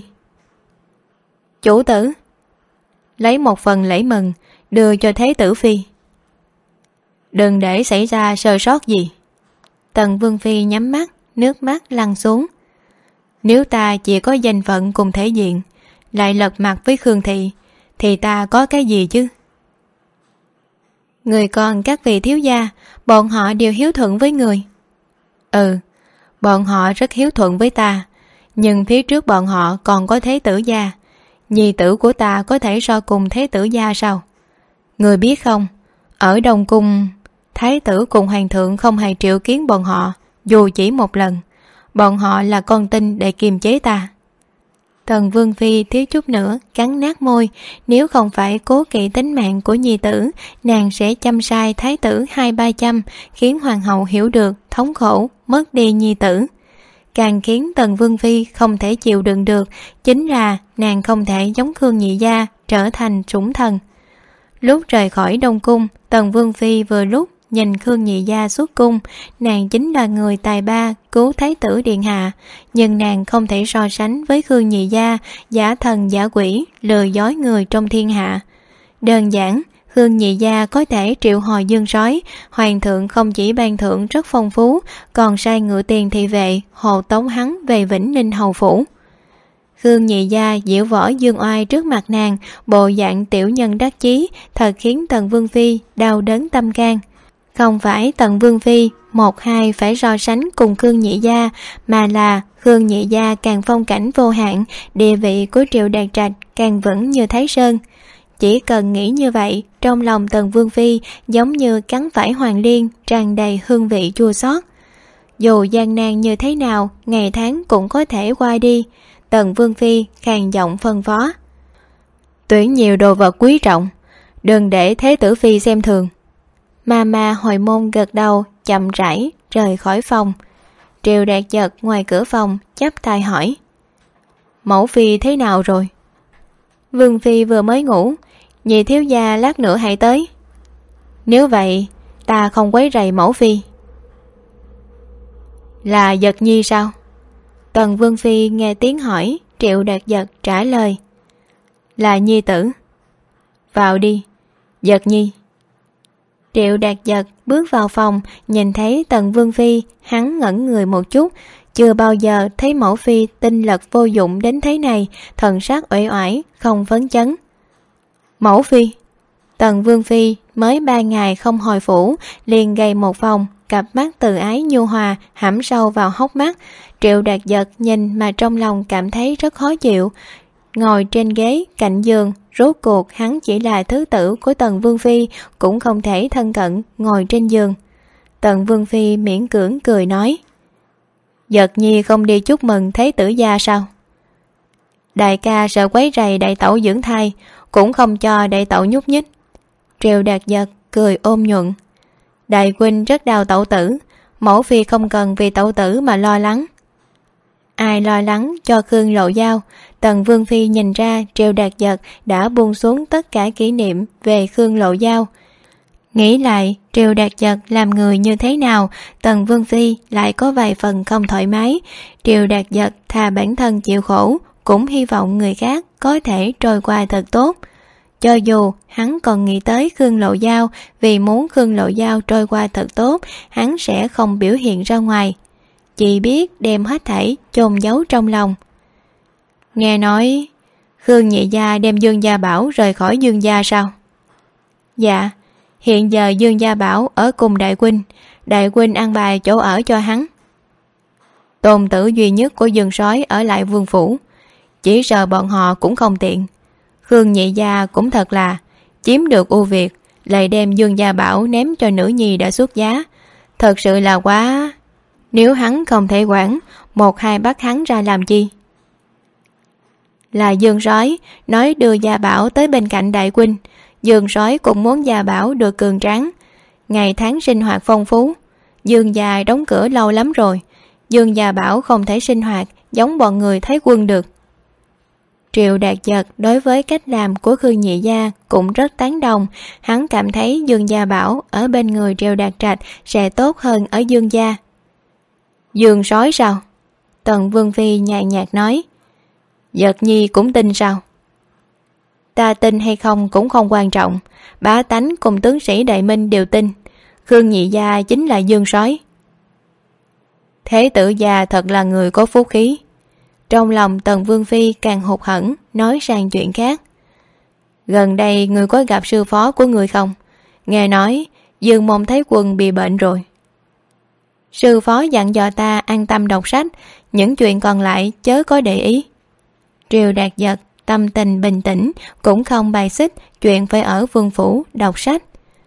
Chủ tử, lấy một phần lễ mừng đưa cho Thế Tử Phi. Đừng để xảy ra sơ sót gì. Tần Vương Phi nhắm mắt, nước mắt lăn xuống. Nếu ta chỉ có danh phận cùng thể diện, lại lật mặt với Khương thị, thì ta có cái gì chứ? Người con các vị thiếu gia, bọn họ đều hiếu thuận với người. Ừ, bọn họ rất hiếu thuận với ta, nhưng phía trước bọn họ còn có Thế Tử gia. Nhi tử của ta có thể so cùng Thế Tử gia sao? Người biết không, ở Đông Cung, Thái tử cùng Hoàng thượng không hề triệu kiến bọn họ, dù chỉ một lần. Bọn họ là con tin để kiềm chế ta. Tần Vương Phi thiếu chút nữa cắn nát môi, nếu không phải cố kỵ tính mạng của nhi tử, nàng sẽ chăm sai Thái tử 2-3 chăm, khiến hoàng hậu hiểu được thống khổ mất đi nhi tử. Càng khiến Tần Vương Phi không thể chịu đựng được chính là nàng không thể giống Khương Nhị Gia trở thành sủng thần. Lúc rời khỏi Đông Cung, Tần Vương Phi vừa lúc nhìn Khương Nhị Gia xuất cung. Nàng chính là người tài ba cứu Thái tử điện hạ, nhưng nàng không thể so sánh với Khương Nhị Gia giả thần giả quỷ lừa dối người trong thiên hạ. Đơn giản, Khương Nhị Gia có thể triệu hồi dương sói, hoàng thượng không chỉ ban thưởng rất phong phú, còn sai ngự tiền thị vệ hộ tống hắn về Vĩnh Ninh hầu phủ. Khương Nhị Gia diễu võ dương oai trước mặt nàng, bộ dạng tiểu nhân đắc chí, thật khiến Tần Vương Phi đau đớn tâm can. Không phải Tần Vương Phi một hai phải so sánh cùng Khương Nhị Gia, mà là Khương Nhị Gia càng phong cảnh vô hạn, địa vị của Triệu Đạt Trạch càng vững như Thái Sơn. Chỉ cần nghĩ như vậy, trong lòng Tần Vương Phi giống như cắn phải hoàng liên, tràn đầy hương vị chua xót. Dù gian nan như thế nào, ngày tháng cũng có thể qua đi. Tần Vương Phi khàn giọng phân phó: tuyển nhiều đồ vật quý trọng, đừng để Thế tử Phi xem thường. Mama Hồi Môn gật đầu, chậm rãi rời khỏi phòng. Triệu Đạt Giật ngoài cửa phòng chắp tay hỏi: mẫu phi thế nào rồi? Vương Phi vừa mới ngủ, nhị thiếu gia lát nữa hãy tới. Nếu vậy ta không quấy rầy mẫu phi. Là Giật nhi sao? Tần Vương Phi nghe tiếng hỏi, Triệu Đạt Giật trả lời: là nhi tử. Vào đi, Giật nhi. Triệu Đạt Giật bước vào phòng, nhìn thấy Tần Vương Phi, hắn ngẩn người một chút. Chưa bao giờ thấy mẫu phi tinh lật vô dụng đến thế này, thần sắc uể oải, không phấn chấn. Mẫu phi. Tần Vương Phi mới 3 ngày không hồi phủ, liền gầy một vòng, cặp mắt từ ái nhu hòa hãm sâu vào hốc mắt. Triệu Đạt Giật nhìn mà trong lòng cảm thấy rất khó chịu. Ngồi trên ghế cạnh giường, rốt cuộc hắn chỉ là thứ tử của Tần Vương Phi, cũng không thể thân cận ngồi trên giường. Tần Vương Phi miễn cưỡng cười nói: Giật nhi không đi chúc mừng Thế tử gia sao? Đại ca sợ quấy rầy đại tẩu dưỡng thai, cũng không cho đại tẩu nhúc nhích. Triệu Đạt Giật cười ôm nhuận: đại huynh rất đau tẩu tử, mẫu phi không cần vì tẩu tử mà lo lắng. Ai lo lắng cho Khương Lộ Giao? Tần Vương Phi nhìn ra Triệu Đạt Giật đã buông xuống tất cả kỷ niệm về Khương Lộ Giao. Nghĩ lại Triệu Đạt Giật làm người như thế nào, Tần Vương Phi lại có vài phần không thoải mái. Triệu Đạt Giật thà bản thân chịu khổ, cũng hy vọng người khác có thể trôi qua thật tốt. Cho dù hắn còn nghĩ tới Khương Lộ Giao, vì muốn Khương Lộ Giao trôi qua thật tốt, hắn sẽ không biểu hiện ra ngoài, chỉ biết đem hết thảy chôn giấu trong lòng. Nghe nói Khương Nhị Gia đem Dương Gia Bảo rời khỏi Dương Gia sao? Dạ, hiện giờ Dương Gia Bảo ở cùng đại huynh ăn bài chỗ ở cho hắn. Tôn tử duy nhất của Dương Sói ở lại vương phủ, chỉ sợ bọn họ cũng không tiện. Khương Nhị Gia cũng thật là chiếm được ưu việt, lại đem Dương Gia Bảo ném cho nữ nhi đã xuất giá, thật sự là quá. Nếu hắn không thể quản, một hai bắt hắn ra làm chi? Là Dương Sói nói đưa Gia Bảo tới bên cạnh đại huynh. Dương Sói cũng muốn Gia Bảo được cường tráng, ngày tháng sinh hoạt phong phú. Dương gia đóng cửa lâu lắm rồi, Dương Gia Bảo không thể sinh hoạt giống bọn người Thái Quân được. Triệu Đạt Giật đối với cách làm của Khương Nhị Gia cũng rất tán đồng. Hắn cảm thấy Dương Gia Bảo ở bên người Triệu Đạt Trạch sẽ tốt hơn ở Dương gia. Dương Sói sao? Tần Vương Phi nhàn nhạt nói. Giật nhi cũng tin sao? Ta tin hay không cũng không quan trọng, bá tánh cùng tướng sĩ Đại Minh đều tin Khương Nhị Gia chính là Dương Sói. Thế tử gia thật là người có phúc khí. Trong lòng Tần Vương Phi càng hụt hẫng, nói sang chuyện khác. Gần đây người có gặp sư phó của người không? Nghe nói Dương Môn Thái Quân bị bệnh rồi. Sư phó dặn dò ta an tâm đọc sách, những chuyện còn lại chớ có để ý. Triệu Đạt Giật tâm tình bình tĩnh, cũng không bài xích chuyện phải ở vương phủ đọc sách.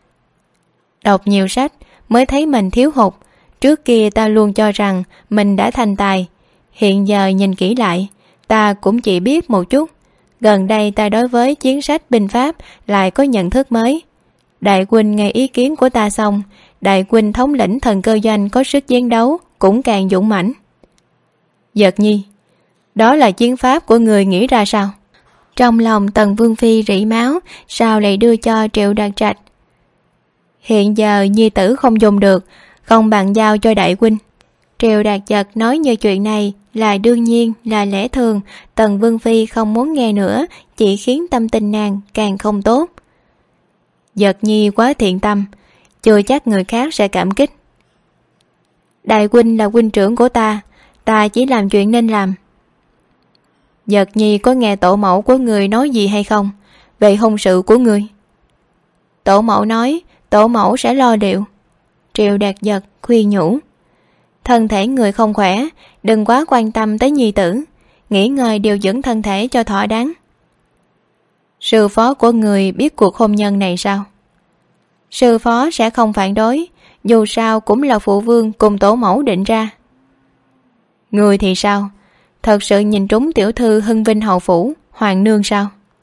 Đọc nhiều sách mới thấy mình thiếu hụt. Trước kia ta luôn cho rằng mình đã thành tài, hiện giờ nhìn kỹ lại, ta cũng chỉ biết một chút. Gần đây ta đối với chiến sách binh pháp lại có nhận thức mới. Đại huynh nghe ý kiến của ta xong, đại huynh thống lĩnh thần cơ doanh có sức chiến đấu cũng càng dũng mãnh. Giật nhi, đó là chiến pháp của người nghĩ ra sao? Trong lòng Tần Vương Phi rỉ máu, sao lại đưa cho Triệu Đạt Trạch? Hiện giờ nhi tử không dùng được, không bàn giao cho đại huynh. Triệu Đạt Giật nói như chuyện này là đương nhiên, là lẽ thường. Tần Vương Phi không muốn nghe nữa, chỉ khiến tâm tình nàng càng không tốt. Giật nhi quá thiện tâm, chưa chắc người khác sẽ cảm kích. Đại huynh là huynh trưởng của ta, ta chỉ làm chuyện nên làm. Giật nhi có nghe tổ mẫu của người nói gì hay không về hôn sự của người? Tổ mẫu nói tổ mẫu sẽ lo liệu. Triệu Đạt Giật khuyên nhủ. Thân thể người không khỏe, đừng quá quan tâm tới nhi tử, nghỉ ngơi điều dưỡng thân thể cho thỏa đáng. Sư phó của người biết cuộc hôn nhân này sao? Sư phó sẽ không phản đối, dù sao cũng là phụ vương cùng tổ mẫu định ra. Người thì sao? Thật sự nhìn trúng tiểu thư Hưng Vinh hầu phủ Hoàng nương sao?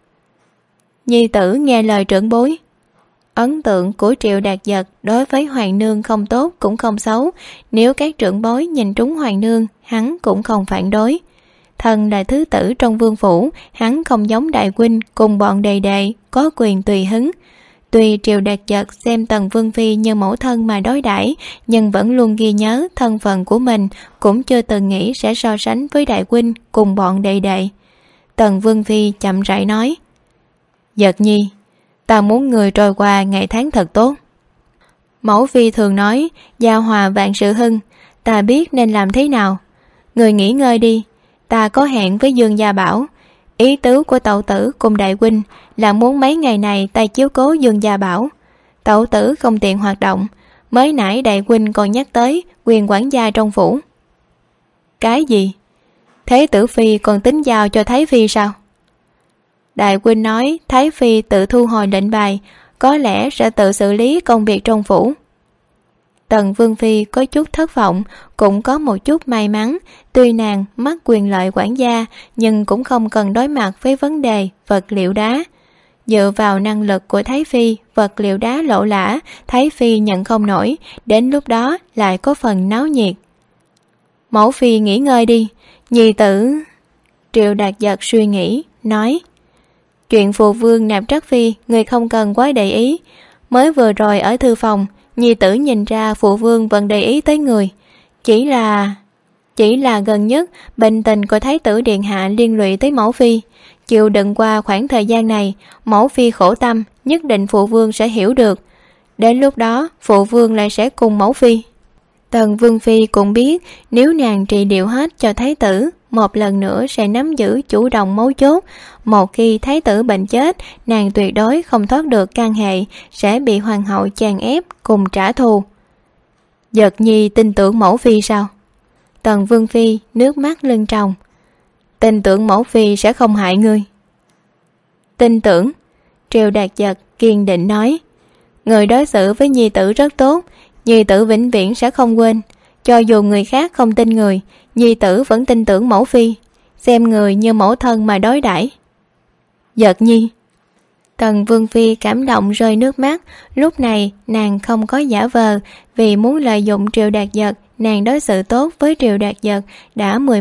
Nhi tử nghe lời trưởng bối. Ấn tượng của Triệu Đạt Giật đối với Hoàng nương không tốt cũng không xấu, nếu các trưởng bối nhìn trúng Hoàng nương, hắn cũng không phản đối. Thần là thứ tử trong vương phủ, hắn không giống đại huynh cùng bọn đệ đệ có quyền tùy hứng. Tuy Triệu Đạt Giật xem Tần Vương Phi như mẫu thân mà đối đãi, nhưng vẫn luôn ghi nhớ thân phận của mình, cũng chưa từng nghĩ sẽ so sánh với đại huynh cùng bọn đệ đệ. Tần Vương Phi chậm rãi nói. Giật nhi, ta muốn người trôi qua ngày tháng thật tốt. Mẫu phi thường nói, gia hòa vạn sự hưng, ta biết nên làm thế nào. Người nghỉ ngơi đi, ta có hẹn với Dương Gia Bảo. Ý tứ của tẩu tử cùng đại huynh là muốn mấy ngày này ta chiếu cố Dương Gia Bảo. Tẩu tử không tiện hoạt động, mới nãy đại huynh còn nhắc tới quyền quản gia trong phủ. Cái gì? Thế tử phi còn tính giao cho Thái Phi sao? Đại huynh nói Thái Phi tự thu hồi lệnh bài, có lẽ sẽ tự xử lý công việc trong phủ. Tần Vương Phi có chút thất vọng, cũng có một chút may mắn. Tuy nàng mắc quyền lợi quản gia, nhưng cũng không cần đối mặt với vấn đề vật liệu đá. Dựa vào năng lực của Thái Phi, vật liệu đá lỗ lã, Thái Phi nhận không nổi, đến lúc đó lại có phần náo nhiệt. Mẫu Phi nghỉ ngơi đi, nhi tử... Triệu Đạt Giật suy nghĩ, nói. Chuyện phụ vương nạp Trắc Phi, người không cần quá để ý. Mới vừa rồi ở thư phòng, nhi tử nhìn ra phụ vương vẫn để ý tới người. Chỉ là gần nhất bệnh tình của Thái tử điện hạ liên lụy tới mẫu phi. Chịu đựng qua khoảng thời gian này, mẫu phi khổ tâm, nhất định phụ vương sẽ hiểu được. Đến lúc đó phụ vương lại sẽ cùng mẫu phi. Tần Vương Phi cũng biết nếu nàng trị liệu hết cho Thái tử, một lần nữa sẽ nắm giữ chủ động mấu chốt. Một khi Thái tử bệnh chết, nàng tuyệt đối không thoát được can hệ, sẽ bị hoàng hậu chèn ép cùng trả thù. Giật nhi tin tưởng mẫu phi sao? Tần Vương Phi nước mắt lưng tròng. Tin tưởng mẫu phi sẽ không hại ngươi. Tin tưởng. Triệu Đạt Giật kiên định nói. Người đối xử với nhi tử rất tốt, nhi tử vĩnh viễn sẽ không quên. Cho dù người khác không tin người, nhi tử vẫn tin tưởng mẫu phi, xem người như mẫu thân mà đối đãi. Giật nhi. Tần Vương Phi cảm động rơi nước mắt. Lúc này nàng không có giả vờ, vì muốn lợi dụng Triệu Đạt Giật, nàng đối xử tốt với Triệu Đạt Giật đã mười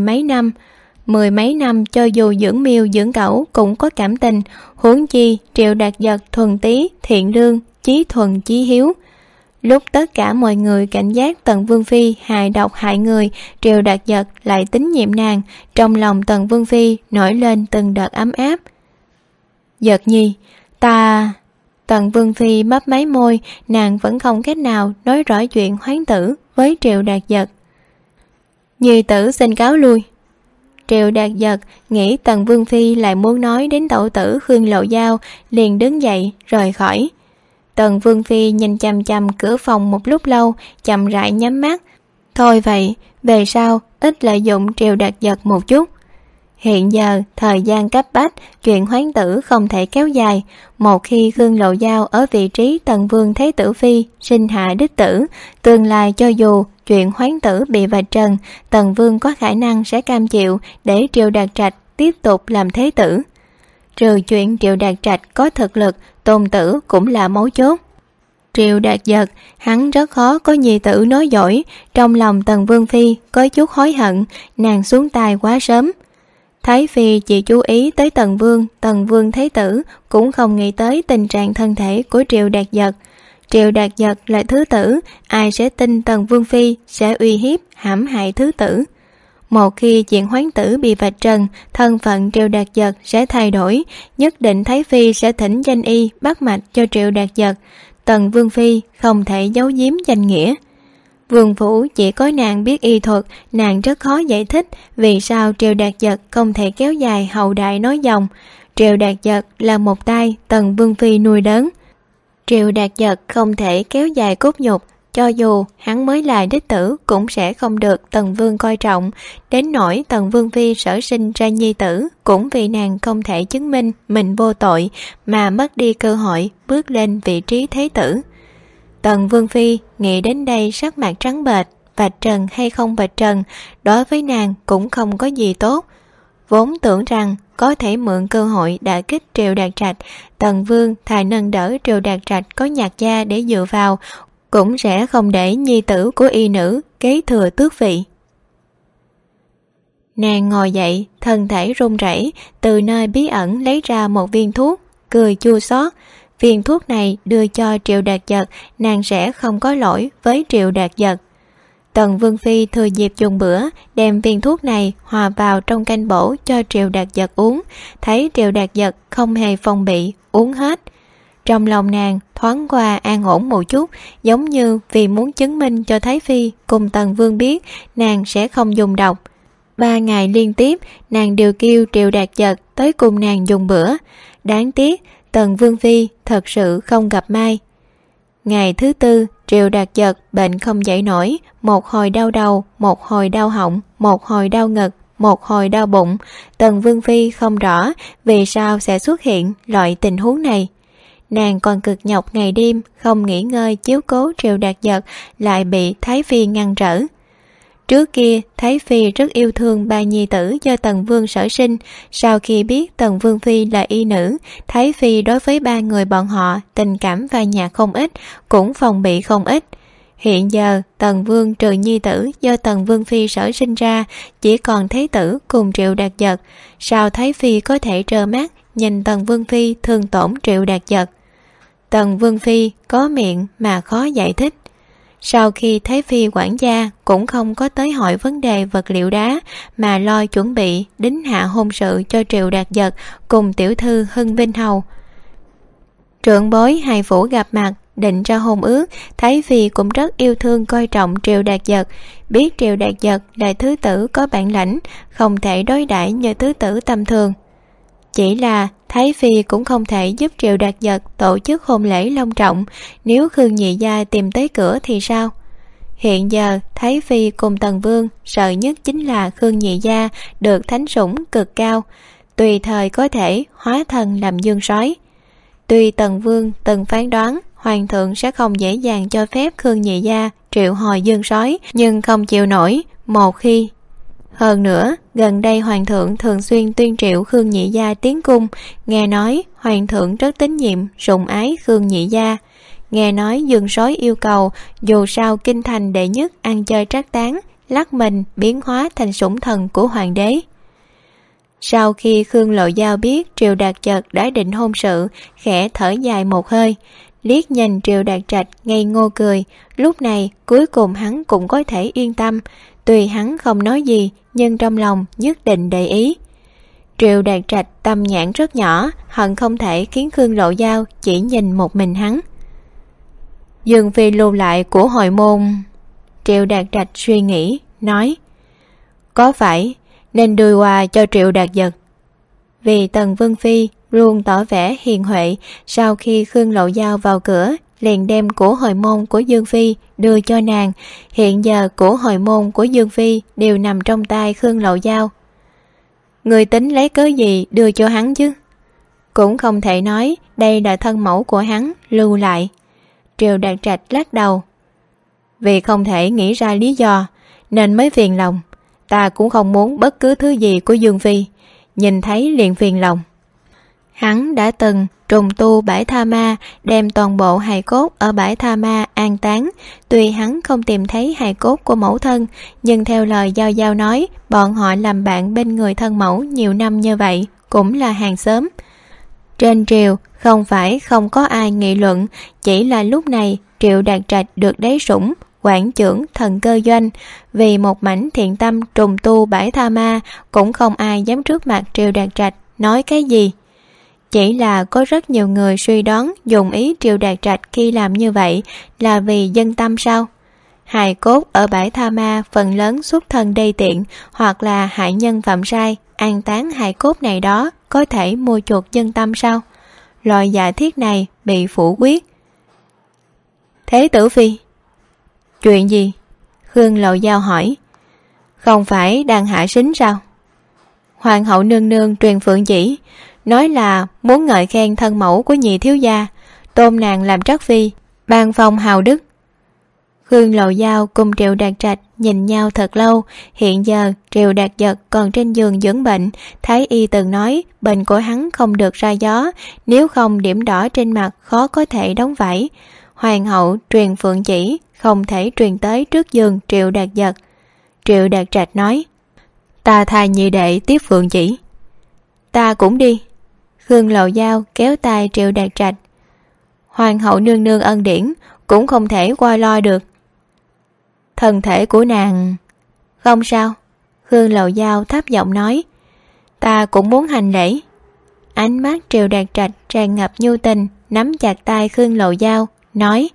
mấy năm cho dù dưỡng miêu dưỡng cẩu cũng có cảm tình, huống chi Triệu Đạt Giật thuần tí, thiện lương, chí thuần chí hiếu. Lúc tất cả mọi người cảnh giác Tần Vương Phi hại độc hại người, Triệu Đạt Giật lại tín nhiệm nàng. Trong lòng Tần Vương Phi nổi lên từng đợt ấm áp. Giật nhi, ta... Tần Vương Phi mấp máy môi, nàng vẫn không cách nào nói rõ chuyện hoán tử với Triệu Đạt Giật. Nhi tử xin cáo lui. Triệu Đạt Giật nghĩ Tần Vương Phi lại muốn nói đến tẩu tử Khương Lộ Giao, liền đứng dậy rời khỏi. Tần Vương Phi nhìn chằm chằm cửa phòng một lúc lâu, chậm rãi nhắm mắt. Thôi vậy, về sau ít lợi dụng Triệu Đạt Giật một chút. Hiện giờ thời gian cấp bách, chuyện hoán tử không thể kéo dài. Một khi Khương Lộ Giao ở vị trí Tần Vương Thế Tử Phi sinh hạ đích tử, tương lai cho dù chuyện hoán tử bị vạch trần, Tần Vương có khả năng sẽ cam chịu để Triệu Đạt Trạch tiếp tục làm thế tử. Trừ chuyện Triệu Đạt Trạch có thực lực, tôn tử cũng là mấu chốt. Triệu Đạt Giật, hắn rất khó có nhi tử nói giỏi. Trong lòng Tần Vương Phi có chút hối hận, nàng xuống tay quá sớm. Thái Phi chỉ chú ý tới Tần Vương Thế Tử, cũng không nghĩ tới tình trạng thân thể của Triệu Đạt Giật. Triệu Đạt Giật là thứ tử, ai sẽ tin Tần Vương Phi sẽ uy hiếp hãm hại thứ tử. Một khi chuyện hoán tử bị vạch trần, thân phận Triệu Đạt Giật sẽ thay đổi, nhất định Thái Phi sẽ thỉnh danh y bắt mạch cho Triệu Đạt Giật. Tần Vương Phi không thể giấu giếm danh nghĩa. Vương phủ chỉ có nàng biết y thuật, nàng rất khó giải thích vì sao Triệu Đạt Giật không thể kéo dài hậu đại nói dòng. Triệu Đạt Giật là một tay Tần Vương Phi nuôi đớn. Triệu Đạt Giật không thể kéo dài cốt nhục, cho dù hắn mới là đích tử cũng sẽ không được Tần Vương coi trọng, đến nỗi Tần Vương phi sở sinh ra nhi tử cũng vì nàng không thể chứng minh mình vô tội mà mất đi cơ hội bước lên vị trí thế tử. Tần Vương phi nghĩ đến đây sắc mặt trắng bệch, vạch trần hay không vạch trần đối với nàng cũng không có gì tốt. Vốn tưởng rằng có thể mượn cơ hội đả kích Triệu Đạt Trạch, Tần Vương thà nâng đỡ Triệu Đạt Trạch có nhạc gia để dựa vào, cũng sẽ không để nhi tử của y nữ kế thừa tước vị. Nàng ngồi dậy, thân thể run rẩy, từ nơi bí ẩn lấy ra một viên thuốc, cười chua xót. Viên thuốc này đưa cho Triệu Đạt Giật, nàng sẽ không có lỗi với Triệu Đạt Giật. Tần Vương phi thừa dịp dùng bữa, đem viên thuốc này hòa vào trong canh bổ cho Triệu Đạt Giật uống, thấy Triệu Đạt Giật không hề phòng bị, uống hết. Trong lòng nàng thoáng qua an ổn một chút, giống như vì muốn chứng minh cho Thái phi cùng Tần Vương biết nàng sẽ không dùng độc. 3 ngày liên tiếp, nàng đều kêu Triệu Đạt Giật tới cùng nàng dùng bữa. Đáng tiếc, Tần Vương phi thật sự không gặp may. Ngày thứ 4, Triệu Đạt Giật bệnh không dậy nổi, một hồi đau đầu, một hồi đau họng, một hồi đau ngực, một hồi đau bụng. Tần Vương phi không rõ vì sao sẽ xuất hiện loại tình huống này. Nàng còn cực nhọc ngày đêm không nghỉ ngơi chiếu cố Triệu Đạt Giật, lại bị Thái phi ngăn trở. Trước kia, Thái phi rất yêu thương 3 nhi tử do Tần Vương sở sinh. Sau khi biết Tần Vương phi là y nữ, Thái phi đối với 3 người bọn họ tình cảm và nhạt không ít, cũng phòng bị không ít. Hiện giờ, Tần Vương trừ nhi tử do Tần Vương phi sở sinh ra, chỉ còn Thế tử cùng Triệu Đạt Giật. Sao Thái phi có thể trơ mắt nhìn Tần Vương phi thương tổn Triệu Đạt Giật? Tần Vương phi có miệng mà khó giải thích. Sau khi Thái phi quản gia cũng không có tới hỏi vấn đề vật liệu đá, mà lo chuẩn bị đính hạ hôn sự cho Triệu Đạt Giật cùng tiểu thư Hưng Vinh Hầu. Trưởng bối hai phủ gặp mặt, định ra hôn ước. Thái phi cũng rất yêu thương coi trọng Triệu Đạt Giật, biết Triệu Đạt Giật là thứ tử có bản lãnh, không thể đối đãi như thứ tử tầm thường. Chỉ là Thái phi cũng không thể giúp Triệu Đạt Giật tổ chức hôn lễ long trọng, nếu Khương Nhị gia tìm tới cửa thì sao? Hiện giờ Thái phi cùng Tần Vương sợ nhất chính là Khương Nhị gia được thánh sủng cực cao, tùy thời có thể hóa thần làm dương sói. Tuy Tần Vương từng phán đoán hoàng thượng sẽ không dễ dàng cho phép Khương Nhị gia triệu hồi dương sói, nhưng không chịu nổi một khi. Hơn nữa, gần đây hoàng thượng thường xuyên tuyên triệu Khương Nhị gia tiến cung, nghe nói hoàng thượng rất tín nhiệm sủng ái Khương Nhị gia. Nghe nói dương sói yêu cầu dù sao kinh thành đệ nhất ăn chơi trác tán, lắc mình biến hóa thành sủng thần của hoàng đế. Sau khi Khương Lộ Giao biết Triệu Đạt Giật đã định hôn sự, khẽ thở dài một hơi, liếc nhìn Triệu Đạt Trạch ngây ngô cười. Lúc này cuối cùng hắn cũng có thể yên tâm. Tuy hắn không nói gì, nhưng trong lòng nhất định để ý. Triệu Đạt Trạch tâm nhãn rất nhỏ, hận không thể khiến Khương Lộ Giao chỉ nhìn một mình hắn. Dương phi lưu lại của hồi môn. Triệu Đạt Trạch suy nghĩ, nói: có phải nên đưa quà cho Triệu Đạt Giật? Vì Tần Vương phi luôn tỏ vẻ hiền huệ, sau khi Khương Lộ Giao vào cửa, liền đem của hồi môn của Dương phi đưa cho nàng. Hiện giờ của hồi môn của Dương phi đều nằm trong tay Khương Lộ Giao. Người tính lấy cớ gì đưa cho hắn chứ? Cũng không thể nói đây là thân mẫu của hắn lưu lại. Triệu Đạt Trạch lắc đầu. Vì không thể nghĩ ra lý do nên mới phiền lòng. Ta cũng không muốn bất cứ thứ gì của Dương phi, nhìn thấy liền phiền lòng. Hắn đã từng trùng tu bãi Tha Ma, đem toàn bộ hài cốt ở bãi Tha Ma an táng. Tuy hắn không tìm thấy hài cốt của mẫu thân, nhưng theo lời Giao Giao nói, bọn họ làm bạn bên người thân mẫu nhiều năm như vậy, cũng là hàng xóm. Trên triều không phải không có ai nghị luận, chỉ là lúc này Triệu Đạt Trạch được đế sủng quản trưởng thần cơ doanh, vì một mảnh thiện tâm trùng tu bãi Tha Ma, cũng không ai dám trước mặt Triệu Đạt Trạch nói cái gì. Chỉ là có rất nhiều người suy đoán dùng ý Triệu Đạt Trạch khi làm như vậy là vì dân tâm sao? Hài cốt ở bãi Tha Ma phần lớn xuất thân đê tiện, hoặc là hại nhân phạm sai, an táng hài cốt này đó có thể mua chuộc dân tâm sao? Loại giả thiết này bị phủ quyết. Thế tử phi, Chuyện gì? Khương Lộ Giao hỏi. Không phải đang hạ sính sao? Hoàng hậu nương nương truyền phượng chỉ, nói là muốn ngợi khen thân mẫu của nhị thiếu gia, tôn nàng làm trắc phi, ban phong hào đức. Khương Lộ Giao cùng Triệu Đạt Trạch nhìn nhau thật lâu. Hiện giờ Triệu Đạt Giật còn trên giường dưỡng bệnh. Thái y từng nói bệnh của hắn không được ra gió, nếu không điểm đỏ trên mặt khó có thể đóng vải. Hoàng hậu truyền phượng chỉ, không thể truyền tới trước giường Triệu Đạt Giật. Triệu Đạt Trạch nói, ta thay nhị đệ tiếp phượng chỉ. Ta cũng đi. Khương Lộ Giao kéo tay Triệu Đạt Trạch. Hoàng hậu nương nương ân điển, cũng không thể qua lo được. Thân thể của nàng... Không sao. Khương Lộ Giao thấp giọng nói, ta cũng muốn hành lễ. Ánh mắt Triệu Đạt Trạch tràn ngập nhu tình, nắm chặt tay Khương Lộ Giao, nói,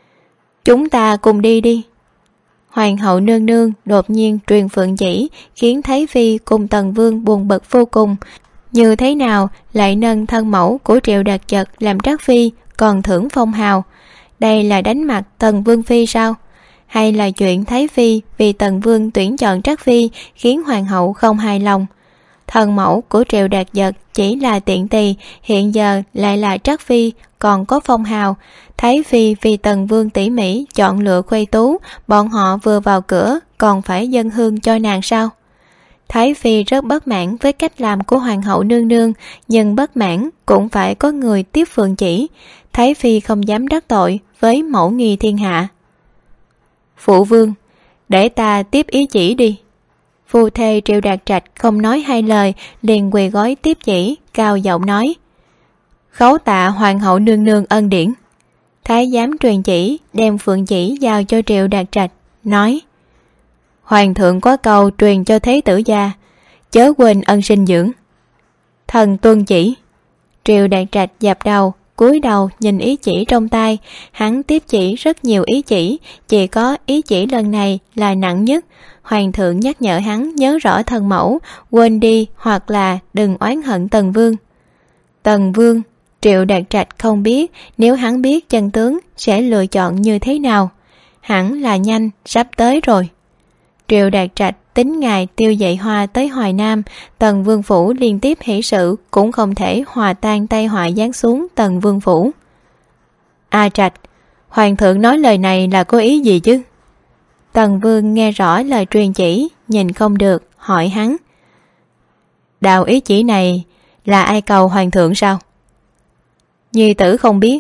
chúng ta cùng đi đi. Hoàng hậu nương nương đột nhiên truyền phượng chỉ, khiến Thái phi cùng Tần Vương buồn bực vô cùng. Như thế nào lại nâng thân mẫu của Triệu Đạt Giật làm trắc phi, còn thưởng phong hào? Đây là đánh mặt Tần Vương phi sao? Hay là chuyện Thái phi vì Tần Vương tuyển chọn trắc phi khiến hoàng hậu không hài lòng? Thân mẫu của Triệu Đạt Giật chỉ là tiện tỳ, hiện giờ lại là trắc phi, còn có phong hào. Thái phi vì Tần Vương tỉ mỉ chọn lựa khuê tú, bọn họ vừa vào cửa còn phải dâng hương cho nàng sao? Thái phi rất bất mãn với cách làm của hoàng hậu nương nương, nhưng bất mãn cũng phải có người tiếp phượng chỉ. Thái phi không dám đắc tội với mẫu nghi thiên hạ. Phụ vương, để ta tiếp ý chỉ đi. Phu thê Triệu Đạt Trạch không nói hai lời, liền quỳ gối tiếp chỉ, cao giọng nói, khấu tạ hoàng hậu nương nương ân điển. Thái giám truyền chỉ, đem phượng chỉ giao cho Triệu Đạt Trạch, nói, hoàng thượng có câu truyền cho thế tử gia, chớ quên ân sinh dưỡng. Thần tuân chỉ. Triệu Đạt Trạch dập đầu, cúi đầu nhìn ý chỉ trong tay. Hắn tiếp chỉ rất nhiều ý chỉ có ý chỉ lần này là nặng nhất. Hoàng thượng nhắc nhở hắn nhớ rõ thân mẫu, quên đi hoặc là đừng oán hận Tần Vương. Tần Vương, Triệu Đạt Trạch không biết nếu hắn biết chân tướng sẽ lựa chọn như thế nào. Hẳn là nhanh, sắp tới rồi. Triệu Đạt Trạch tính ngày tiêu dậy hoa tới Hoài Nam, Tần Vương phủ liên tiếp hỷ sự, cũng không thể hòa tan tai họa giáng xuống Tần Vương phủ. A Trạch, hoàng thượng nói lời này là có ý gì chứ? Tần Vương nghe rõ lời truyền chỉ, nhìn không được, hỏi hắn. Đạo ý chỉ này là ai cầu hoàng thượng sao? Nhi tử không biết.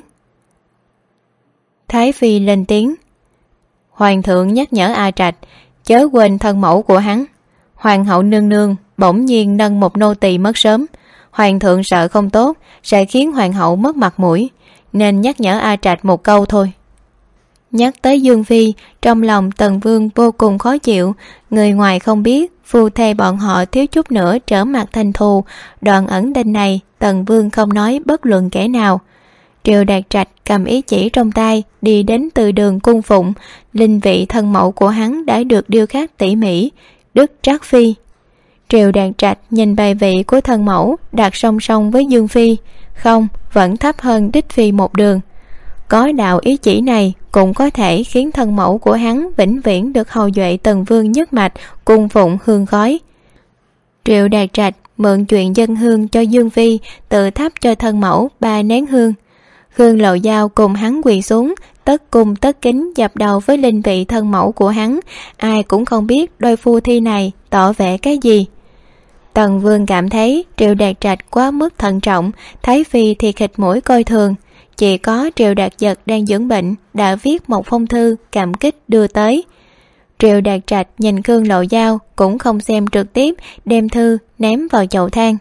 Thái phi lên tiếng. Hoàng thượng nhắc nhở A Trạch chớ quên thân mẫu của hắn. Hoàng hậu nương nương bỗng nhiên nâng một nô tỳ mất sớm, hoàng thượng sợ không tốt, sẽ khiến hoàng hậu mất mặt mũi, nên nhắc nhở A Trạch một câu thôi. Nhắc tới Dương Phi, trong lòng Tần Vương vô cùng khó chịu. Người ngoài không biết, phu thê bọn họ thiếu chút nữa trở mặt thành thù. Đoạn ẩn đinh này Tần Vương không nói bất luận kẻ nào. Triệu Đạt Trạch cầm ý chỉ trong tay, đi đến từ đường cung phụng. Linh vị thân mẫu của hắn đã được điêu khắc tỉ mỉ, Đức Trác Phi. Triệu Đạt Trạch nhìn bài vị của thân mẫu đặt song song với Dương Phi, không, vẫn thấp hơn Đích Phi một đường. Có đạo ý chỉ này cũng có thể khiến thân mẫu của hắn vĩnh viễn được hầu duệ Tần Vương nhất mạch, cung phụng hương khói. Triệu Đạt Trạch mượn chuyện dân hương cho Dương Phi, tự thắp cho thân mẫu 3 nén hương. Khương Lộ Giao cùng hắn quỳ xuống, tất cung tất kính dập đầu với linh vị thân mẫu của hắn. Ai cũng không biết đôi phu thi này tỏ vẻ cái gì. Tần Vương cảm thấy Triệu Đạt Trạch quá mức thận trọng, Thái phi thì khịt mũi coi thường. Chỉ có Triệu Đạt Giật đang dưỡng bệnh đã viết một phong thư cảm kích đưa tới. Triệu Đạt Trạch nhìn Khương Lộ Giao cũng không xem trực tiếp, đem thư ném vào chậu than.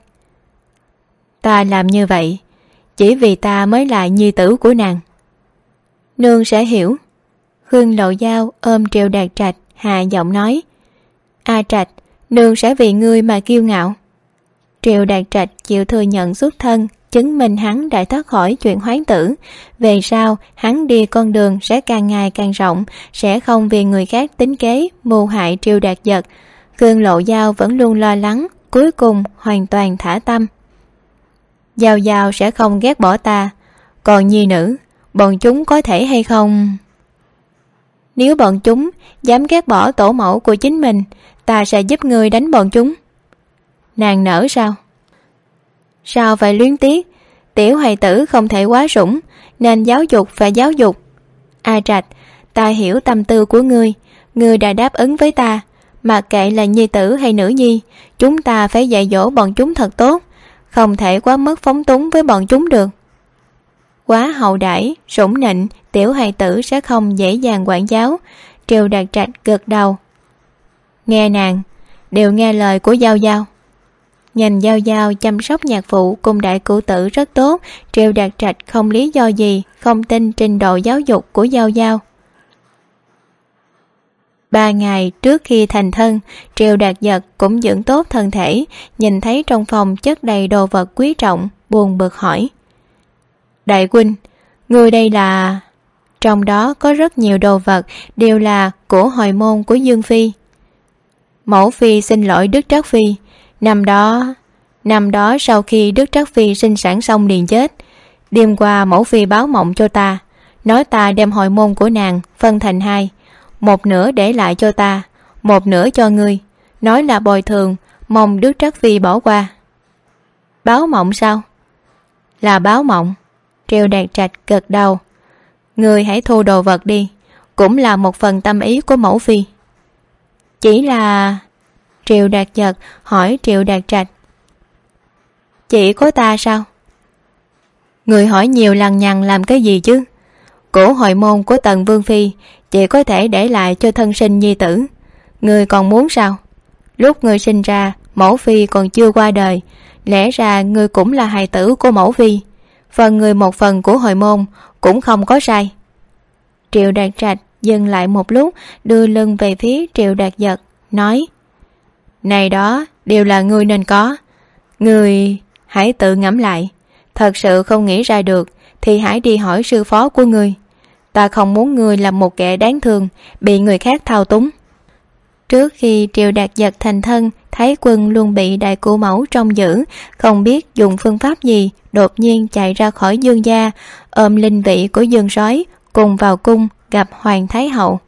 Ta làm như vậy chỉ vì ta mới là nhi tử của nàng. Nương sẽ hiểu. Khương Lộ Giao ôm Triệu Đạt Trạch hạ giọng nói. A Trạch, nương sẽ vì ngươi mà kiêu ngạo. Triệu Đạt Trạch chịu thừa nhận xuất thân, chứng minh hắn đã thoát khỏi chuyện hoán tử. Về sau hắn đi con đường sẽ càng ngày càng rộng, sẽ không vì người khác tính kế mưu hại Triệu Đạt Giật. Khương Lộ Giao vẫn luôn lo lắng, cuối cùng hoàn toàn thả tâm. Giao Giao sẽ không ghét bỏ ta, còn nhi nữ bọn chúng có thể hay không? Nếu bọn chúng dám ghét bỏ tổ mẫu của chính mình, ta sẽ giúp ngươi đánh bọn chúng. Nàng nở sao? Sao phải luyến tiếc? Tiểu hài tử không thể quá sủng, nên giáo dục phải giáo dục. A Trạch, ta hiểu tâm tư của ngươi. Ngươi đã đáp ứng với ta, mặc kệ là nhi tử hay nữ nhi, chúng ta phải dạy dỗ bọn chúng thật tốt, không thể quá mức phóng túng với bọn chúng được. Quá hậu đãi, sủng nịnh, tiểu hài tử sẽ không dễ dàng quản giáo. Triều Đạt Trạch gật đầu. Nghe nàng, đều nghe lời của Giao Giao. Nhìn Giao Giao chăm sóc nhạc phụ cùng đại cửu tử rất tốt, Triều Đạt Trạch không lý do gì không tin trình độ giáo dục của Giao Giao. 3 ngày trước khi thành thân, Triều Đạt Giật cũng dưỡng tốt thân thể, nhìn thấy trong phòng chất đầy đồ vật quý trọng, buồn bực hỏi. Đại huynh, người đây là... Trong đó có rất nhiều đồ vật, đều là của hồi môn của Dương Phi. Mẫu Phi xin lỗi Đức Trác Phi, năm đó sau khi Đức Trác Phi sinh sản xong liền chết. Đêm qua mẫu Phi báo mộng cho ta, nói ta đem hồi môn của nàng phân thành 2, một nửa để lại cho ta, một nửa cho ngươi, nói là bồi thường, mong Đức Trác Phi bỏ qua. Báo mộng sao? Là báo mộng. Triều Đạt Trạch gật đầu. Ngươi hãy thu đồ vật đi, cũng là một phần tâm ý của mẫu Phi. Chỉ là... Triều Đạt Giật hỏi Triều Đạt Trạch. Chỉ có ta sao? Người hỏi nhiều lằng nhằng làm cái gì chứ? Cổ hồi môn của Tần Vương Phi chỉ có thể để lại cho thân sinh nhi tử. Người còn muốn sao? Lúc người sinh ra, mẫu Phi còn chưa qua đời, lẽ ra người cũng là hài tử của mẫu Phi. Phần người một phần của hồi môn cũng không có sai. Triệu Đạt Trạch dừng lại một lúc, đưa lưng về phía Triệu Đạt Giật, nói. Này đó đều là ngươi nên có. Ngươi hãy tự ngẫm lại, thật sự không nghĩ ra được thì hãy đi hỏi sư phó của ngươi. Ta không muốn ngươi là một kẻ đáng thương, bị người khác thao túng. Trước khi Triệu Đạt Giật thành thân, Thái Quân luôn bị đại cụ mẫu trông giữ, không biết dùng phương pháp gì, đột nhiên chạy ra khỏi Dương gia, ôm linh vị của Dương Sói cùng vào cung gặp Hoàng Thái Hậu.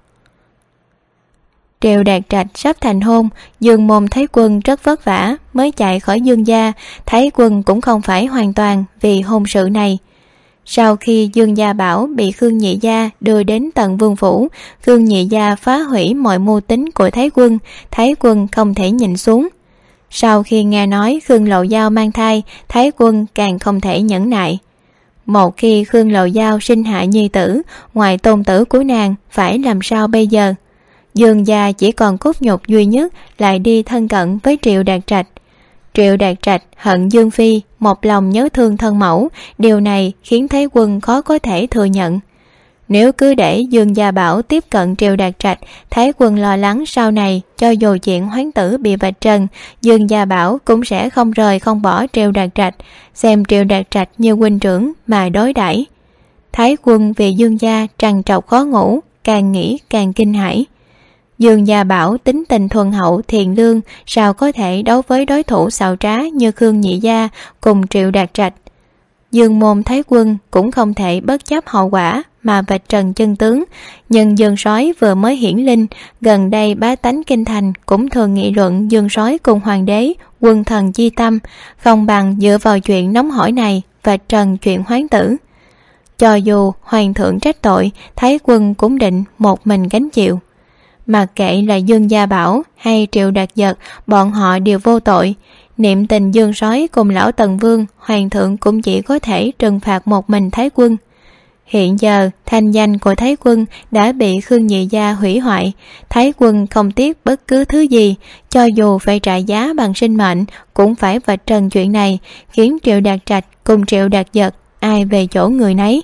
Triệu Đạt Trạch sắp thành hôn, Dương môn Thái Quân rất vất vả mới chạy khỏi Dương gia. Thái Quân cũng không phải hoàn toàn vì hôn sự này. Sau khi Dương Gia Bảo bị Khương Nhị Gia đưa đến tận vương phủ, Khương Nhị Gia phá hủy mọi mưu tính của Thái Quân không thể nhìn xuống. Sau khi nghe nói Khương Lộ Giao mang thai, Thái Quân càng không thể nhẫn nại. Một khi Khương Lộ Giao sinh hạ nhi tử, ngoài tôn tử của nàng, phải làm sao bây giờ? Dương gia chỉ còn cốt nhục duy nhất lại đi thân cận với Triệu Đạt Trạch. Triệu Đạt Trạch hận Dương Phi, một lòng nhớ thương thân mẫu, điều này khiến Thái Quân khó có thể thừa nhận. Nếu cứ để Dương Gia Bảo tiếp cận Triệu Đạt Trạch, Thái Quân lo lắng sau này cho dù chuyện hoán tử bị vạch trần, Dương Gia Bảo cũng sẽ không rời không bỏ Triệu Đạt Trạch, xem Triệu Đạt Trạch như huynh trưởng mà đối đãi. Thái Quân vì Dương gia trằn trọc khó ngủ, càng nghĩ càng kinh hãi. Dương Gia Bảo tính tình thuần hậu thiện lương, sao có thể đấu với đối thủ xảo trá như Khương Nhị Gia cùng Triệu Đạt Trạch. Dương môn Thái Quân cũng không thể bất chấp hậu quả mà vạch trần chân tướng, nhưng Dương Sói vừa mới hiển linh, gần đây bá tánh kinh thành cũng thường nghị luận Dương Sói cùng hoàng đế quân thần chi tâm, không bằng dựa vào chuyện nóng hổi này vạch trần chuyện hoán tử. Cho dù hoàng thượng trách tội, Thái Quân cũng định một mình gánh chịu. Mặc kệ là Dương Gia Bảo hay Triệu Đạt Giật, bọn họ đều vô tội. Niệm tình Dương Sói cùng lão Tần Vương, hoàng thượng cũng chỉ có thể trừng phạt một mình Thái Quân. Hiện giờ thanh danh của Thái Quân đã bị Khương Nhị Gia hủy hoại, Thái Quân không tiếc bất cứ thứ gì, cho dù phải trả giá bằng sinh mệnh cũng phải vạch trần chuyện này, khiến Triệu Đạt Trạch cùng Triệu Đạt Giật ai về chỗ người nấy.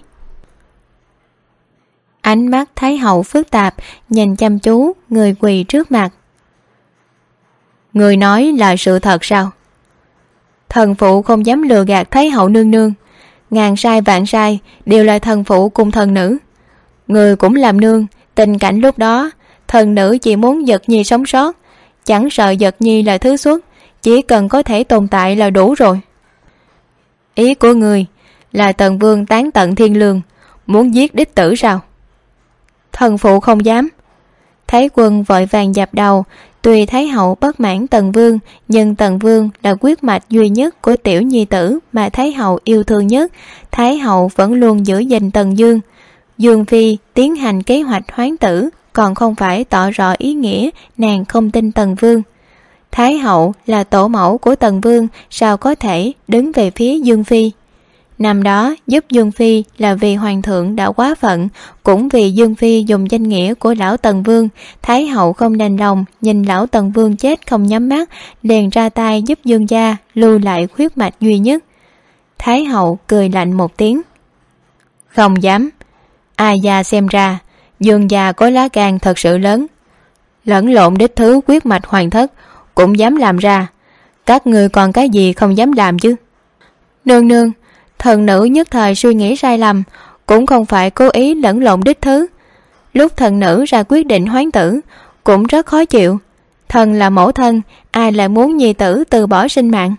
Ánh mắt Thái Hậu phức tạp, nhìn chăm chú người quỳ trước mặt. Người nói là sự thật sao? Thần phụ không dám lừa gạt Thái Hậu nương nương. Ngàn sai vạn sai đều là thần phụ cùng thần nữ. Người cũng làm nương, tình cảnh lúc đó thần nữ chỉ muốn Giật Nhi sống sót, chẳng sợ Giật Nhi là thứ xuất, chỉ cần có thể tồn tại là đủ rồi. Ý của người là Tần Vương tán tận thiên lương, muốn giết đích tử sao? Thần phụ không dám. Thái Quân vội vàng dập đầu. Tuy Thái hậu bất mãn Tần Vương, nhưng Tần Vương là huyết mạch duy nhất của tiểu nhi tử mà Thái hậu yêu thương nhất. Thái hậu vẫn luôn giữ gìn Tần Dương. Dương phi tiến hành kế hoạch hoán tử, còn không phải tỏ rõ ý nghĩa nàng không tin Tần Vương. Thái hậu là tổ mẫu của Tần Vương, sao có thể đứng về phía Dương phi? Năm đó giúp Dương phi là vì hoàng thượng đã quá phận, cũng vì Dương phi dùng danh nghĩa của lão Tần Vương. Thái hậu không đành lòng nhìn lão Tần Vương chết không nhắm mắt, liền ra tay giúp Dương gia lưu lại huyết mạch duy nhất. Thái hậu cười lạnh một tiếng. Không dám. Ai gia xem ra Dương gia có lá gan thật sự lớn, lẫn lộn đích thứ huyết mạch hoàng thất cũng dám làm ra. Các ngươi còn cái gì không dám làm chứ? Nương nương, thần nữ nhất thời suy nghĩ sai lầm, cũng không phải cố ý lẫn lộn đích thứ. Lúc thần nữ ra quyết định hoán tử cũng rất khó chịu. Thần là mẫu thân, ai lại muốn nhi tử từ bỏ sinh mạng?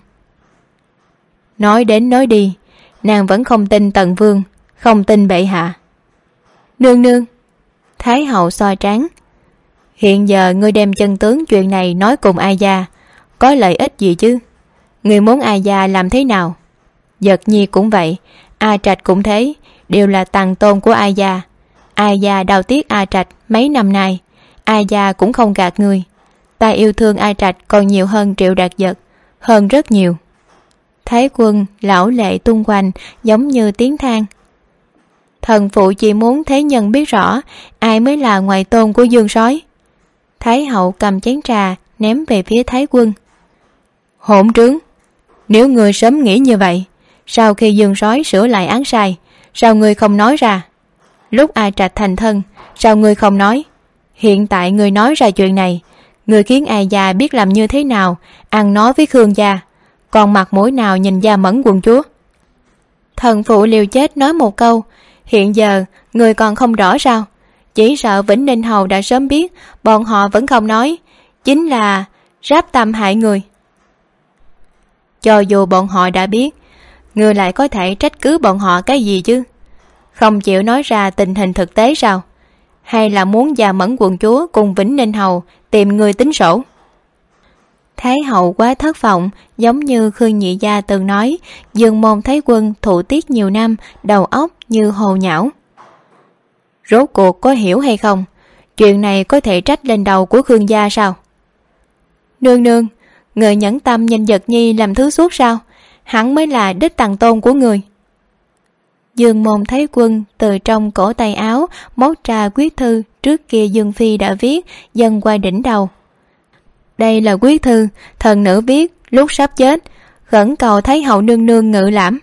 Nói đến nói đi, nàng vẫn không tin Tần Vương, không tin bệ hạ. Nương nương. Thái hậu soi trán. Hiện giờ ngươi đem chân tướng chuyện này nói cùng ai gia, có lợi ích gì chứ? Ngươi muốn ai gia làm thế nào? Giật nhi cũng vậy, A Trạch cũng thế, đều là tằng tôn của ai gia. Ai gia đau tiếc A Trạch mấy năm nay, ai gia cũng không gạt người. Ta yêu thương A Trạch còn nhiều hơn Triệu Đạt Giật, hơn rất nhiều. Thái Quân lão lệ tung hoành, giống như tiếng than. Thần phụ chỉ muốn thế nhân biết rõ ai mới là ngoại tôn của Dương Sói. Thái hậu cầm chén trà ném về phía Thái Quân. Hỗn trướng, nếu ngươi sớm nghĩ như vậy, sau khi Dương Sói sửa lại án sai, sao ngươi không nói ra? Lúc A Trạch thành thân, sao ngươi không nói? Hiện tại ngươi nói ra chuyện này, ngươi khiến ai gia biết làm như thế nào ăn nói với Khương gia, còn mặt mũi nào nhìn Gia Mẫn quận chúa? Thần phụ liều chết nói một câu, hiện giờ người còn không rõ sao? Chỉ sợ Vĩnh Ninh Hầu đã sớm biết, bọn họ vẫn không nói, chính là ráp tâm hại người. Cho dù bọn họ đã biết, người lại có thể trách cứ bọn họ cái gì chứ? Không chịu nói ra tình hình thực tế sao? Hay là muốn Gia Mẫn quận chúa cùng Vĩnh Ninh Hầu tìm người tính sổ? Thái hậu quá thất vọng, giống như Khương Nhị Gia từng nói, Dương môn Thái Quân thụ tiết nhiều năm, đầu óc như hồ nhão. Rốt cuộc có hiểu hay không? Chuyện này có thể trách lên đầu của Khương gia sao? Nương nương, người nhẫn tâm nhìn Giật nhi làm thứ suốt sao? Hắn mới là đích tằng tôn của người. Dương môn Thái Quân từ trong cổ tay áo móc ra quyết thư trước kia Dương phi đã viết, dâng qua đỉnh đầu. Đây là quyết thư thần nữ viết lúc sắp chết, khẩn cầu Thái hậu nương nương ngự lãm.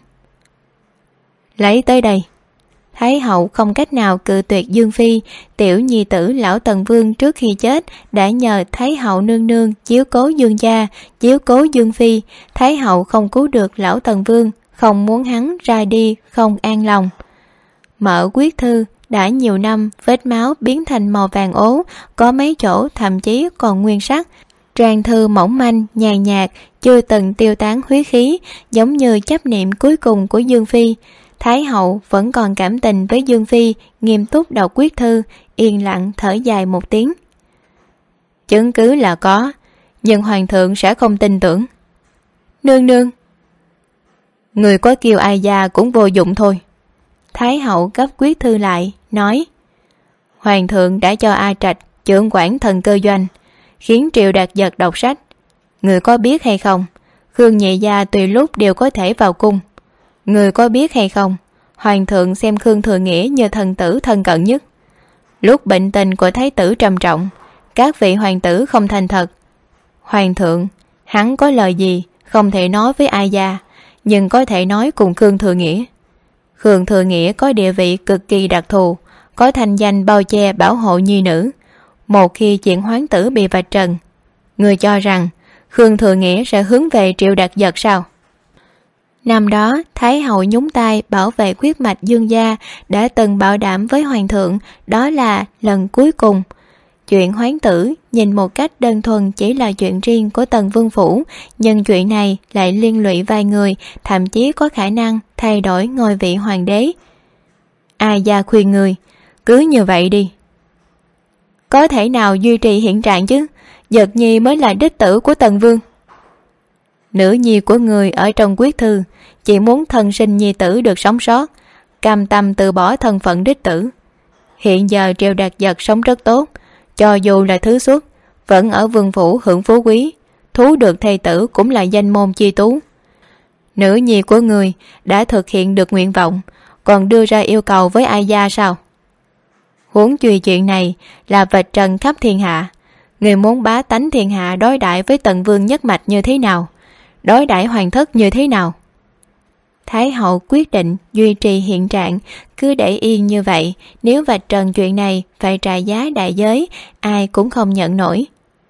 Lấy tới đây. Thái hậu không cách nào cự tuyệt Dương phi. Tiểu nhi tử lão Tần Vương trước khi chết đã nhờ Thái hậu nương nương chiếu cố Dương gia, chiếu cố Dương phi. Thái hậu không cứu được lão Tần Vương, không muốn hắn ra đi không an lòng. Mở quyết thư, đã nhiều năm vết máu biến thành màu vàng ố, có mấy chỗ thậm chí còn nguyên sắc. Trang thư mỏng manh, nhàn nhạt, chưa từng tiêu tán huyết khí, giống như chấp niệm cuối cùng của Dương phi. Thái hậu vẫn còn cảm tình với Dương phi, nghiêm túc đọc quyết thư, yên lặng thở dài một tiếng. Chứng cứ là có, nhưng hoàng thượng sẽ không tin tưởng. Nương nương. Người có kêu ai gia cũng vô dụng thôi. Thái hậu gấp quyết thư lại, nói. Hoàng thượng đã cho A Trạch trưởng quản thần cơ doanh, khiến Triệu Đạt Giật đọc sách. Người có biết hay không, Khương Nhị Gia tùy lúc đều có thể vào cung. Người có biết hay không, hoàng thượng xem Khương Thừa Nghĩa như thần tử thân cận nhất. Lúc bệnh tình của thái tử trầm trọng, các vị hoàng tử không thành thật. Hoàng thượng, hắn có lời gì không thể nói với ai gia, nhưng có thể nói cùng Khương Thừa Nghĩa. Khương Thừa Nghĩa có địa vị cực kỳ đặc thù, có thanh danh bao che bảo hộ nhi nữ. Một khi chuyện hoán tử bị vạch trần, người cho rằng Khương Thừa Nghĩa sẽ hướng về Triệu Đạt Giật sao? Năm đó Thái hậu nhúng tay bảo vệ huyết mạch Dương gia, đã từng bảo đảm với hoàng thượng đó là lần cuối cùng. Chuyện hoán tử nhìn một cách đơn thuần chỉ là chuyện riêng của Tần Vương phủ, nhưng chuyện này lại liên lụy vài người, thậm chí có khả năng thay đổi ngôi vị hoàng đế. Ai gia khuyên người cứ như vậy đi. có thể nào duy trì hiện trạng chứ? Dật nhi mới là đích tử của Tần Vương. Nữ nhi của người ở trong quyết thư chỉ muốn thân sinh nhi tử được sống sót, cam tâm từ bỏ thân phận đích tử. Hiện giờ Triệu Đạt Giật sống rất tốt, cho dù là thứ xuất vẫn ở vương phủ hưởng phú quý, thú được thê tử cũng là danh môn chi tú. Nữ nhi của người đã thực hiện được nguyện vọng, còn đưa ra yêu cầu với ai gia sao? Huống chi chuyện này là vạch trần khắp thiên hạ, người muốn bá tánh thiên hạ đối đãi với Tần Vương nhất mạch như thế nào, đối đãi hoàng thất như thế nào? Thái hậu quyết định duy trì hiện trạng, cứ để yên như vậy, nếu vạch trần chuyện này phải trả giá đại giới, ai cũng không nhận nổi.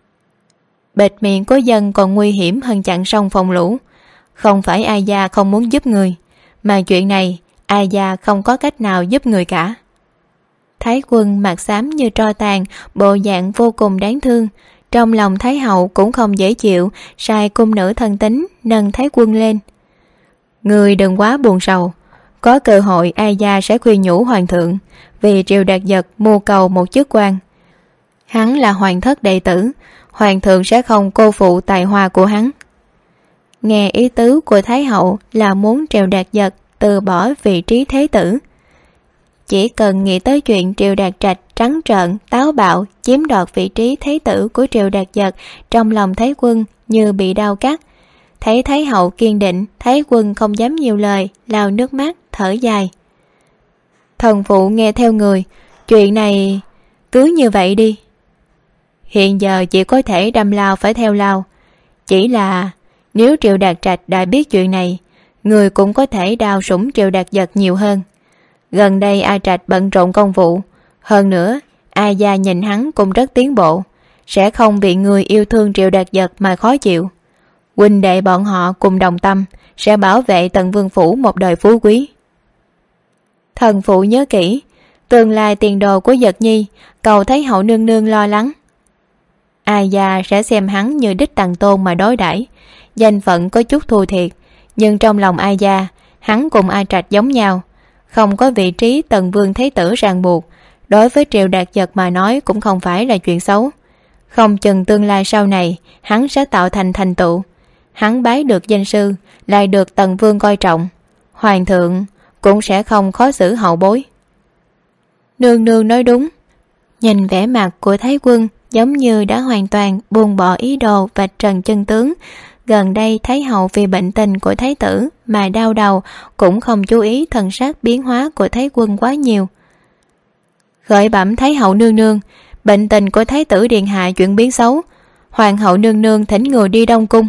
Bịt miệng của dân còn nguy hiểm hơn chặn sông phòng lũ. Không phải ai gia không muốn giúp người, mà chuyện này ai gia không có cách nào giúp người cả. Thái Quân mặt xám như tro tàn, bộ dạng vô cùng đáng thương. Trong lòng Thái hậu cũng không dễ chịu, sai cung nữ thân tín nâng Thái Quân lên. Người đừng quá buồn sầu, có cơ hội ai gia sẽ khuyên nhủ hoàng thượng, vì Triệu Đạt Giật mưu cầu một chức quan. Hắn là hoàng thất đệ tử, hoàng thượng sẽ không cô phụ tài hoa của hắn. Nghe ý tứ của Thái hậu là muốn Triệu Đạt Giật từ bỏ vị trí thế tử. Chỉ cần nghĩ tới chuyện Triệu Đạt Trạch trắng trợn, táo bạo chiếm đoạt vị trí thế tử của Triệu Đạt Giật, trong lòng Thái Quân như bị đau cắt. Thấy Thái hậu kiên định, Thái Quân không dám nhiều lời, lau nước mắt thở dài. Thần phụ nghe theo người, chuyện này cứ như vậy đi. Hiện giờ chỉ có thể đâm lao phải theo lao. Chỉ là nếu Triệu Đạt Trạch đã biết chuyện này, người cũng có thể đào sủng Triệu Đạt Giật nhiều hơn. Gần đây A Trạch bận rộn công vụ, hơn nữa A gia nhìn hắn cũng rất tiến bộ, sẽ không vì người yêu thương Triệu Đạt Giật mà khó chịu. Huynh đệ bọn họ cùng đồng tâm, sẽ bảo vệ Tần Vương phủ một đời phú quý. Thần phụ nhớ kỹ, tương lai tiền đồ của Giật nhi, cầu Thái hậu nương nương lo lắng. A gia sẽ xem hắn như đích tằng tôn mà đối đãi, danh phận có chút thua thiệt, nhưng trong lòng A gia, hắn cùng A Trạch giống nhau, không có vị trí Tần Vương thế tử ràng buộc, đối với Triệu Đạt Giật mà nói cũng không phải là chuyện xấu. Không chừng tương lai sau này hắn sẽ tạo thành thành tựu, hắn bái được danh sư, lại được Tần Vương coi trọng, hoàng thượng cũng sẽ không khó xử hậu bối. Nương nương nói đúng. Nhìn vẻ mặt của Thái Quân giống như đã hoàn toàn buông bỏ ý đồ vạch trần chân tướng. Gần đây Thái hậu vì bệnh tình của Thái tử mà đau đầu, cũng không chú ý thần sắc biến hóa của Thái Quân quá nhiều. Khởi bẩm Thái hậu nương nương, bệnh tình của Thái tử điện hạ chuyển biến xấu, hoàng hậu nương nương thỉnh người đi Đông Cung.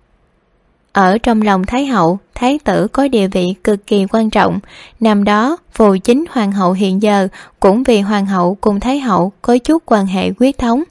Ở trong lòng Thái hậu, Thái tử có địa vị cực kỳ quan trọng. Năm đó phụ chính hoàng hậu hiện giờ cũng vì hoàng hậu cùng Thái hậu có chút quan hệ huyết thống.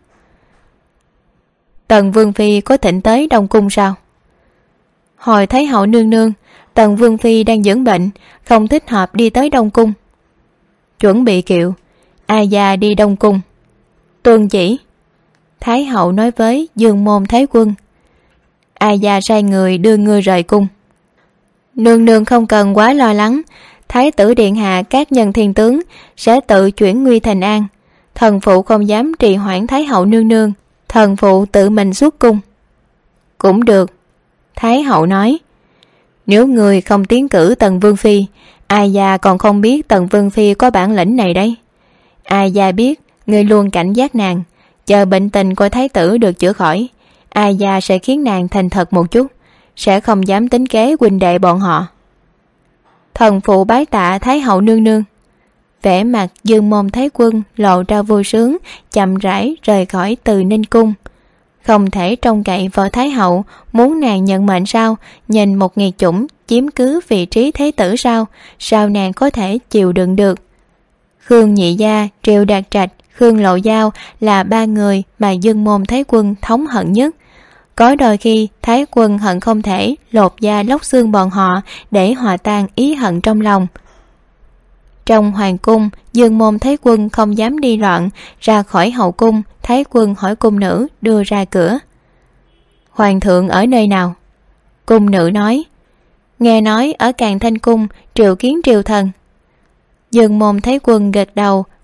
Tần Vương phi có thỉnh tới Đông Cung sao? Hồi Thái hậu nương nương, Tần Vương phi đang dưỡng bệnh, không thích hợp đi tới Đông Cung. Chuẩn bị kiệu, A gia đi Đông Cung. Tuân chỉ. Thái hậu nói với Dương Môn Thái Quân. A gia sai người đưa ngươi rời cung. Nương nương không cần quá lo lắng, Thái tử điện hạ các nhân thiên tướng sẽ tự chuyển nguy thành an. Thần phụ không dám trì hoãn Thái hậu nương nương, thần phụ tự mình xuất cung. Cũng được. Thái hậu nói. Nếu người không tiến cử Tần Vương phi, A gia còn không biết Tần Vương phi có bản lĩnh này đấy. A gia biết người luôn cảnh giác nàng, chờ bệnh tình của thái tử được chữa khỏi, A gia sẽ khiến nàng thành thật một chút, sẽ không dám tính kế huynh đệ bọn họ. Thần phụ bái tạ Thái hậu nương nương. Vẻ mặt Dương Môn Thái Quân lộ ra vui sướng, chậm rãi rời khỏi Từ Ninh cung. Không thể trông cậy vào Thái hậu, muốn nàng nhận mệnh sao? Nhìn một nghiệt chủng chiếm cứ vị trí thế tử sao nàng có thể chịu đựng được? Khương Nhị Gia, Triệu Đạt Trạch, Khương Lộ Giao là ba người mà Dương Môn Thái Quân thống hận nhất. Có đôi khi Thái Quân hận không thể lột da lóc xương bọn họ để hòa tan ý hận trong lòng. Trong hoàng cung, Dương Môn Thái Quân không dám đi loạn, ra khỏi hậu cung, Thái Quân hỏi cung nữ đưa ra cửa. Hoàng thượng ở nơi nào? Cung nữ nói, nghe nói ở Càn Thanh cung triệu kiến triều thần. Dương Môn Thái Quân gật đầu,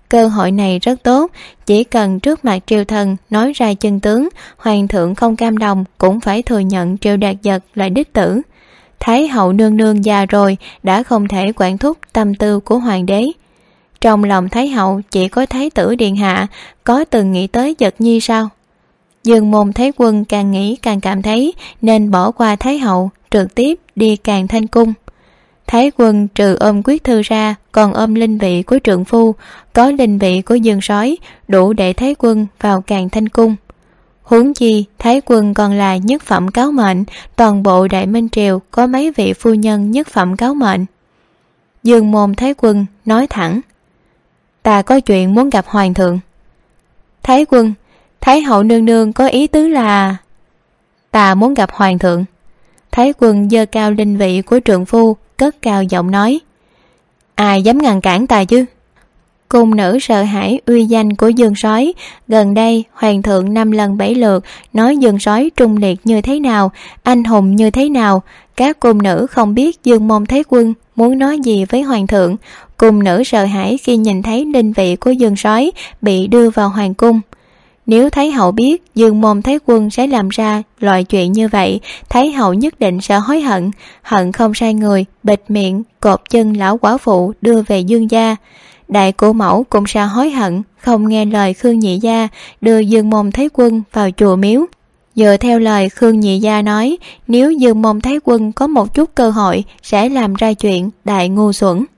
Cơ hội này rất tốt, chỉ cần trước mặt triều thần nói ra chân tướng, hoàng thượng không cam lòng cũng phải thừa nhận Triệu Đạt Giật là đích tử. Thái hậu nương nương già rồi, đã không thể quản thúc tâm tư của hoàng đế. Trong lòng Thái hậu chỉ có Thái tử điện hạ, có từng nghĩ tới Giật Nhi sao? Dương Môn Thái Quân càng nghĩ càng cảm thấy nên bỏ qua Thái hậu, trực tiếp đi Càn Thanh Cung. Thái Quân trừ ôm quyết thư ra, còn ôm linh vị của trượng phu, có linh vị của Dương Sói, đủ để Thái Quân vào Càn Thanh Cung. Huống chi Thái Quân còn là nhất phẩm cáo mệnh, toàn bộ Đại Minh Triều có mấy vị phu nhân nhất phẩm cáo mệnh. Dương Môn Thái Quân nói thẳng: ta có chuyện muốn gặp hoàng thượng. Thái Quân: Thái hậu nương nương có ý tứ là... ta muốn gặp hoàng thượng. Thái Quân giơ cao linh vị của trượng phu, cất cao giọng nói: ai dám ngăn cản ta chứ? Cung nữ sợ hãi uy danh của Dương Sói. Gần đây hoàng thượng 5 lần 7 lượt nói Dương Sói trung liệt như thế nào, anh hùng như thế nào. Các cung nữ không biết Dương Môn Thái Quân muốn nói gì với hoàng thượng. Cung nữ sợ hãi khi nhìn thấy linh vị của Dương Sói bị đưa vào hoàng cung. Nếu Thái hậu biết Dương Môn Thái Quân sẽ làm ra loại chuyện như vậy, Thái hậu nhất định sẽ hối hận, hận không sai người, bịt miệng, cột chân lão quả phụ đưa về Dương gia. Đại cổ mẫu cũng sẽ hối hận, không nghe lời Khương Nhị gia đưa Dương Môn Thái Quân vào chùa miếu. Dựa theo lời Khương Nhị gia nói, nếu Dương Môn Thái Quân có một chút cơ hội sẽ làm ra chuyện đại ngu xuẩn.